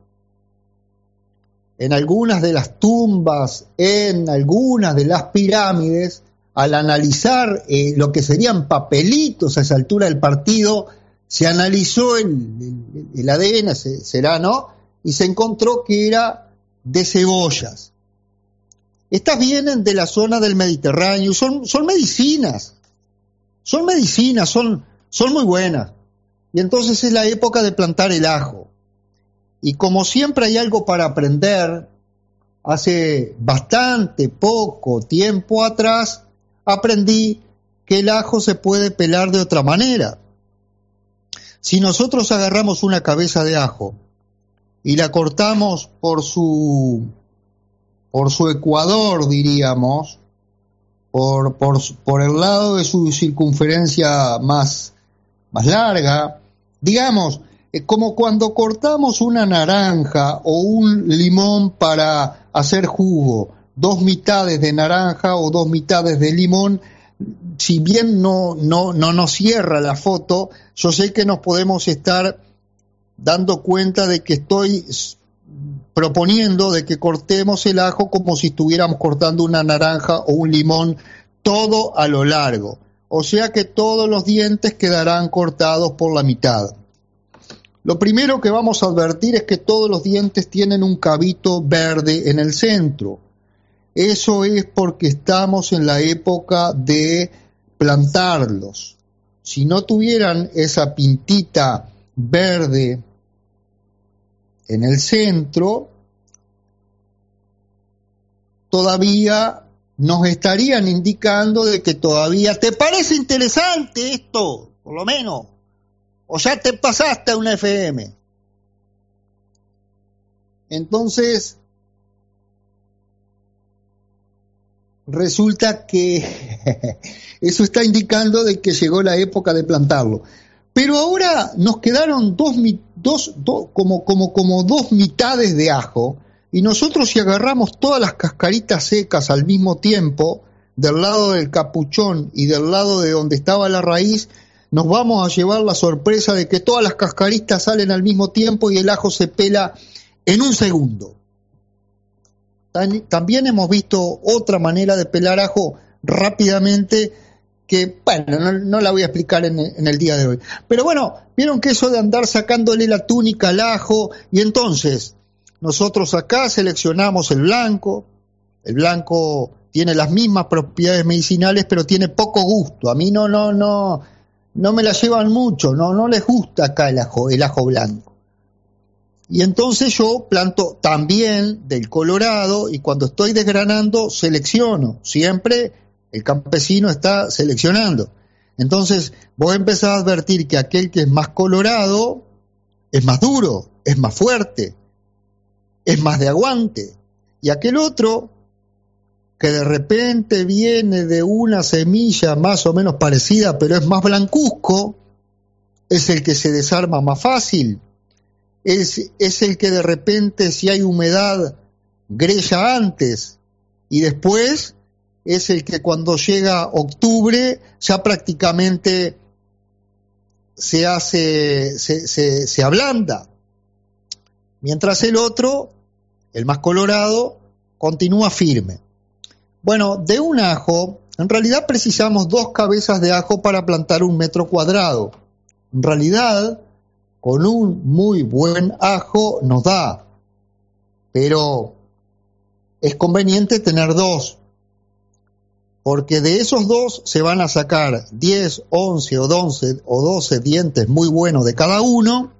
en algunas de las tumbas, en algunas de las pirámides, al analizar lo que serían papelitos a esa altura del partido, se analizó el ADN, será, ¿no? Y se encontró que era de cebollas. Estas vienen de la zona del Mediterráneo, son medicinas, son muy buenas. Y entonces es la época de plantar el ajo. Y como siempre hay algo para aprender, hace bastante poco tiempo atrás aprendí que el ajo se puede pelar de otra manera. Si nosotros agarramos una cabeza de ajo y la cortamos por su ecuador, diríamos, por el lado de su circunferencia más larga. Digamos, como cuando cortamos una naranja o un limón para hacer jugo, 2 mitades de naranja o 2 mitades de limón. Si bien no nos cierra la foto, yo sé que nos podemos estar dando cuenta de que estoy proponiendo de que cortemos el ajo como si estuviéramos cortando una naranja o un limón, todo a lo largo. O sea que todos los dientes quedarán cortados por la mitad. Lo primero que vamos a advertir es que todos los dientes tienen un cabito verde en el centro. Eso es porque estamos en la época de plantarlos. Si no tuvieran esa pintita verde en el centro, todavía nos estarían indicando de que todavía te parece interesante esto, por lo menos, o ya te pasaste a una FM. Entonces, resulta que eso está indicando de que llegó la época de plantarlo. Pero ahora nos quedaron dos mitades de ajo, y nosotros, si agarramos todas las cascaritas secas al mismo tiempo, del lado del capuchón y del lado de donde estaba la raíz, nos vamos a llevar la sorpresa de que todas las cascaritas salen al mismo tiempo y el ajo se pela en un segundo. También hemos visto otra manera de pelar ajo rápidamente, que, bueno, no la voy a explicar en el día de hoy. Pero bueno, vieron que eso de andar sacándole la túnica al ajo, y entonces nosotros acá seleccionamos el blanco. El blanco tiene las mismas propiedades medicinales, pero tiene poco gusto. A mí no me la llevan mucho, no les gusta acá el ajo blanco. Y entonces yo planto también del colorado, y cuando estoy desgranando selecciono. Siempre el campesino está seleccionando. Entonces vos empezás a advertir que aquel que es más colorado es más duro, es más fuerte, es más de aguante. Y aquel otro, que de repente viene de una semilla más o menos parecida, pero es más blancuzco, es el que se desarma más fácil. Es el que de repente, si hay humedad, grella antes, y después es el que cuando llega octubre ya prácticamente se ablanda, mientras el otro, el más colorado, continúa firme. Bueno, de un ajo, en realidad precisamos 2 cabezas de ajo para plantar 1 metro cuadrado. En realidad, con un muy buen ajo nos da, pero es conveniente tener 2, porque de esos 2 se van a sacar 10, 11 o 12 dientes muy buenos de cada uno,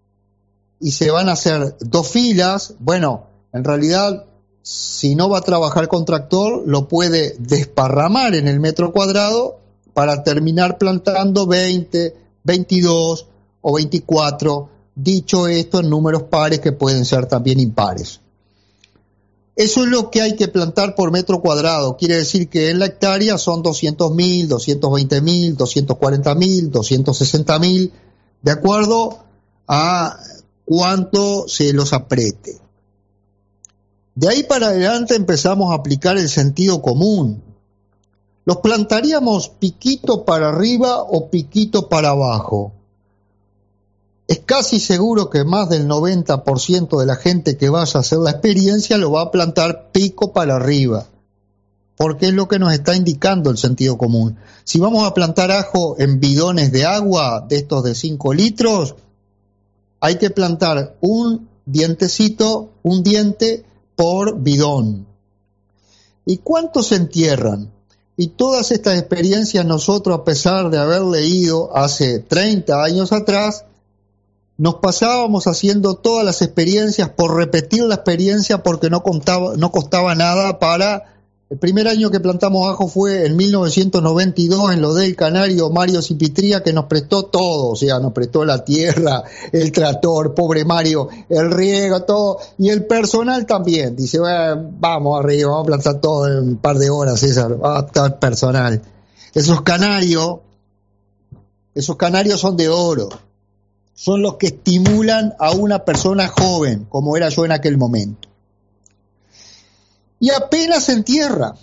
y se van a hacer 2 filas. Bueno, en realidad, si no va a trabajar con tractor, lo puede desparramar en el metro cuadrado para terminar plantando 20, 22 o 24, dicho esto en números pares que pueden ser también impares. Eso es lo que hay que plantar por metro cuadrado. Quiere decir que en la hectárea son 200.000, 220.000, 240.000, 260.000, de acuerdo a cuánto se los apriete. De ahí para adelante empezamos a aplicar el sentido común. ¿Los plantaríamos piquito para arriba o piquito para abajo? Es casi seguro que más del 90% de la gente que vaya a hacer la experiencia lo va a plantar pico para arriba, porque es lo que nos está indicando el sentido común. Si vamos a plantar ajo en bidones de agua, de estos de 5 litros, hay que plantar un diente por bidón. ¿Y cuántos se entierran? Y todas estas experiencias nosotros, a pesar de haber leído hace 30 años atrás, nos pasábamos haciendo todas las experiencias por repetir la experiencia, porque no costaba nada para El primer año que plantamos ajo fue en 1992 en lo del Canario Mario Cipitría, que nos prestó todo, o sea, nos prestó la tierra, el tractor, pobre Mario, el riego, todo, y el personal también. Dice, bueno, vamos arriba, vamos a plantar todo en un par de horas, César, todo el personal. Esos canarios son de oro, son los que estimulan a una persona joven, como era yo en aquel momento. Y apenas se entierra.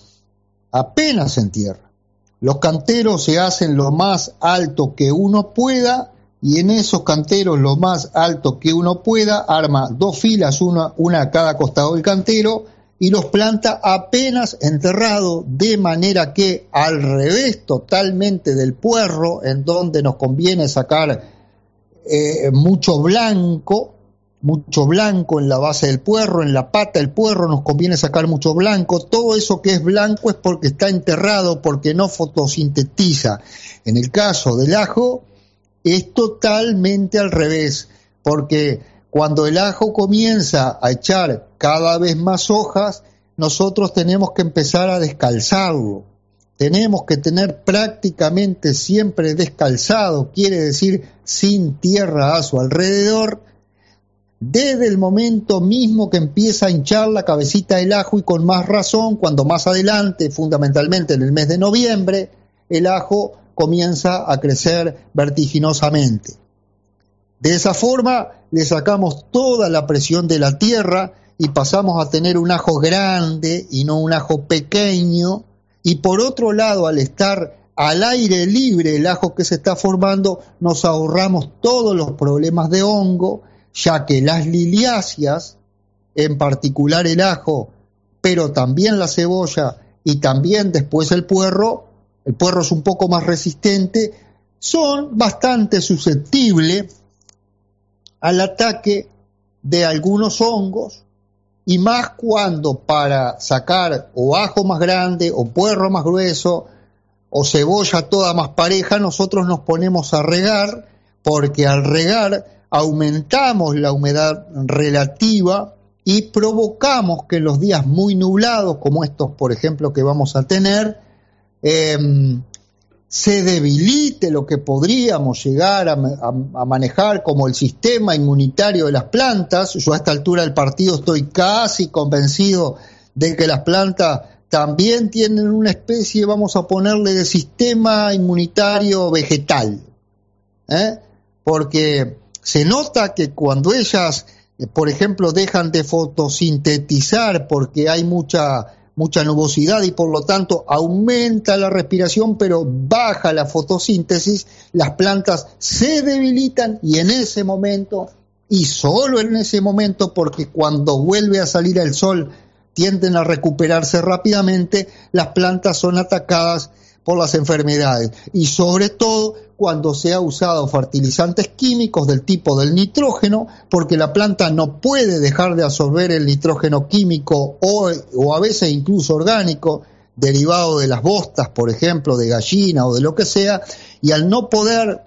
Los canteros se hacen lo más alto que uno pueda, y en esos canteros lo más alto que uno pueda, arma 2 filas, una a cada costado del cantero, y los planta apenas enterrado, de manera que al revés totalmente del puerro, en donde nos conviene sacar mucho blanco en la base del puerro, en la pata del puerro nos conviene sacar mucho blanco. Todo eso que es blanco es porque está enterrado, porque no fotosintetiza. En el caso del ajo es totalmente al revés, porque cuando el ajo comienza a echar cada vez más hojas, nosotros tenemos que empezar a descalzarlo. Tenemos que tener prácticamente siempre descalzado, quiere decir sin tierra a su alrededor, desde el momento mismo que empieza a hinchar la cabecita del ajo, y con más razón cuando más adelante, fundamentalmente en el mes de noviembre, el ajo comienza a crecer vertiginosamente. De esa forma le sacamos toda la presión de la tierra y pasamos a tener un ajo grande y no un ajo pequeño, y por otro lado, al estar al aire libre el ajo que se está formando, nos ahorramos todos los problemas de hongo, ya que las liliáceas, en particular el ajo, pero también la cebolla y también después el puerro es un poco más resistente, son bastante susceptibles al ataque de algunos hongos, y más cuando para sacar o ajo más grande o puerro más grueso o cebolla toda más pareja, nosotros nos ponemos a regar, porque al regar aumentamos la humedad relativa y provocamos que en los días muy nublados, como estos por ejemplo que vamos a tener, se debilite lo que podríamos llegar a manejar como el sistema inmunitario de las plantas. Yo a esta altura del partido estoy casi convencido de que las plantas también tienen una especie, vamos a ponerle, de sistema inmunitario vegetal, porque se nota que cuando ellas, por ejemplo, dejan de fotosintetizar porque hay mucha nubosidad y por lo tanto aumenta la respiración pero baja la fotosíntesis, las plantas se debilitan, y en ese momento, y solo en ese momento, porque cuando vuelve a salir el sol tienden a recuperarse rápidamente, las plantas son atacadas por las enfermedades, y sobre todo cuando se ha usado fertilizantes químicos del tipo del nitrógeno, porque la planta no puede dejar de absorber el nitrógeno químico o a veces incluso orgánico, derivado de las bostas, por ejemplo, de gallina o de lo que sea, y al no poder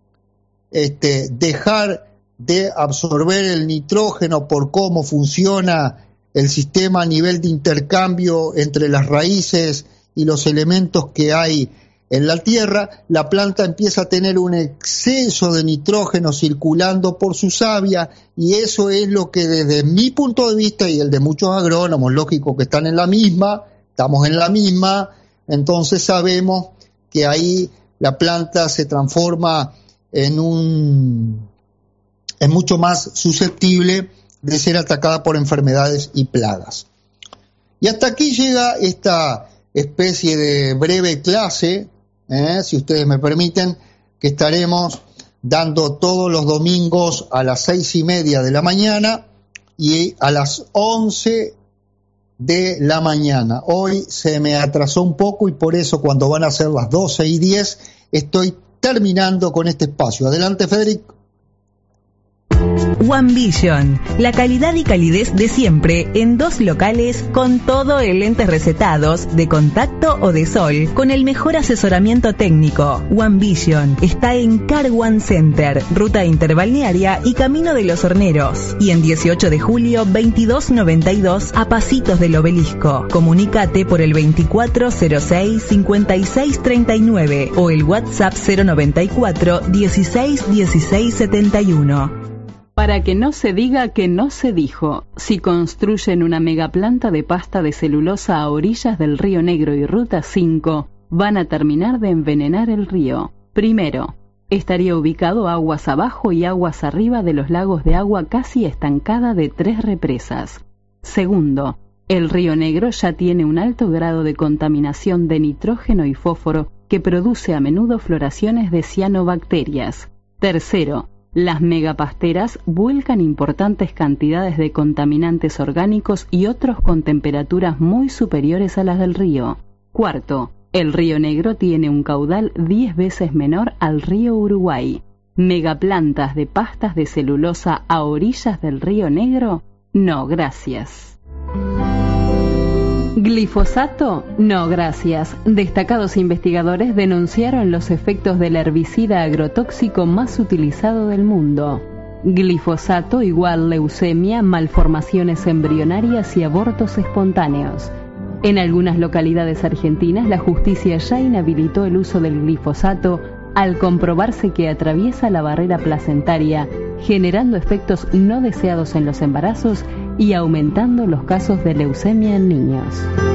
dejar de absorber el nitrógeno por cómo funciona el sistema a nivel de intercambio entre las raíces y los elementos que hay en la tierra, la planta empieza a tener un exceso de nitrógeno circulando por su savia, y eso es lo que desde mi punto de vista y el de muchos agrónomos, lógico que estamos en la misma, entonces sabemos que ahí la planta se transforma en mucho más susceptible de ser atacada por enfermedades y plagas. Y hasta aquí llega esta especie de breve clase, si ustedes me permiten, que estaremos dando todos los domingos a las 6:30 de la mañana y a las 11 de la mañana. Hoy se me atrasó un poco y por eso cuando van a ser las 12:10 estoy terminando con este espacio. Adelante, Federico. One Vision, la calidad y calidez de siempre en 2 locales con todo en lentes recetados, de contacto o de sol, con el mejor asesoramiento técnico. One Vision está en Car One Center, ruta interbalnearia y Camino de los Horneros. Y en 18 de julio, 2292, a pasitos del Obelisco. Comunícate por el 2406-5639 o el WhatsApp 094 16 16 71. Para que no se diga que no se dijo, si construyen una megaplanta de pasta de celulosa a orillas del Río Negro y Ruta 5, van a terminar de envenenar el río. Primero, estaría ubicado aguas abajo y aguas arriba de los lagos de agua casi estancada de 3 represas. Segundo, el Río Negro ya tiene un alto grado de contaminación de nitrógeno y fósforo que produce a menudo floraciones de cianobacterias. Tercero, las megapasteras vuelcan importantes cantidades de contaminantes orgánicos y otros con temperaturas muy superiores a las del río. Cuarto, el Río Negro tiene un caudal 10 veces menor al río Uruguay. ¿Megaplantas de pastas de celulosa a orillas del Río Negro? No, gracias. ¿Glifosato? No, gracias. Destacados investigadores denunciaron los efectos del herbicida agrotóxico más utilizado del mundo. Glifosato igual leucemia, malformaciones embrionarias y abortos espontáneos. En algunas localidades argentinas, la justicia ya inhabilitó el uso del glifosato al comprobarse que atraviesa la barrera placentaria, generando efectos no deseados en los embarazos y aumentando los casos de leucemia en niños.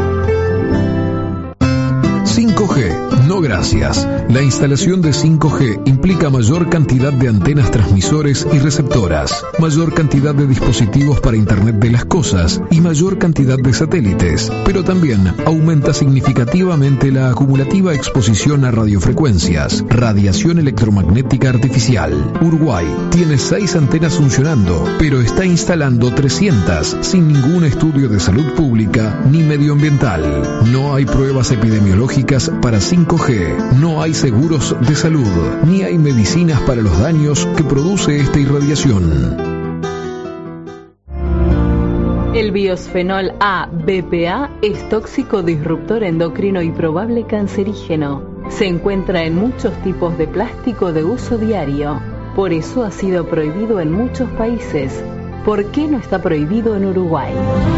5G, no gracias. La instalación de 5G implica mayor cantidad de antenas transmisores y receptoras, mayor cantidad de dispositivos para Internet de las cosas y mayor cantidad de satélites, pero también aumenta significativamente la acumulativa exposición a radiofrecuencias, radiación electromagnética artificial. Uruguay tiene 6 antenas funcionando, pero está instalando 300 sin ningún estudio de salud pública ni medioambiental. No hay pruebas epidemiológicas para 5G, no hay seguros de salud, ni hay medicinas para los daños que produce esta irradiación. El biosfenol A, BPA, es tóxico, disruptor endocrino y probable cancerígeno. Se encuentra en muchos tipos de plástico de uso diario. Por eso ha sido prohibido en muchos países. ¿Por qué no está prohibido en Uruguay?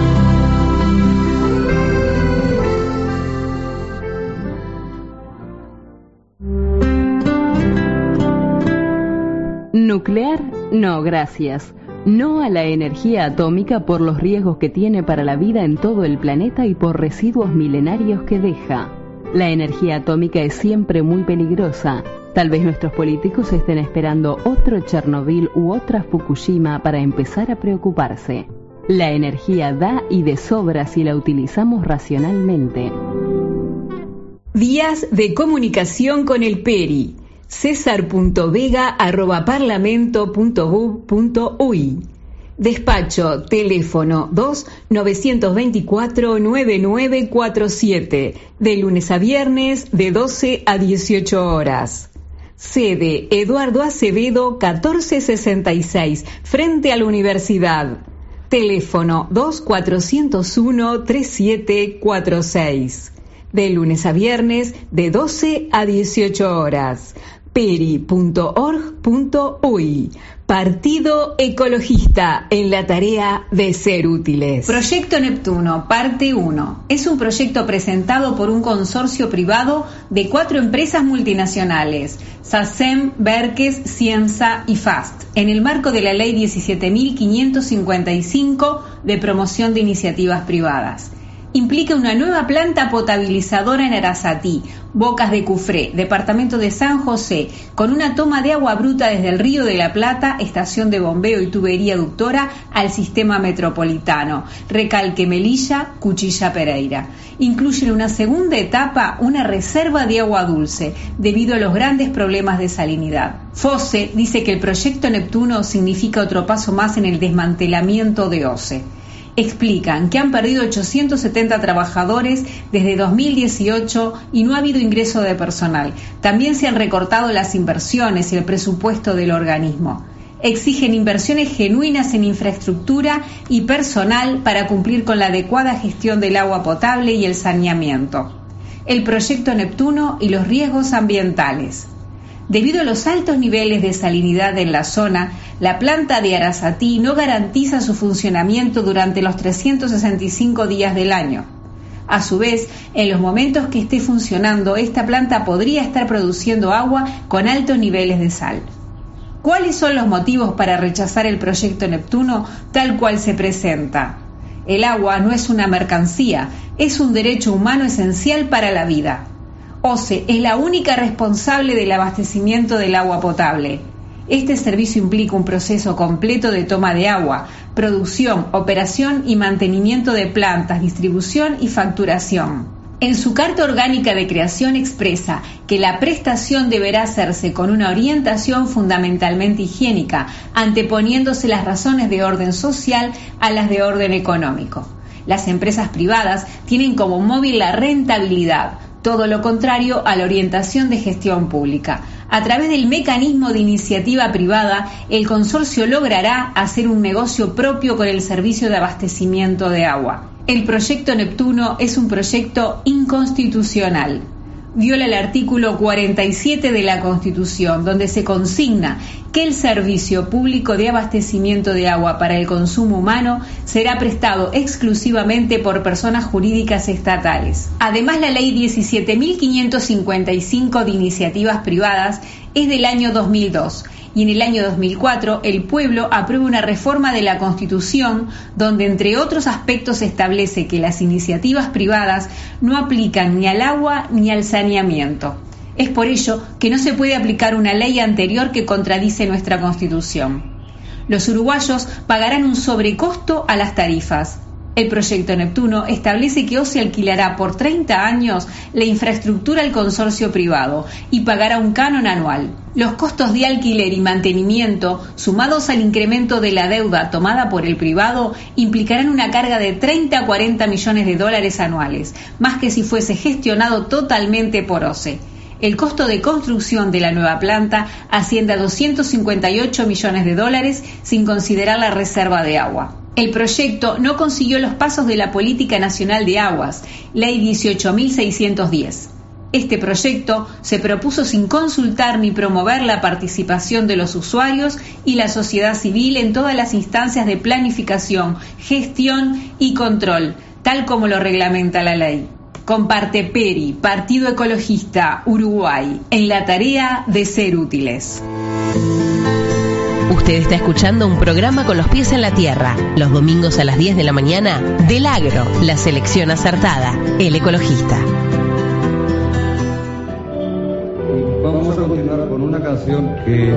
Nuclear, no gracias. No a la energía atómica por los riesgos que tiene para la vida en todo el planeta y por residuos milenarios que deja. La energía atómica es siempre muy peligrosa. Tal vez nuestros políticos estén esperando otro Chernobyl u otra Fukushima para empezar a preocuparse. La energía da y de sobra si la utilizamos racionalmente. Vías de comunicación con el PERI. cesar.vega@parlamento.gov.uy. Despacho, teléfono 2-924-9947, de lunes a viernes de 12 a 18 horas. Sede, Eduardo Acevedo 1466, frente a la Universidad. Teléfono 2-401-3746. De lunes a viernes de 12 a 18 horas. peri.org.uy. Partido Ecologista, en la tarea de ser útiles. Proyecto Neptuno, parte 1. Es un proyecto presentado por un consorcio privado de 4 empresas multinacionales, SACEM, Berques, Cienza y FAST, en el marco de la Ley 17.555 de promoción de iniciativas privadas. Implica una nueva planta potabilizadora en Arasatí, Bocas de Cufré, departamento de San José, con una toma de agua bruta desde el Río de la Plata, estación de bombeo y tubería aductora, al sistema metropolitano, Recalque Melilla, Cuchilla Pereira. Incluye en una segunda etapa una reserva de agua dulce, debido a los grandes problemas de salinidad. FOSE dice que el proyecto Neptuno significa otro paso más en el desmantelamiento de OCE. Explican que han perdido 870 trabajadores desde 2018 y no ha habido ingreso de personal. También se han recortado las inversiones y el presupuesto del organismo. exigen inversiones genuinas en infraestructura y personal para cumplir con la adecuada gestión del agua potable y el saneamiento. El proyecto Neptuno y los riesgos ambientales. Debido a los altos niveles de salinidad en la zona, la planta de Arasatí no garantiza su funcionamiento durante los 365 días del año. A su vez, en los momentos que esté funcionando, esta planta podría estar produciendo agua con altos niveles de sal. ¿Cuáles son los motivos para rechazar el proyecto Neptuno tal cual se presenta? El agua no es una mercancía, es un derecho humano esencial para la vida. OCE es la única responsable del abastecimiento del agua potable. Este servicio implica un proceso completo de toma de agua, producción, operación y mantenimiento de plantas, distribución y facturación. En su Carta Orgánica de Creación expresa que la prestación deberá hacerse con una orientación fundamentalmente higiénica, anteponiéndose las razones de orden social a las de orden económico. Las empresas privadas tienen como móvil la rentabilidad, todo lo contrario a la orientación de gestión pública. A través del mecanismo de iniciativa privada, el consorcio logrará hacer un negocio propio con el servicio de abastecimiento de agua. El proyecto Neptuno es un proyecto inconstitucional. Viola el artículo 47 de la Constitución, donde se consigna que el servicio público de abastecimiento de agua para el consumo humano será prestado exclusivamente por personas jurídicas estatales. Además, la Ley 17.555 de iniciativas privadas es del año 2002 y en el año 2004 el pueblo aprueba una reforma de la Constitución donde, entre otros aspectos, establece que las iniciativas privadas no aplican ni al agua ni al saneamiento. Es por ello que no se puede aplicar una ley anterior que contradice nuestra Constitución. Los uruguayos pagarán un sobrecosto a las tarifas. El proyecto Neptuno establece que OCE alquilará por 30 años la infraestructura al consorcio privado y pagará un canon anual. Los costos de alquiler y mantenimiento, sumados al incremento de la deuda tomada por el privado, implicarán una carga de 30 a 40 millones de dólares anuales, más que si fuese gestionado totalmente por OCE. El costo de construcción de la nueva planta asciende a 258 millones de dólares sin considerar la reserva de agua. El proyecto no consiguió los pasos de la Política Nacional de Aguas, Ley 18.610. Este proyecto se propuso sin consultar ni promover la participación de los usuarios y la sociedad civil en todas las instancias de planificación, gestión y control, tal como lo reglamenta la ley. Comparte PERI, Partido Ecologista Uruguay, en la tarea de ser útiles. Usted está escuchando un programa con los pies en la tierra, los domingos a las 10 de la mañana, del Agro, la selección acertada, el ecologista. Vamos a continuar con una canción que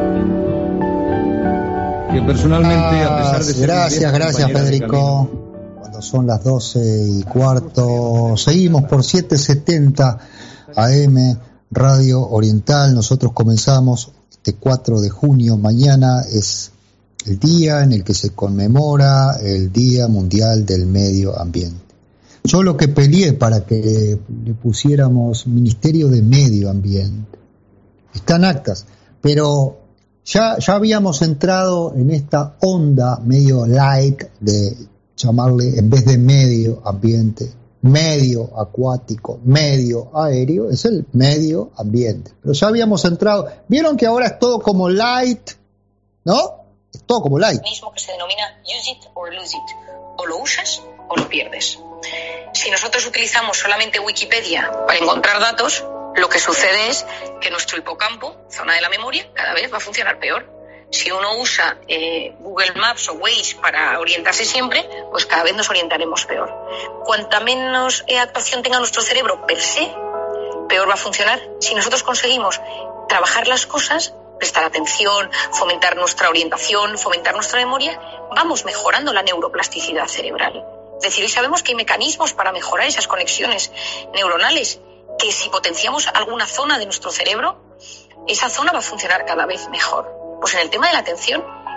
personalmente, a pesar de ser... Gracias Federico. Cuando son las 12:15, seguimos por 770 AM Radio Oriental. Nosotros comenzamos este 4 de junio, mañana es el día en el que se conmemora el Día Mundial del Medio Ambiente. Yo lo que peleé para que le pusiéramos Ministerio de Medio Ambiente, están actas, pero ya habíamos entrado en esta onda medio light de llamarle, en vez de medio ambiente, medio acuático, medio aéreo, es el medio ambiente. Pero ya habíamos entrado, vieron que ahora es todo como light, ¿no? Es todo como light. Mismo que se denomina use it or lose it, o lo usas o lo pierdes. Si nosotros utilizamos solamente Wikipedia para encontrar datos, lo que sucede es que nuestro hipocampo, zona de la memoria, cada vez va a funcionar peor. Si uno usa Google Maps o Waze para orientarse siempre, pues cada vez nos orientaremos peor. Cuanta menos actuación tenga nuestro cerebro per se, peor va a funcionar. Si nosotros conseguimos trabajar las cosas, prestar atención, fomentar nuestra orientación, fomentar nuestra memoria, vamos mejorando la neuroplasticidad cerebral. Es decir, hoy sabemos que hay mecanismos para mejorar esas conexiones neuronales, que si potenciamos alguna zona de nuestro cerebro, esa zona va a funcionar cada vez mejor. Pues en el tema de la atención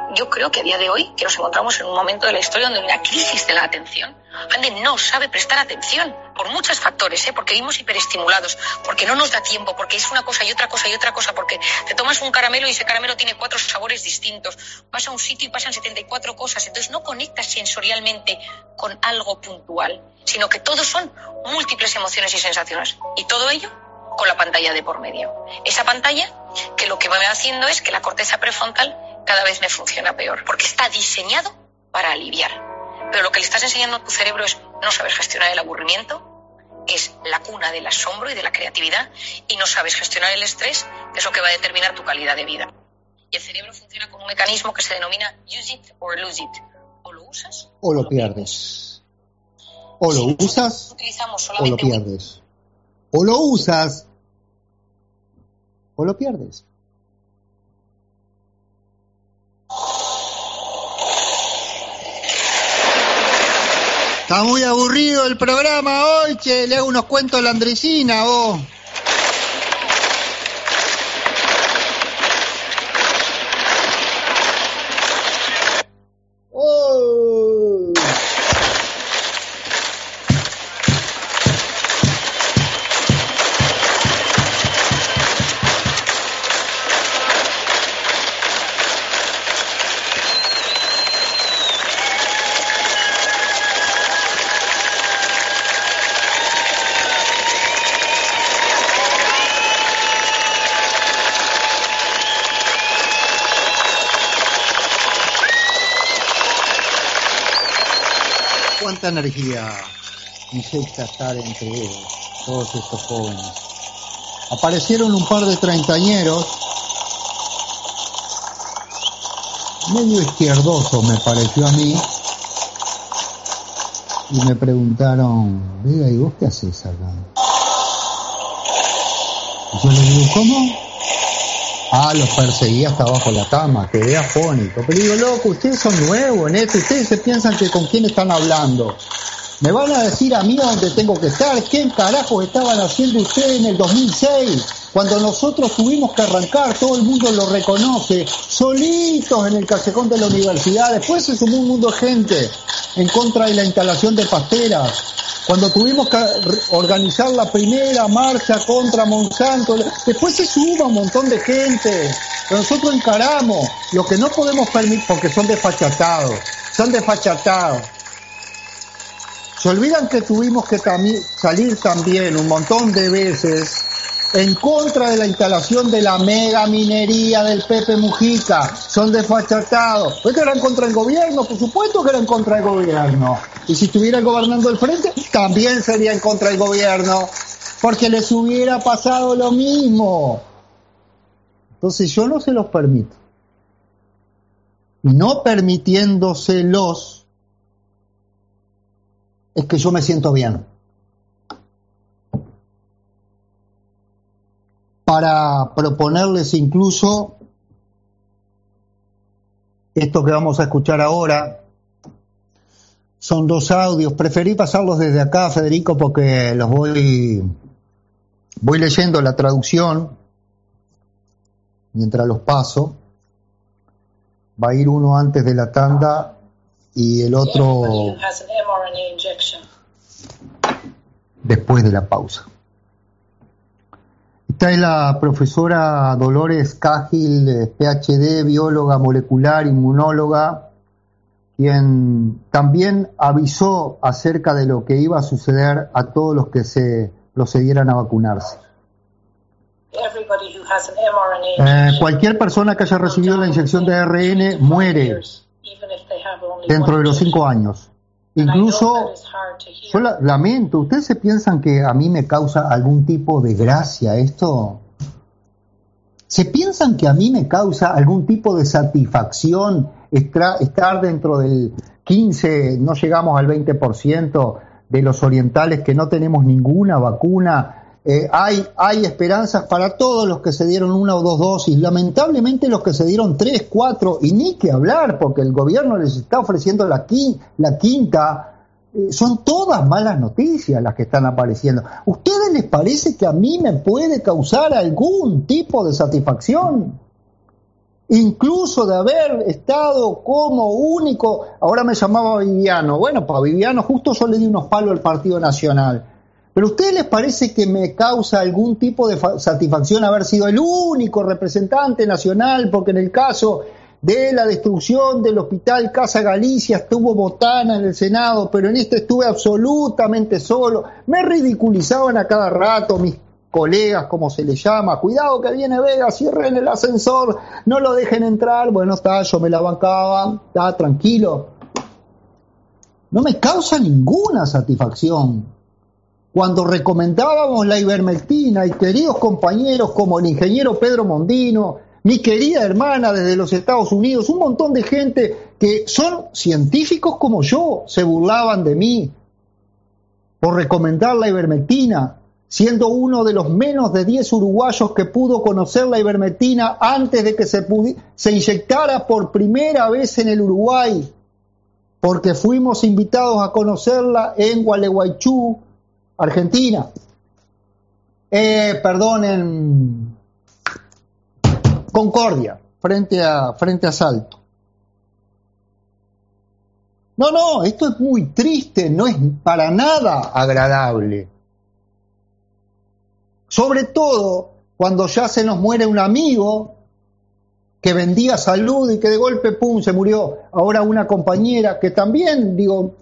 yo creo que a día de hoy, que nos encontramos en un momento de la historia donde hay una crisis de la atención, la gente no sabe prestar atención por muchos factores, porque vivimos hiperestimulados, porque no nos da tiempo, porque es una cosa y otra cosa y otra cosa, porque te tomas un caramelo y ese caramelo tiene 4 sabores distintos, vas a un sitio y pasan 74 cosas, entonces no conectas sensorialmente con algo puntual, sino que todos son múltiples emociones y sensaciones, y todo ello con la pantalla de por medio. Esa pantalla que lo que me va haciendo es que la corteza prefrontal cada vez me funciona peor, porque está diseñado para aliviar. Pero lo que le estás enseñando a tu cerebro es no saber gestionar el aburrimiento, que es la cuna del asombro y de la creatividad, y no sabes gestionar el estrés, que es lo que va a determinar tu calidad de vida. Y el cerebro funciona con un mecanismo que se denomina use it or lose it. O lo usas o lo pierdes. O lo usas o lo pierdes. O lo usas o lo pierdes. Está muy aburrido el programa hoy, che. Le hago unos cuentos a la Andresina, vos. Oh. Cuánta energía inyecta estar entre todos estos jóvenes. Aparecieron un par de treintañeros, medio izquierdosos me pareció a mí, y me preguntaron, Vega, ¿y vos qué haces acá? Y yo les digo, ¿cómo? Ah, los perseguía hasta abajo de la cama, quedé afónico. Pero digo, loco, ustedes son nuevos en esto, ustedes se piensan que con quién están hablando. ¿Me van a decir a mí a dónde tengo que estar? ¿Qué carajos estaban haciendo ustedes en el 2006? Cuando nosotros tuvimos que arrancar, todo el mundo lo reconoce, solitos en el callejón de la universidad. Después se sumó un mundo de gente en contra de la instalación de pasteras. Cuando tuvimos que organizar la primera marcha contra Monsanto, después se suma un montón de gente. Pero nosotros encaramos lo que no podemos permitir, porque son desfachatados. Se olvidan que tuvimos que salir también un montón de veces en contra de la instalación de la mega minería del Pepe Mujica. Son desfachatados. ¿Es que eran contra el gobierno? Por supuesto que eran contra el gobierno. Y si estuviera gobernando el frente, también serían contra el gobierno, porque les hubiera pasado lo mismo. Entonces yo no se los permito. Y no permitiéndoselos, es que yo me siento bien. Para proponerles incluso esto que vamos a escuchar ahora. Son 2 audios, preferí pasarlos desde acá, Federico, porque los voy leyendo la traducción mientras los paso. Va a ir uno antes de la tanda y el otro después de la pausa. Esta es la profesora Dolores Cahill, PhD, bióloga molecular, inmunóloga, quien también avisó acerca de lo que iba a suceder a todos los que se procedieran a vacunarse. Cualquier persona que haya recibido la inyección de ARN muere dentro de los 5 años. Incluso, yo lamento, ¿ustedes se piensan que a mí me causa algún tipo de gracia esto? ¿Se piensan que a mí me causa algún tipo de satisfacción estar dentro del 15, no llegamos al 20% de los orientales que no tenemos ninguna vacuna? Hay esperanzas para todos los que se dieron 1 o 2 dosis. Lamentablemente los que se dieron 3, 4, y ni que hablar, porque el gobierno les está ofreciendo la quinta, son todas malas noticias las que están apareciendo. ¿Ustedes les parece que a mí me puede causar algún tipo de satisfacción? incluso de haber estado como único. Ahora me llamaba Viviano. Bueno, para Viviano justo yo le di unos palos al Partido Nacional. ¿Pero a ustedes les parece que me causa algún tipo de satisfacción haber sido el único representante nacional? Porque en el caso de la destrucción del hospital Casa Galicia estuvo Botana en el Senado, pero en este estuve absolutamente solo. Me ridiculizaban a cada rato mis colegas, como se les llama. Cuidado que viene Vega, cierren el ascensor, no lo dejen entrar. Bueno, está, yo me la bancaba, está tranquilo. No me causa ninguna satisfacción. Cuando recomendábamos la ivermectina y queridos compañeros como el ingeniero Pedro Mondino, mi querida hermana desde los Estados Unidos, un montón de gente que son científicos como yo, se burlaban de mí por recomendar la ivermectina, siendo uno de los menos de 10 uruguayos que pudo conocer la ivermectina antes de que se inyectara por primera vez en el Uruguay, porque fuimos invitados a conocerla en Gualeguaychú, Argentina. En Concordia, frente a Salto. No, esto es muy triste, no es para nada agradable. Sobre todo cuando ya se nos muere un amigo que vendía salud y que de golpe, pum, se murió. Ahora una compañera que también,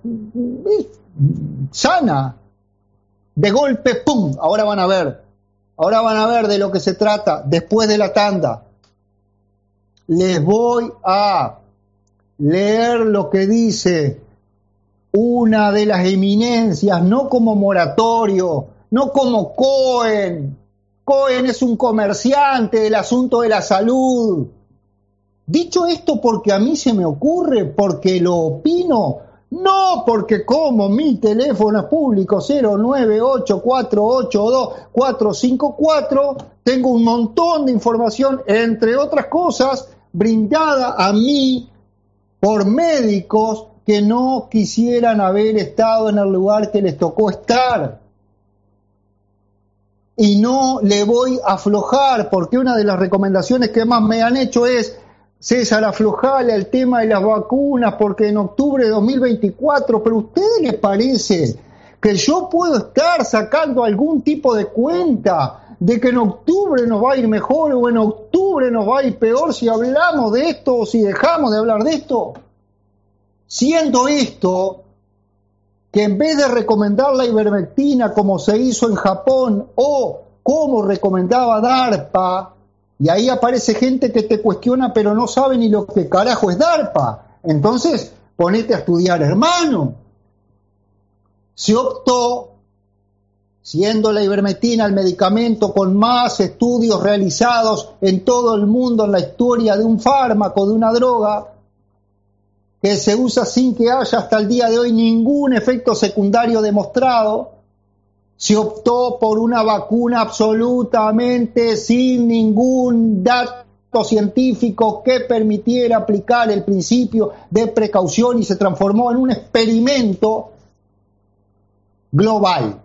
sana, de golpe, pum, ahora van a ver de lo que se trata después de la tanda. Les voy a leer lo que dice una de las eminencias, no como Moratorio, no como Cohen. Cohen es un comerciante del asunto de la salud. Dicho esto porque a mí se me ocurre, porque lo opino, no porque como mi teléfono es público 0984882-454, tengo un montón de información, entre otras cosas, brindada a mí por médicos que no quisieran haber estado en el lugar que les tocó estar. Y no le voy a aflojar, porque una de las recomendaciones que más me han hecho es: César, aflojale al tema de las vacunas, porque en octubre de 2024, pero ¿a ustedes les parece que yo puedo estar sacando algún tipo de cuenta de que en octubre nos va a ir mejor o en octubre nos va a ir peor si hablamos de esto o si dejamos de hablar de esto? Siendo esto que en vez de recomendar la ivermectina como se hizo en Japón o como recomendaba DARPA, y ahí aparece gente que te cuestiona pero no sabe ni lo que carajo es DARPA, entonces ponete a estudiar, hermano. Se optó, siendo la ivermectina el medicamento con más estudios realizados en todo el mundo en la historia de un fármaco, de una droga, que se usa sin que haya hasta el día de hoy ningún efecto secundario demostrado. Se optó por una vacuna absolutamente sin ningún dato científico que permitiera aplicar el principio de precaución y se transformó en un experimento global.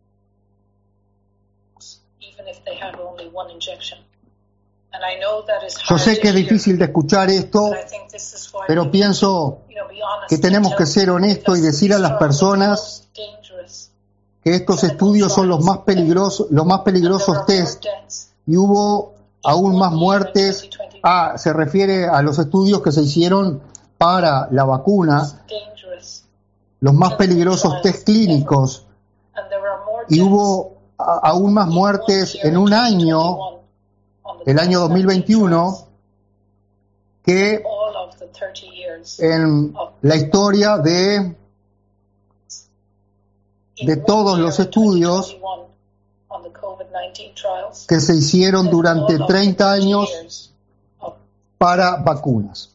Yo sé que es difícil de escuchar esto, pero pienso que tenemos que ser honestos y decir a las personas que estos estudios son los más peligrosos test, y hubo aún más muertes. Se refiere a los estudios que se hicieron para la vacuna, los más peligrosos test clínicos, y hubo aún más muertes en un año, el año 2021, que en la historia de todos los estudios que se hicieron durante 30 años para vacunas.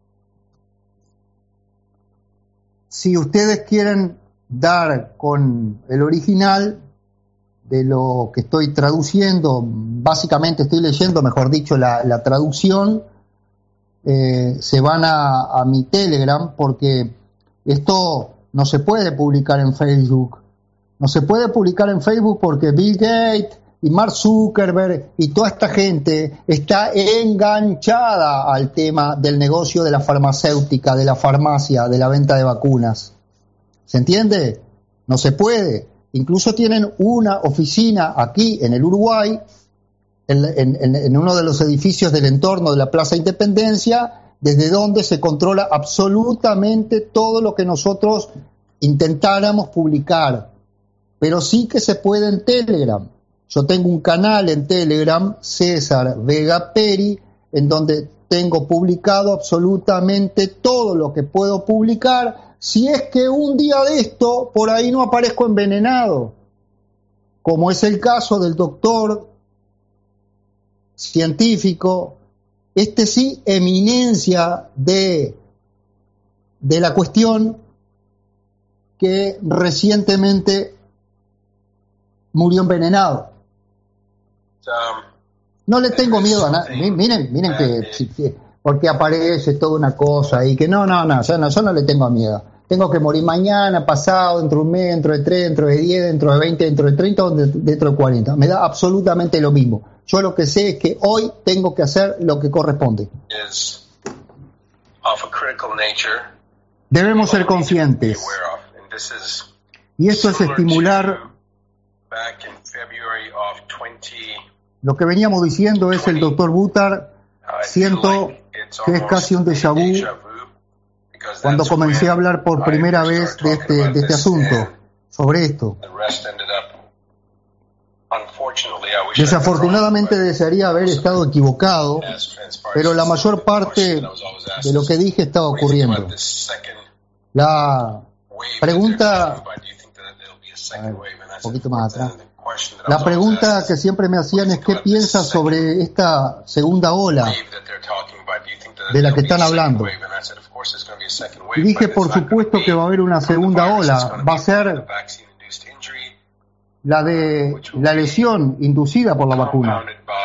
Si ustedes quieren dar con el original de lo que estoy traduciendo, básicamente estoy leyendo, mejor dicho, la traducción, se van a mi Telegram, porque esto no se puede publicar en Facebook. No se puede publicar en Facebook porque Bill Gates y Mark Zuckerberg y toda esta gente está enganchada al tema del negocio de la farmacéutica, de la farmacia, de la venta de vacunas. ¿Se entiende? No se puede. Incluso tienen una oficina aquí en el Uruguay, en uno de los edificios del entorno de la Plaza Independencia, desde donde se controla absolutamente todo lo que nosotros intentáramos publicar. Pero sí que se puede en Telegram. Yo tengo un canal en Telegram, César Vega Peri, en donde tengo publicado absolutamente todo lo que puedo publicar, si es que un día de esto por ahí no aparezco envenenado, como es el caso del doctor científico, sí, eminencia de la cuestión, que recientemente murió envenenado. No le tengo miedo a nada. Miren que porque aparece toda una cosa y que no, yo no le tengo miedo. Tengo que morir mañana, pasado, dentro de un mes, dentro de 3, dentro de 10, dentro de 20, dentro de 30 o dentro de 40. Me da absolutamente lo mismo. Yo lo que sé es que hoy tengo que hacer lo que corresponde. Debemos ser conscientes. Y esto es estimular. Lo que veníamos diciendo es el doctor Butar. Siento que es casi un déjà vu cuando comencé a hablar por primera vez de este asunto, sobre esto. Desafortunadamente desearía haber estado equivocado, pero la mayor parte de lo que dije estaba ocurriendo. La pregunta, un poquito más atrás, la pregunta que siempre me hacían es: ¿qué piensas sobre esta segunda ola de la que están hablando? Y dije, por supuesto que va a haber una segunda ola, va a ser la de la lesión inducida por la vacuna,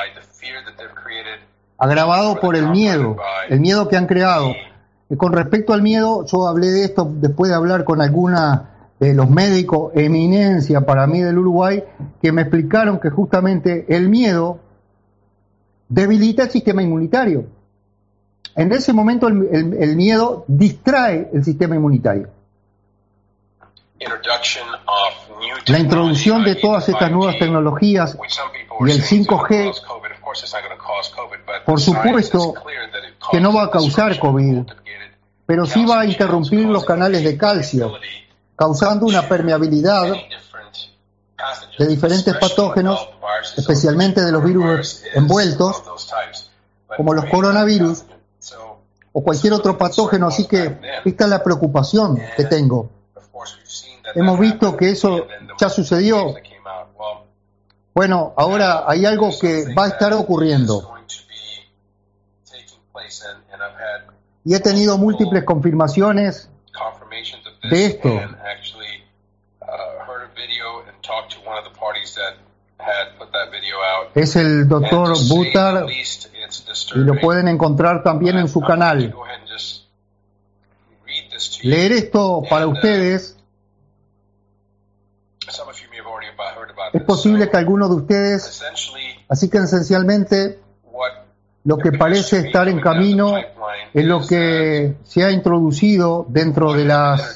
agravado por el miedo que han creado. Y con respecto al miedo, yo hablé de esto después de hablar con alguna de los médicos eminencia para mí del Uruguay, que me explicaron que justamente el miedo debilita el sistema inmunitario. En ese momento el miedo distrae el sistema inmunitario. La introducción de todas estas nuevas tecnologías y el 5G, por supuesto que no va a causar COVID, pero sí va a interrumpir los canales de calcio, causando una permeabilidad de diferentes patógenos, especialmente de los virus envueltos, como los coronavirus o cualquier otro patógeno. Así que esta es la preocupación que tengo. Hemos visto que eso ya sucedió. Bueno, ahora hay algo que va a estar ocurriendo. Y he tenido múltiples confirmaciones de esto. Es el doctor Butar y lo pueden encontrar también en su canal. Leer esto para ustedes. Es posible que algunos de ustedes, así que esencialmente lo que parece estar en camino es lo que se ha introducido dentro de las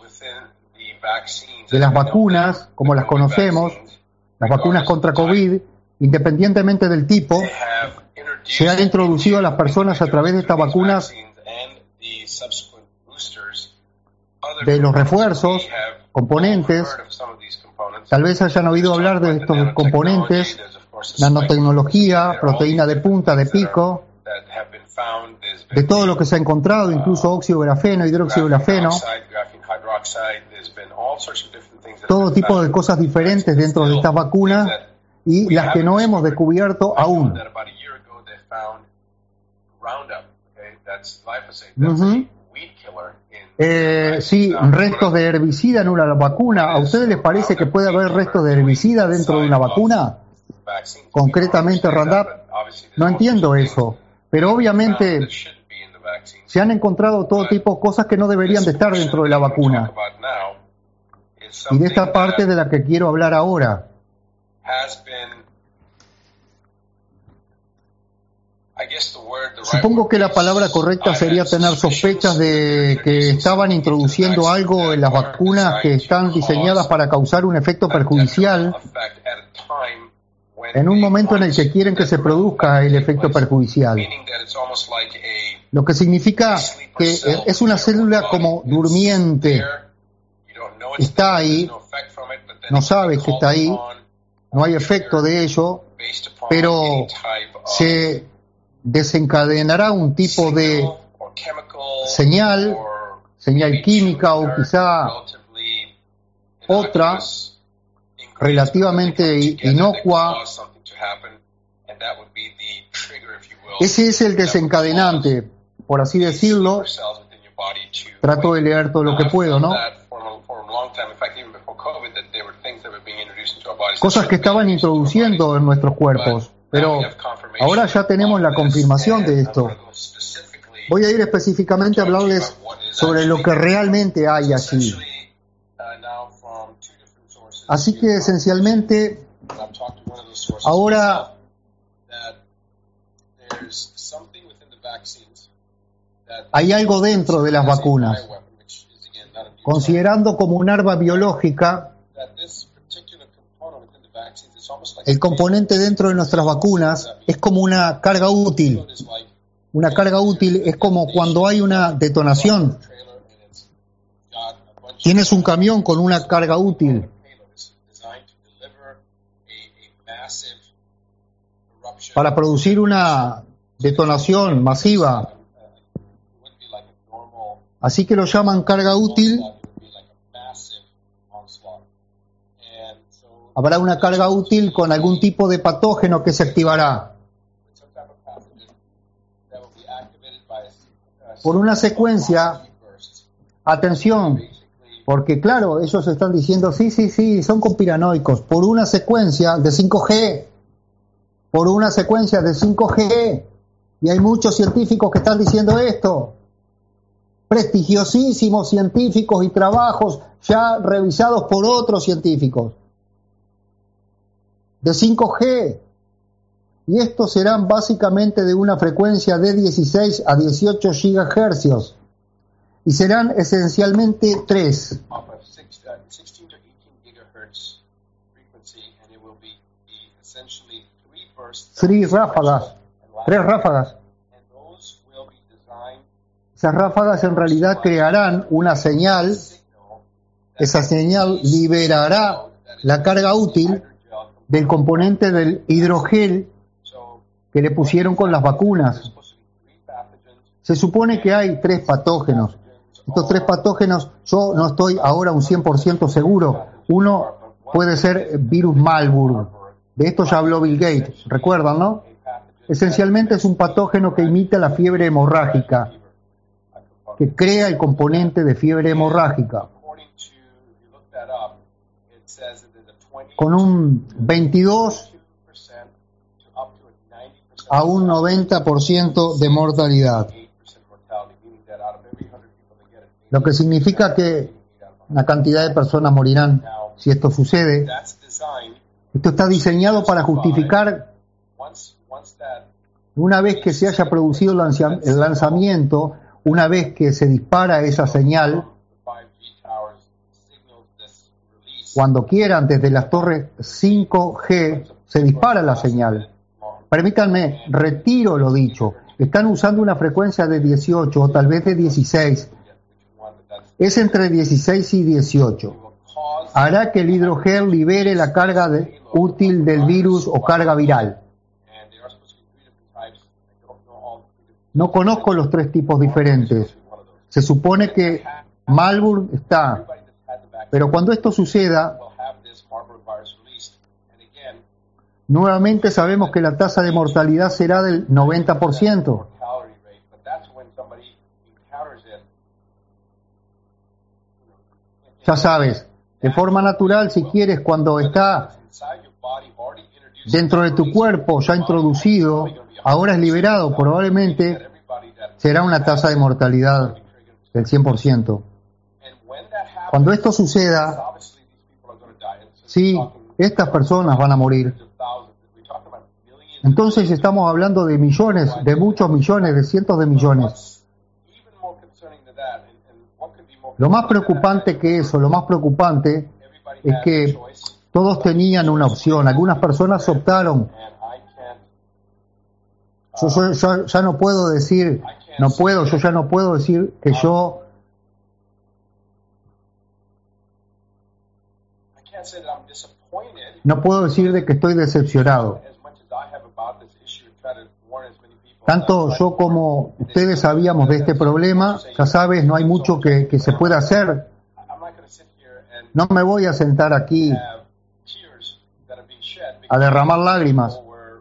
vacunas, como las conocemos, las vacunas contra COVID, independientemente del tipo, se han introducido a las personas a través de estas vacunas, de los refuerzos, componentes. Tal vez hayan oído hablar de estos componentes: nanotecnología, proteína de punta, de pico, de todo lo que se ha encontrado, incluso óxido de grafeno, hidróxido de grafeno, todo tipo de cosas diferentes dentro de estas vacunas y las que no hemos descubierto aún. Sí, restos de herbicida en una vacuna. ¿A ustedes les parece que puede haber restos de herbicida dentro de una vacuna? Concretamente Roundup. No entiendo eso. Pero obviamente se han encontrado todo tipo de cosas que no deberían de estar dentro de la vacuna. Y de esta parte de la que quiero hablar ahora. Supongo que la palabra correcta sería tener sospechas de que estaban introduciendo algo en las vacunas que están diseñadas para causar un efecto perjudicial en un momento en el que quieren que se produzca el efecto perjudicial. Lo que significa que es una célula como durmiente. Está ahí, no sabes que está ahí, no hay efecto de ello, pero se desencadenará un tipo de señal química o quizá otra relativamente inocua. Ese es el desencadenante, por así decirlo. Trato de leer todo lo que puedo, ¿no? Cosas que estaban introduciendo en nuestros cuerpos, pero ahora ya tenemos la confirmación de esto. Voy a ir específicamente a hablarles sobre lo que realmente hay allí. Así que esencialmente, ahora hay algo dentro de las vacunas, considerando como un arma biológica. El componente dentro de nuestras vacunas es como una carga útil. Una carga útil es como cuando hay una detonación. Tienes un camión con una carga útil. Para producir una detonación masiva. Así que lo llaman carga útil. Habrá una carga útil con algún tipo de patógeno que se activará. Por una secuencia, atención, porque claro, ellos están diciendo, sí, son conspiranoicos, por una secuencia de 5G, y hay muchos científicos que están diciendo esto, prestigiosísimos científicos y trabajos ya revisados por otros científicos, de 5G, y estos serán básicamente de una frecuencia de 16 a 18 gigahercios, y serán esencialmente tres ráfagas. Esas ráfagas en realidad crearán una señal, esa señal liberará la carga útil del componente del hidrogel que le pusieron con las vacunas. Se supone que hay 3 patógenos. Estos 3 patógenos, yo no estoy ahora un 100% seguro. Uno puede ser virus Marburg. De esto ya habló Bill Gates, ¿recuerdan, no? Esencialmente es un patógeno que imita la fiebre hemorrágica, que crea el componente de fiebre hemorrágica. Con un 22 a un 90% de mortalidad. Lo que significa que una cantidad de personas morirán si esto sucede. Esto está diseñado para justificar, una vez que se haya producido el lanzamiento, una vez que se dispara esa señal, cuando quieran desde las torres 5G se dispara la señal. Permítanme, retiro lo dicho. Están usando una frecuencia de 18 o tal vez de 16. Es entre 16 y 18. Hará que el hidrogel libere la carga útil del virus o carga viral. No conozco los 3 tipos diferentes. Se supone que Marburg está. Pero cuando esto suceda, nuevamente sabemos que la tasa de mortalidad será del 90%. Ya sabes, de forma natural, si quieres, cuando está dentro de tu cuerpo ya introducido, ahora es liberado, probablemente será una tasa de mortalidad del 100%. Cuando esto suceda, sí, estas personas van a morir. Entonces estamos hablando de millones, de muchos millones, de cientos de millones. Lo más preocupante que eso, lo más preocupante es que todos tenían una opción. Algunas personas optaron. Yo ya no puedo decir, yo ya no puedo decir que yo no puedo decir de que estoy decepcionado. Tanto yo como ustedes sabíamos de este problema, ya sabes, no hay mucho que se pueda hacer. No me voy a sentar aquí a derramar lágrimas.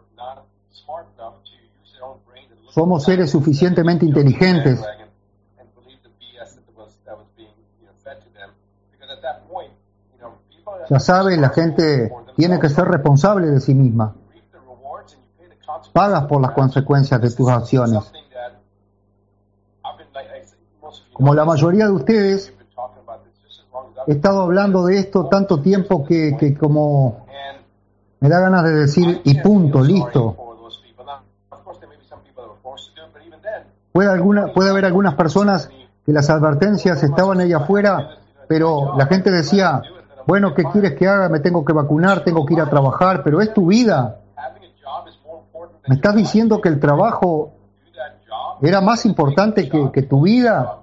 Somos seres suficientemente inteligentes. Ya sabes, la gente tiene que ser responsable de sí misma. Pagas por las consecuencias de tus acciones. Como la mayoría de ustedes, he estado hablando de esto tanto tiempo que como me da ganas de decir y punto, listo. Puede haber algunas personas que las advertencias estaban ahí afuera, pero la gente decía, bueno, ¿qué quieres que haga? Me tengo que vacunar, tengo que ir a trabajar, pero es tu vida. ¿Me estás diciendo que el trabajo era más importante que tu vida?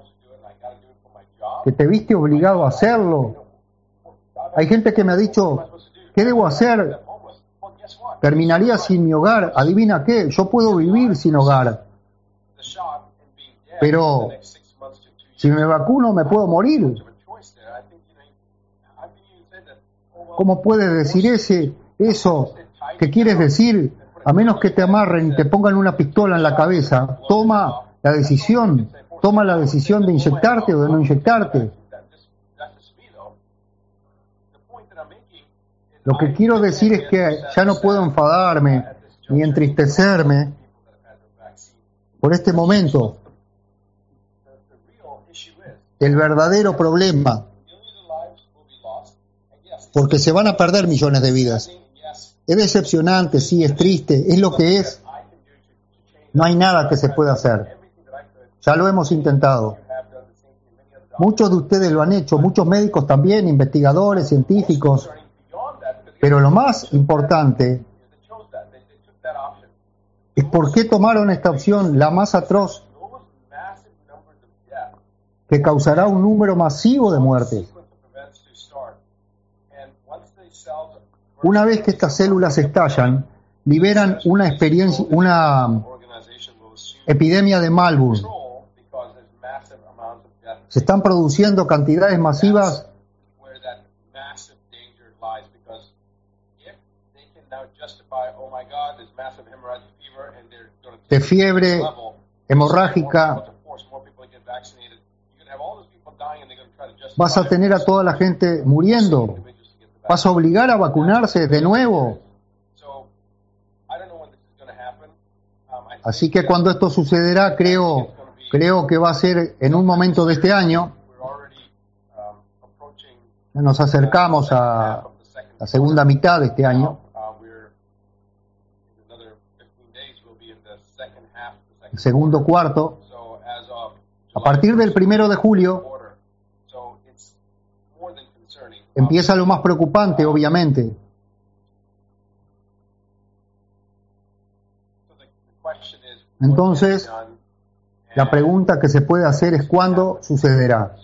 ¿Que te viste obligado a hacerlo? Hay gente que me ha dicho, ¿qué debo hacer? Terminaría sin mi hogar. Adivina qué, yo puedo vivir sin hogar. Pero si me vacuno me puedo morir. ¿Cómo puedes decir eso? ¿Qué quieres decir? A menos que te amarren y te pongan una pistola en la cabeza, toma la decisión de inyectarte o de no inyectarte. Lo que quiero decir es que ya no puedo enfadarme ni entristecerme por este momento. El verdadero problema, porque se van a perder millones de vidas. Es decepcionante, sí, es triste, es lo que es. No hay nada que se pueda hacer. Ya lo hemos intentado. Muchos de ustedes lo han hecho, muchos médicos también, investigadores, científicos. Pero lo más importante es por qué tomaron esta opción, la más atroz, que causará un número masivo de muertes. Una vez que estas células estallan, liberan una epidemia de Marburg. Se están produciendo cantidades masivas de fiebre hemorrágica. Vas a tener a toda la gente muriendo. ¿Vas a obligar a vacunarse de nuevo? Así que cuando esto sucederá, creo que va a ser en un momento de este año. Nos acercamos a la segunda mitad de este año. El segundo cuarto. A partir del 1 de julio empieza lo más preocupante, obviamente. Entonces, la pregunta que se puede hacer es ¿cuándo sucederá?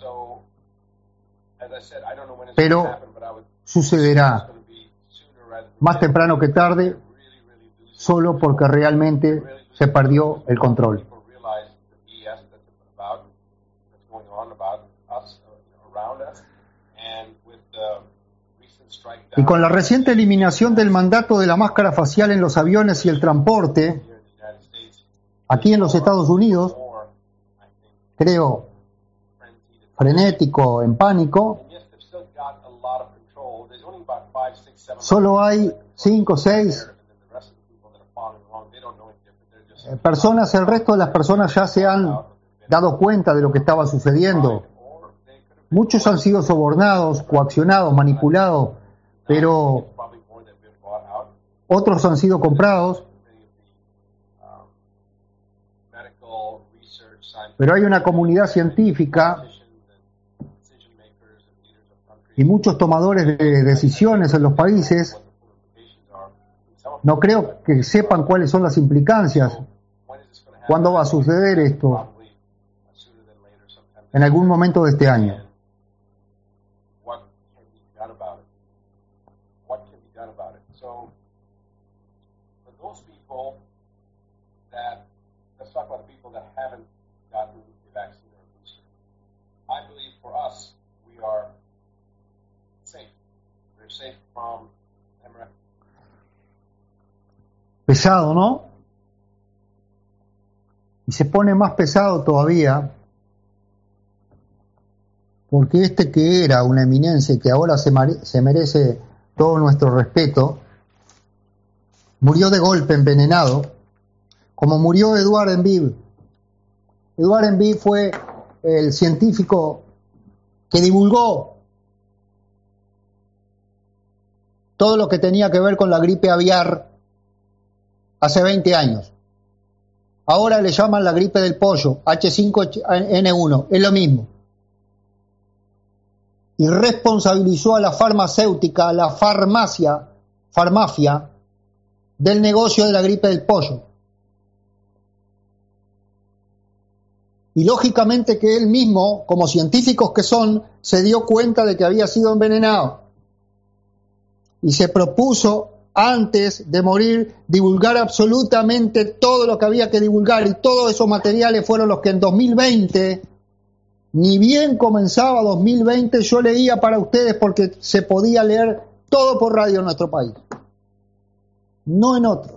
Pero sucederá más temprano que tarde, solo porque realmente se perdió el control. Y con la reciente eliminación del mandato de la máscara facial en los aviones y el transporte, aquí en los Estados Unidos, creo, frenético, en pánico, solo hay 5 o 6 personas, el resto de las personas ya se han dado cuenta de lo que estaba sucediendo. Muchos han sido sobornados, coaccionados, manipulados, pero otros han sido comprados Pero hay una comunidad científica y muchos tomadores de decisiones en los países, no creo que sepan cuáles son las implicancias. ¿Cuándo va a suceder esto? En algún momento de este año. Pesado, ¿no? Y se pone más pesado todavía porque este que era una eminencia y que ahora se merece todo nuestro respeto, murió de golpe envenenado, como murió Edouard Envie. Edouard Envie fue el científico que divulgó todo lo que tenía que ver con la gripe aviar hace 20 años. Ahora le llaman la gripe del pollo, H5N1, es lo mismo. Y responsabilizó a la farmacéutica, a la farmacia, del negocio de la gripe del pollo. Y lógicamente que él mismo, como científicos que son, se dio cuenta de que había sido envenenado. Y se propuso, antes de morir, divulgar absolutamente todo lo que había que divulgar, y todos esos materiales fueron los que en 2020, ni bien comenzaba 2020, yo leía para ustedes porque se podía leer todo por radio en nuestro país, no en otros.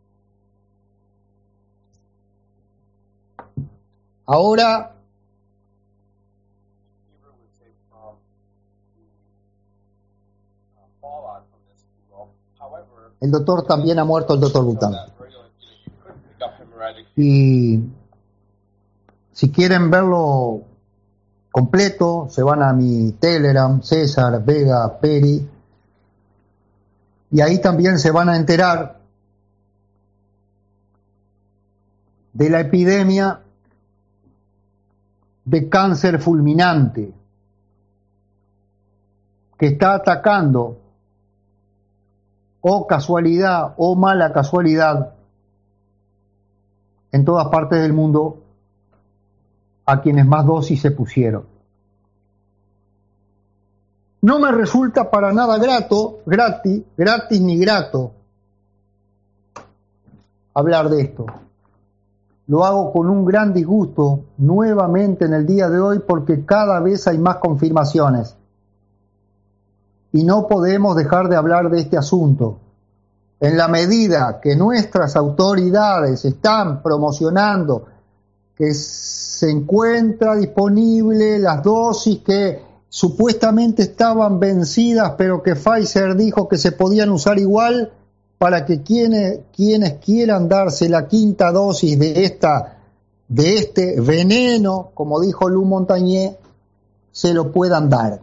Ahora el doctor también ha muerto, el doctor Bután. Y si quieren verlo completo, se van a mi Telegram, César, Vega, Peri, y ahí también se van a enterar de la epidemia de cáncer fulminante que está atacando, o casualidad o mala casualidad, en todas partes del mundo, a quienes más dosis se pusieron. No me resulta para nada gratis ni grato hablar de esto. Lo hago con un gran disgusto nuevamente en el día de hoy porque cada vez hay más confirmaciones. Y no podemos dejar de hablar de este asunto. En la medida que nuestras autoridades están promocionando que se encuentra disponible las dosis que supuestamente estaban vencidas, pero que Pfizer dijo que se podían usar igual para que quienes quieran darse la quinta dosis de este veneno, como dijo Lou Montagnier, se lo puedan dar.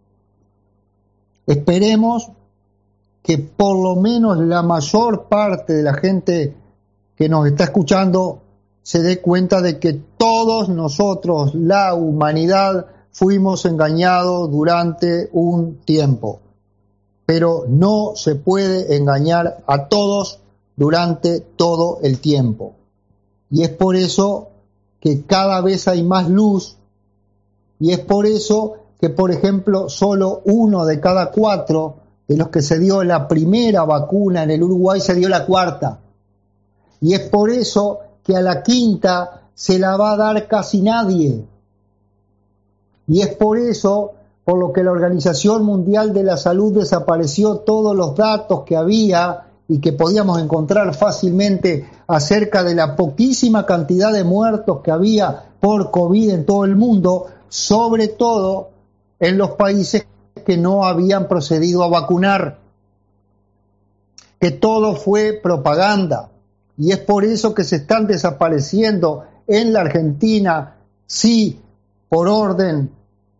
Esperemos que por lo menos la mayor parte de la gente que nos está escuchando se dé cuenta de que todos nosotros, la humanidad, fuimos engañados durante un tiempo. Pero no se puede engañar a todos durante todo el tiempo. Y es por eso que cada vez hay más luz, y es por eso que, por ejemplo, solo 1 de cada 4 de los que se dio la primera vacuna en el Uruguay se dio la cuarta. Y es por eso que a la quinta se la va a dar casi nadie. Y es por eso por lo que la Organización Mundial de la Salud desapareció todos los datos que había y que podíamos encontrar fácilmente acerca de la poquísima cantidad de muertos que había por COVID en todo el mundo, sobre todo en los países que no habían procedido a vacunar, que todo fue propaganda. Y es por eso que se están desapareciendo en la Argentina, sí, por orden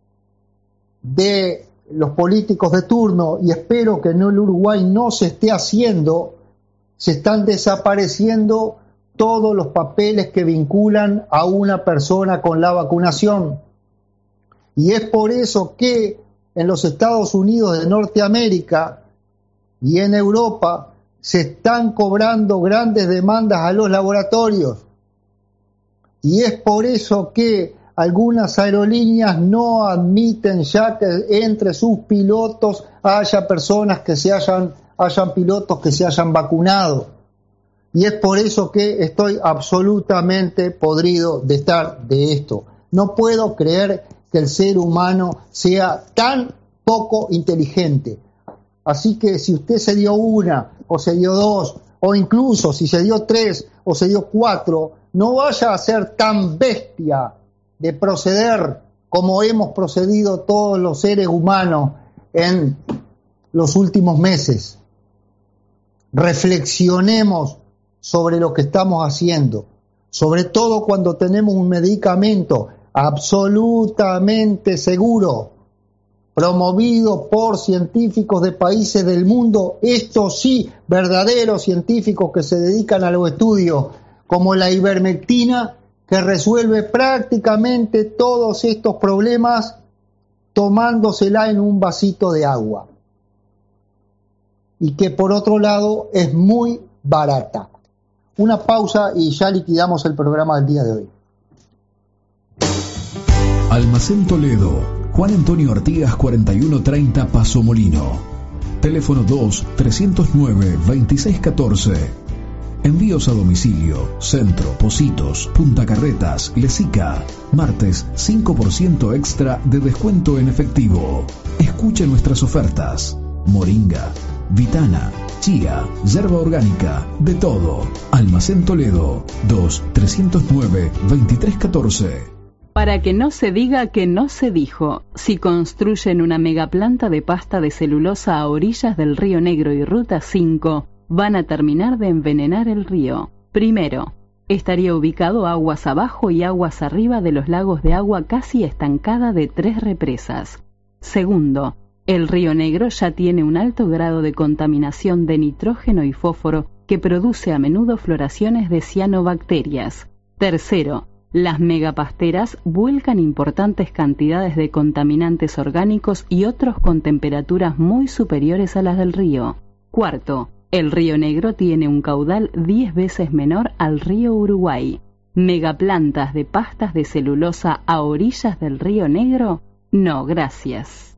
de los políticos de turno, y espero que en el Uruguay no se esté haciendo, se están desapareciendo todos los papeles que vinculan a una persona con la vacunación. Y es por eso que en los Estados Unidos de Norteamérica y en Europa se están cobrando grandes demandas a los laboratorios. Y es por eso que algunas aerolíneas no admiten ya que entre sus pilotos haya personas que hayan pilotos que se hayan vacunado. Y es por eso que estoy absolutamente podrido de estar de esto. No puedo creer que el ser humano sea tan poco inteligente. Así que si usted se dio una, o se dio dos, o incluso si se dio 3 o se dio 4, no vaya a ser tan bestia de proceder como hemos procedido todos los seres humanos en los últimos meses. Reflexionemos sobre lo que estamos haciendo, sobre todo cuando tenemos un medicamento absolutamente seguro, promovido por científicos de países del mundo, estos sí, verdaderos científicos que se dedican a los estudios, como la ivermectina, que resuelve prácticamente todos estos problemas tomándosela en un vasito de agua. Y que por otro lado es muy barata. Una pausa y ya liquidamos el programa del día de hoy. Almacén Toledo, Juan Antonio Artigas 4130 Paso Molino. Teléfono 2-309-2614. Envíos a domicilio, Centro, Pocitos, Punta Carretas, Lesica. Martes, 5% extra de descuento en efectivo. Escuche nuestras ofertas. Moringa, Vitana, chía, yerba orgánica, de todo. Almacén Toledo, 2-309-2314. Para que no se diga que no se dijo, si construyen una megaplanta de pasta de celulosa a orillas del Río Negro y Ruta 5, van a terminar de envenenar el río. Primero, estaría ubicado aguas abajo y aguas arriba de los lagos de agua casi estancada de 3 represas. Segundo, el Río Negro ya tiene un alto grado de contaminación de nitrógeno y fósforo que produce a menudo floraciones de cianobacterias. Tercero, las megapasteras vuelcan importantes cantidades de contaminantes orgánicos y otros con temperaturas muy superiores a las del río. Cuarto, el Río Negro tiene un caudal 10 veces menor al río Uruguay. ¿Megaplantas de pastas de celulosa a orillas del Río Negro? No, gracias.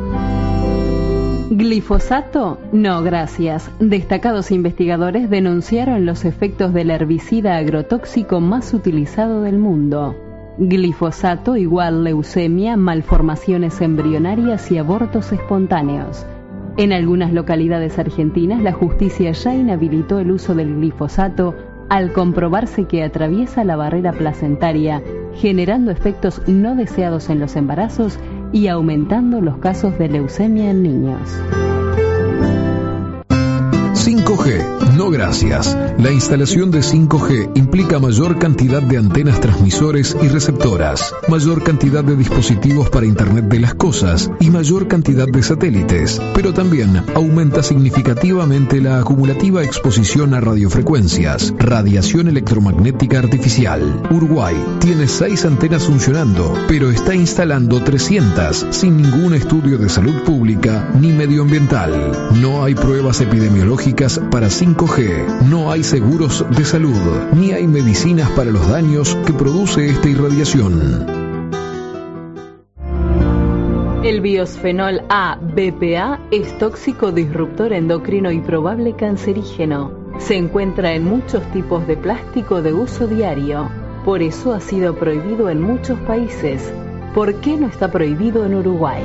¿Glifosato? No, gracias. Destacados investigadores denunciaron los efectos del herbicida agrotóxico más utilizado del mundo. Glifosato igual leucemia, malformaciones embrionarias y abortos espontáneos. En algunas localidades argentinas, la justicia ya inhabilitó el uso del glifosato al comprobarse que atraviesa la barrera placentaria, generando efectos no deseados en los embarazos y aumentando los casos de leucemia en niños. 5G, no gracias. La instalación de 5G implica mayor cantidad de antenas transmisores y receptoras, mayor cantidad de dispositivos para Internet de las cosas y mayor cantidad de satélites, pero también aumenta significativamente la acumulativa exposición a radiofrecuencias, radiación electromagnética artificial. Uruguay tiene 6 antenas funcionando, pero está instalando 300 sin ningún estudio de salud pública ni medioambiental. No hay pruebas epidemiológicas para 5G, no hay seguros de salud, ni hay medicinas para los daños que produce esta irradiación. El biosfenol A, BPA, es tóxico, disruptor endocrino y probable cancerígeno. Se encuentra en muchos tipos de plástico de uso diario. Por eso ha sido prohibido en muchos países. ¿Por qué no está prohibido en Uruguay?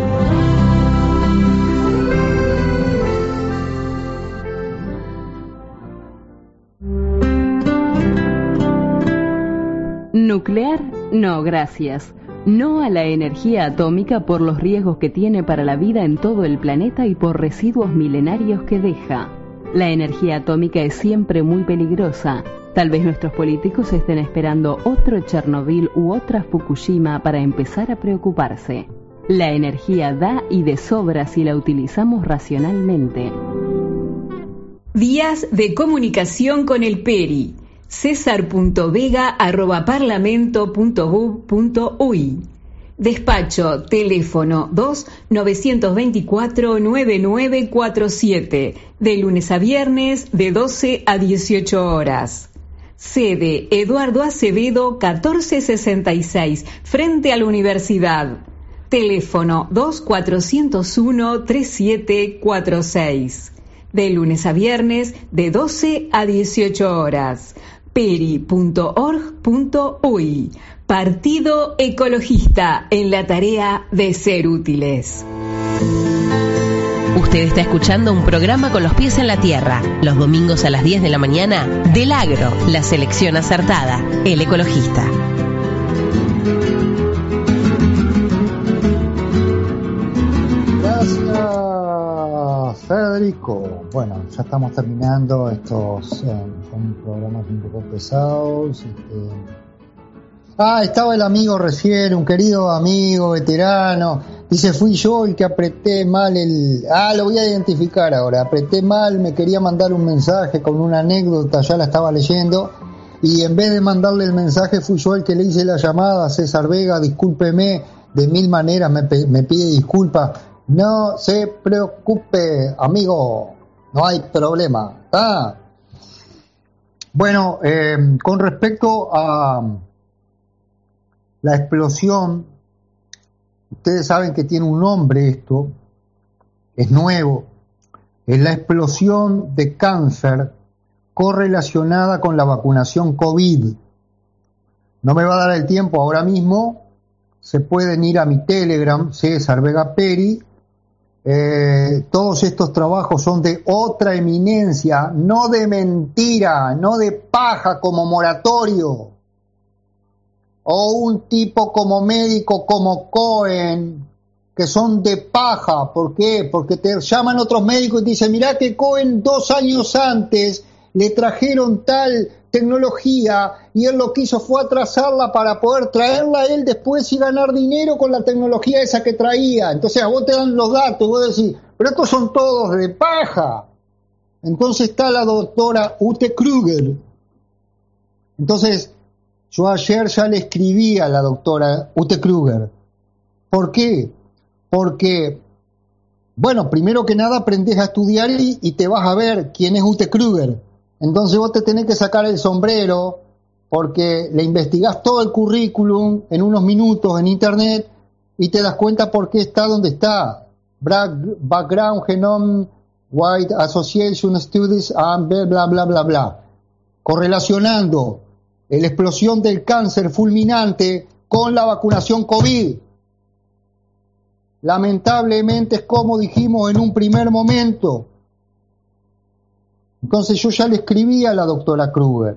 Nuclear, no gracias. No a la energía atómica por los riesgos que tiene para la vida en todo el planeta y por residuos milenarios que deja. La energía atómica es siempre muy peligrosa. Tal vez nuestros políticos estén esperando otro Chernobyl u otra Fukushima para empezar a preocuparse. La energía da y de sobra si la utilizamos racionalmente. Vías de comunicación con el PERI. cesar.vega@parlamento.gov.uy. Despacho, teléfono 2-924-9947, de lunes a viernes de 12 a 18 horas. Sede Eduardo Acevedo 1466, frente a la Universidad. Teléfono 2-401-3746. De lunes a viernes de 12 a 18 horas. peri.org.uy. Partido Ecologista, en la tarea de ser útiles. Usted está escuchando un programa con los pies en la tierra, los domingos a las 10 de la mañana, del Agro, la selección acertada, el ecologista. Gracias, Federico. Bueno, ya estamos terminando. Estos son programas un poco pesados. Estaba el amigo recién, un querido amigo veterano. Dice, fui yo el que apreté mal lo voy a identificar ahora. Apreté mal, me quería mandar un mensaje con una anécdota, ya la estaba leyendo. Y en vez de mandarle el mensaje, fui yo el que le hice la llamada. César Vega, discúlpeme, de mil maneras me pide disculpas. No se preocupe, amigo, no hay problema. Bueno, con respecto a la explosión, ustedes saben que tiene un nombre esto, es nuevo, es la explosión de cáncer correlacionada con la vacunación COVID. No me va a dar el tiempo ahora mismo, se pueden ir a mi Telegram, César Vega Peri. Todos estos trabajos son de otra eminencia, no de mentira, no de paja como Moratorio, o un tipo como médico como Cohen, que son de paja. ¿Por qué? Porque te llaman otros médicos y te dicen, mirá que Cohen 2 años antes le trajeron tal tecnología y él lo que hizo fue atrasarla para poder traerla a él después y ganar dinero con la tecnología esa que traía. Entonces a vos te dan los datos y vos decís, pero estos son todos de paja. Entonces está la doctora Ute Kruger. Entonces yo ayer ya le escribí a la doctora Ute Kruger. ¿Por qué? Porque, bueno, primero que nada aprendés a estudiar y te vas a ver quién es Ute Kruger. Entonces vos te tenés que sacar el sombrero porque le investigás todo el currículum en unos minutos en internet y te das cuenta por qué está donde está. Background Genome Wide Association Studies and bla bla bla bla. Correlacionando la explosión del cáncer fulminante con la vacunación COVID. Lamentablemente es como dijimos en un primer momento. Entonces yo ya le escribí a la doctora Kruger.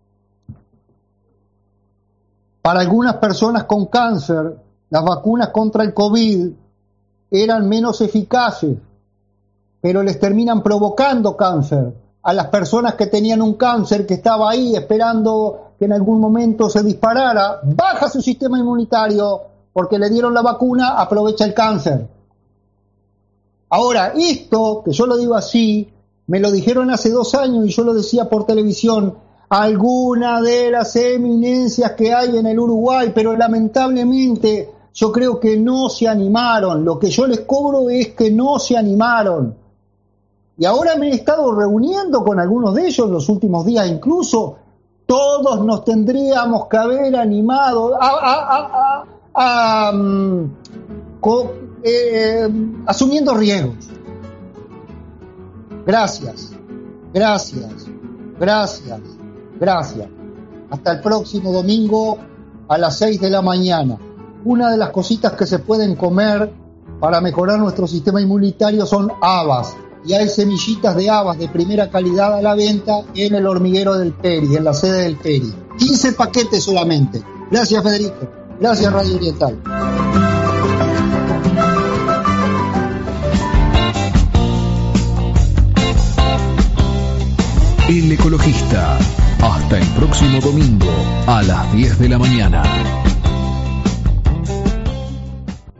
Para algunas personas con cáncer, las vacunas contra el COVID eran menos eficaces, pero les terminan provocando cáncer. A las personas que tenían un cáncer que estaba ahí esperando que en algún momento se disparara, baja su sistema inmunitario porque le dieron la vacuna, aprovecha el cáncer. Ahora, esto, que yo lo digo así, me lo dijeron hace 2 años y yo lo decía por televisión, alguna de las eminencias que hay en el Uruguay, pero lamentablemente yo creo que no se animaron. Lo que yo les cobro es que no se animaron. Y ahora me he estado reuniendo con algunos de ellos los últimos días, incluso todos nos tendríamos que haber animado asumiendo riesgos. Gracias. Hasta el próximo domingo a las 6 de la mañana. Una de las cositas que se pueden comer para mejorar nuestro sistema inmunitario son habas. Y hay semillitas de habas de primera calidad a la venta en el hormiguero del Peri, en la sede del Peri. 15 paquetes solamente. Gracias, Federico. Gracias, Radio Oriental. El Ecologista. Hasta el próximo domingo a las 10 de la mañana.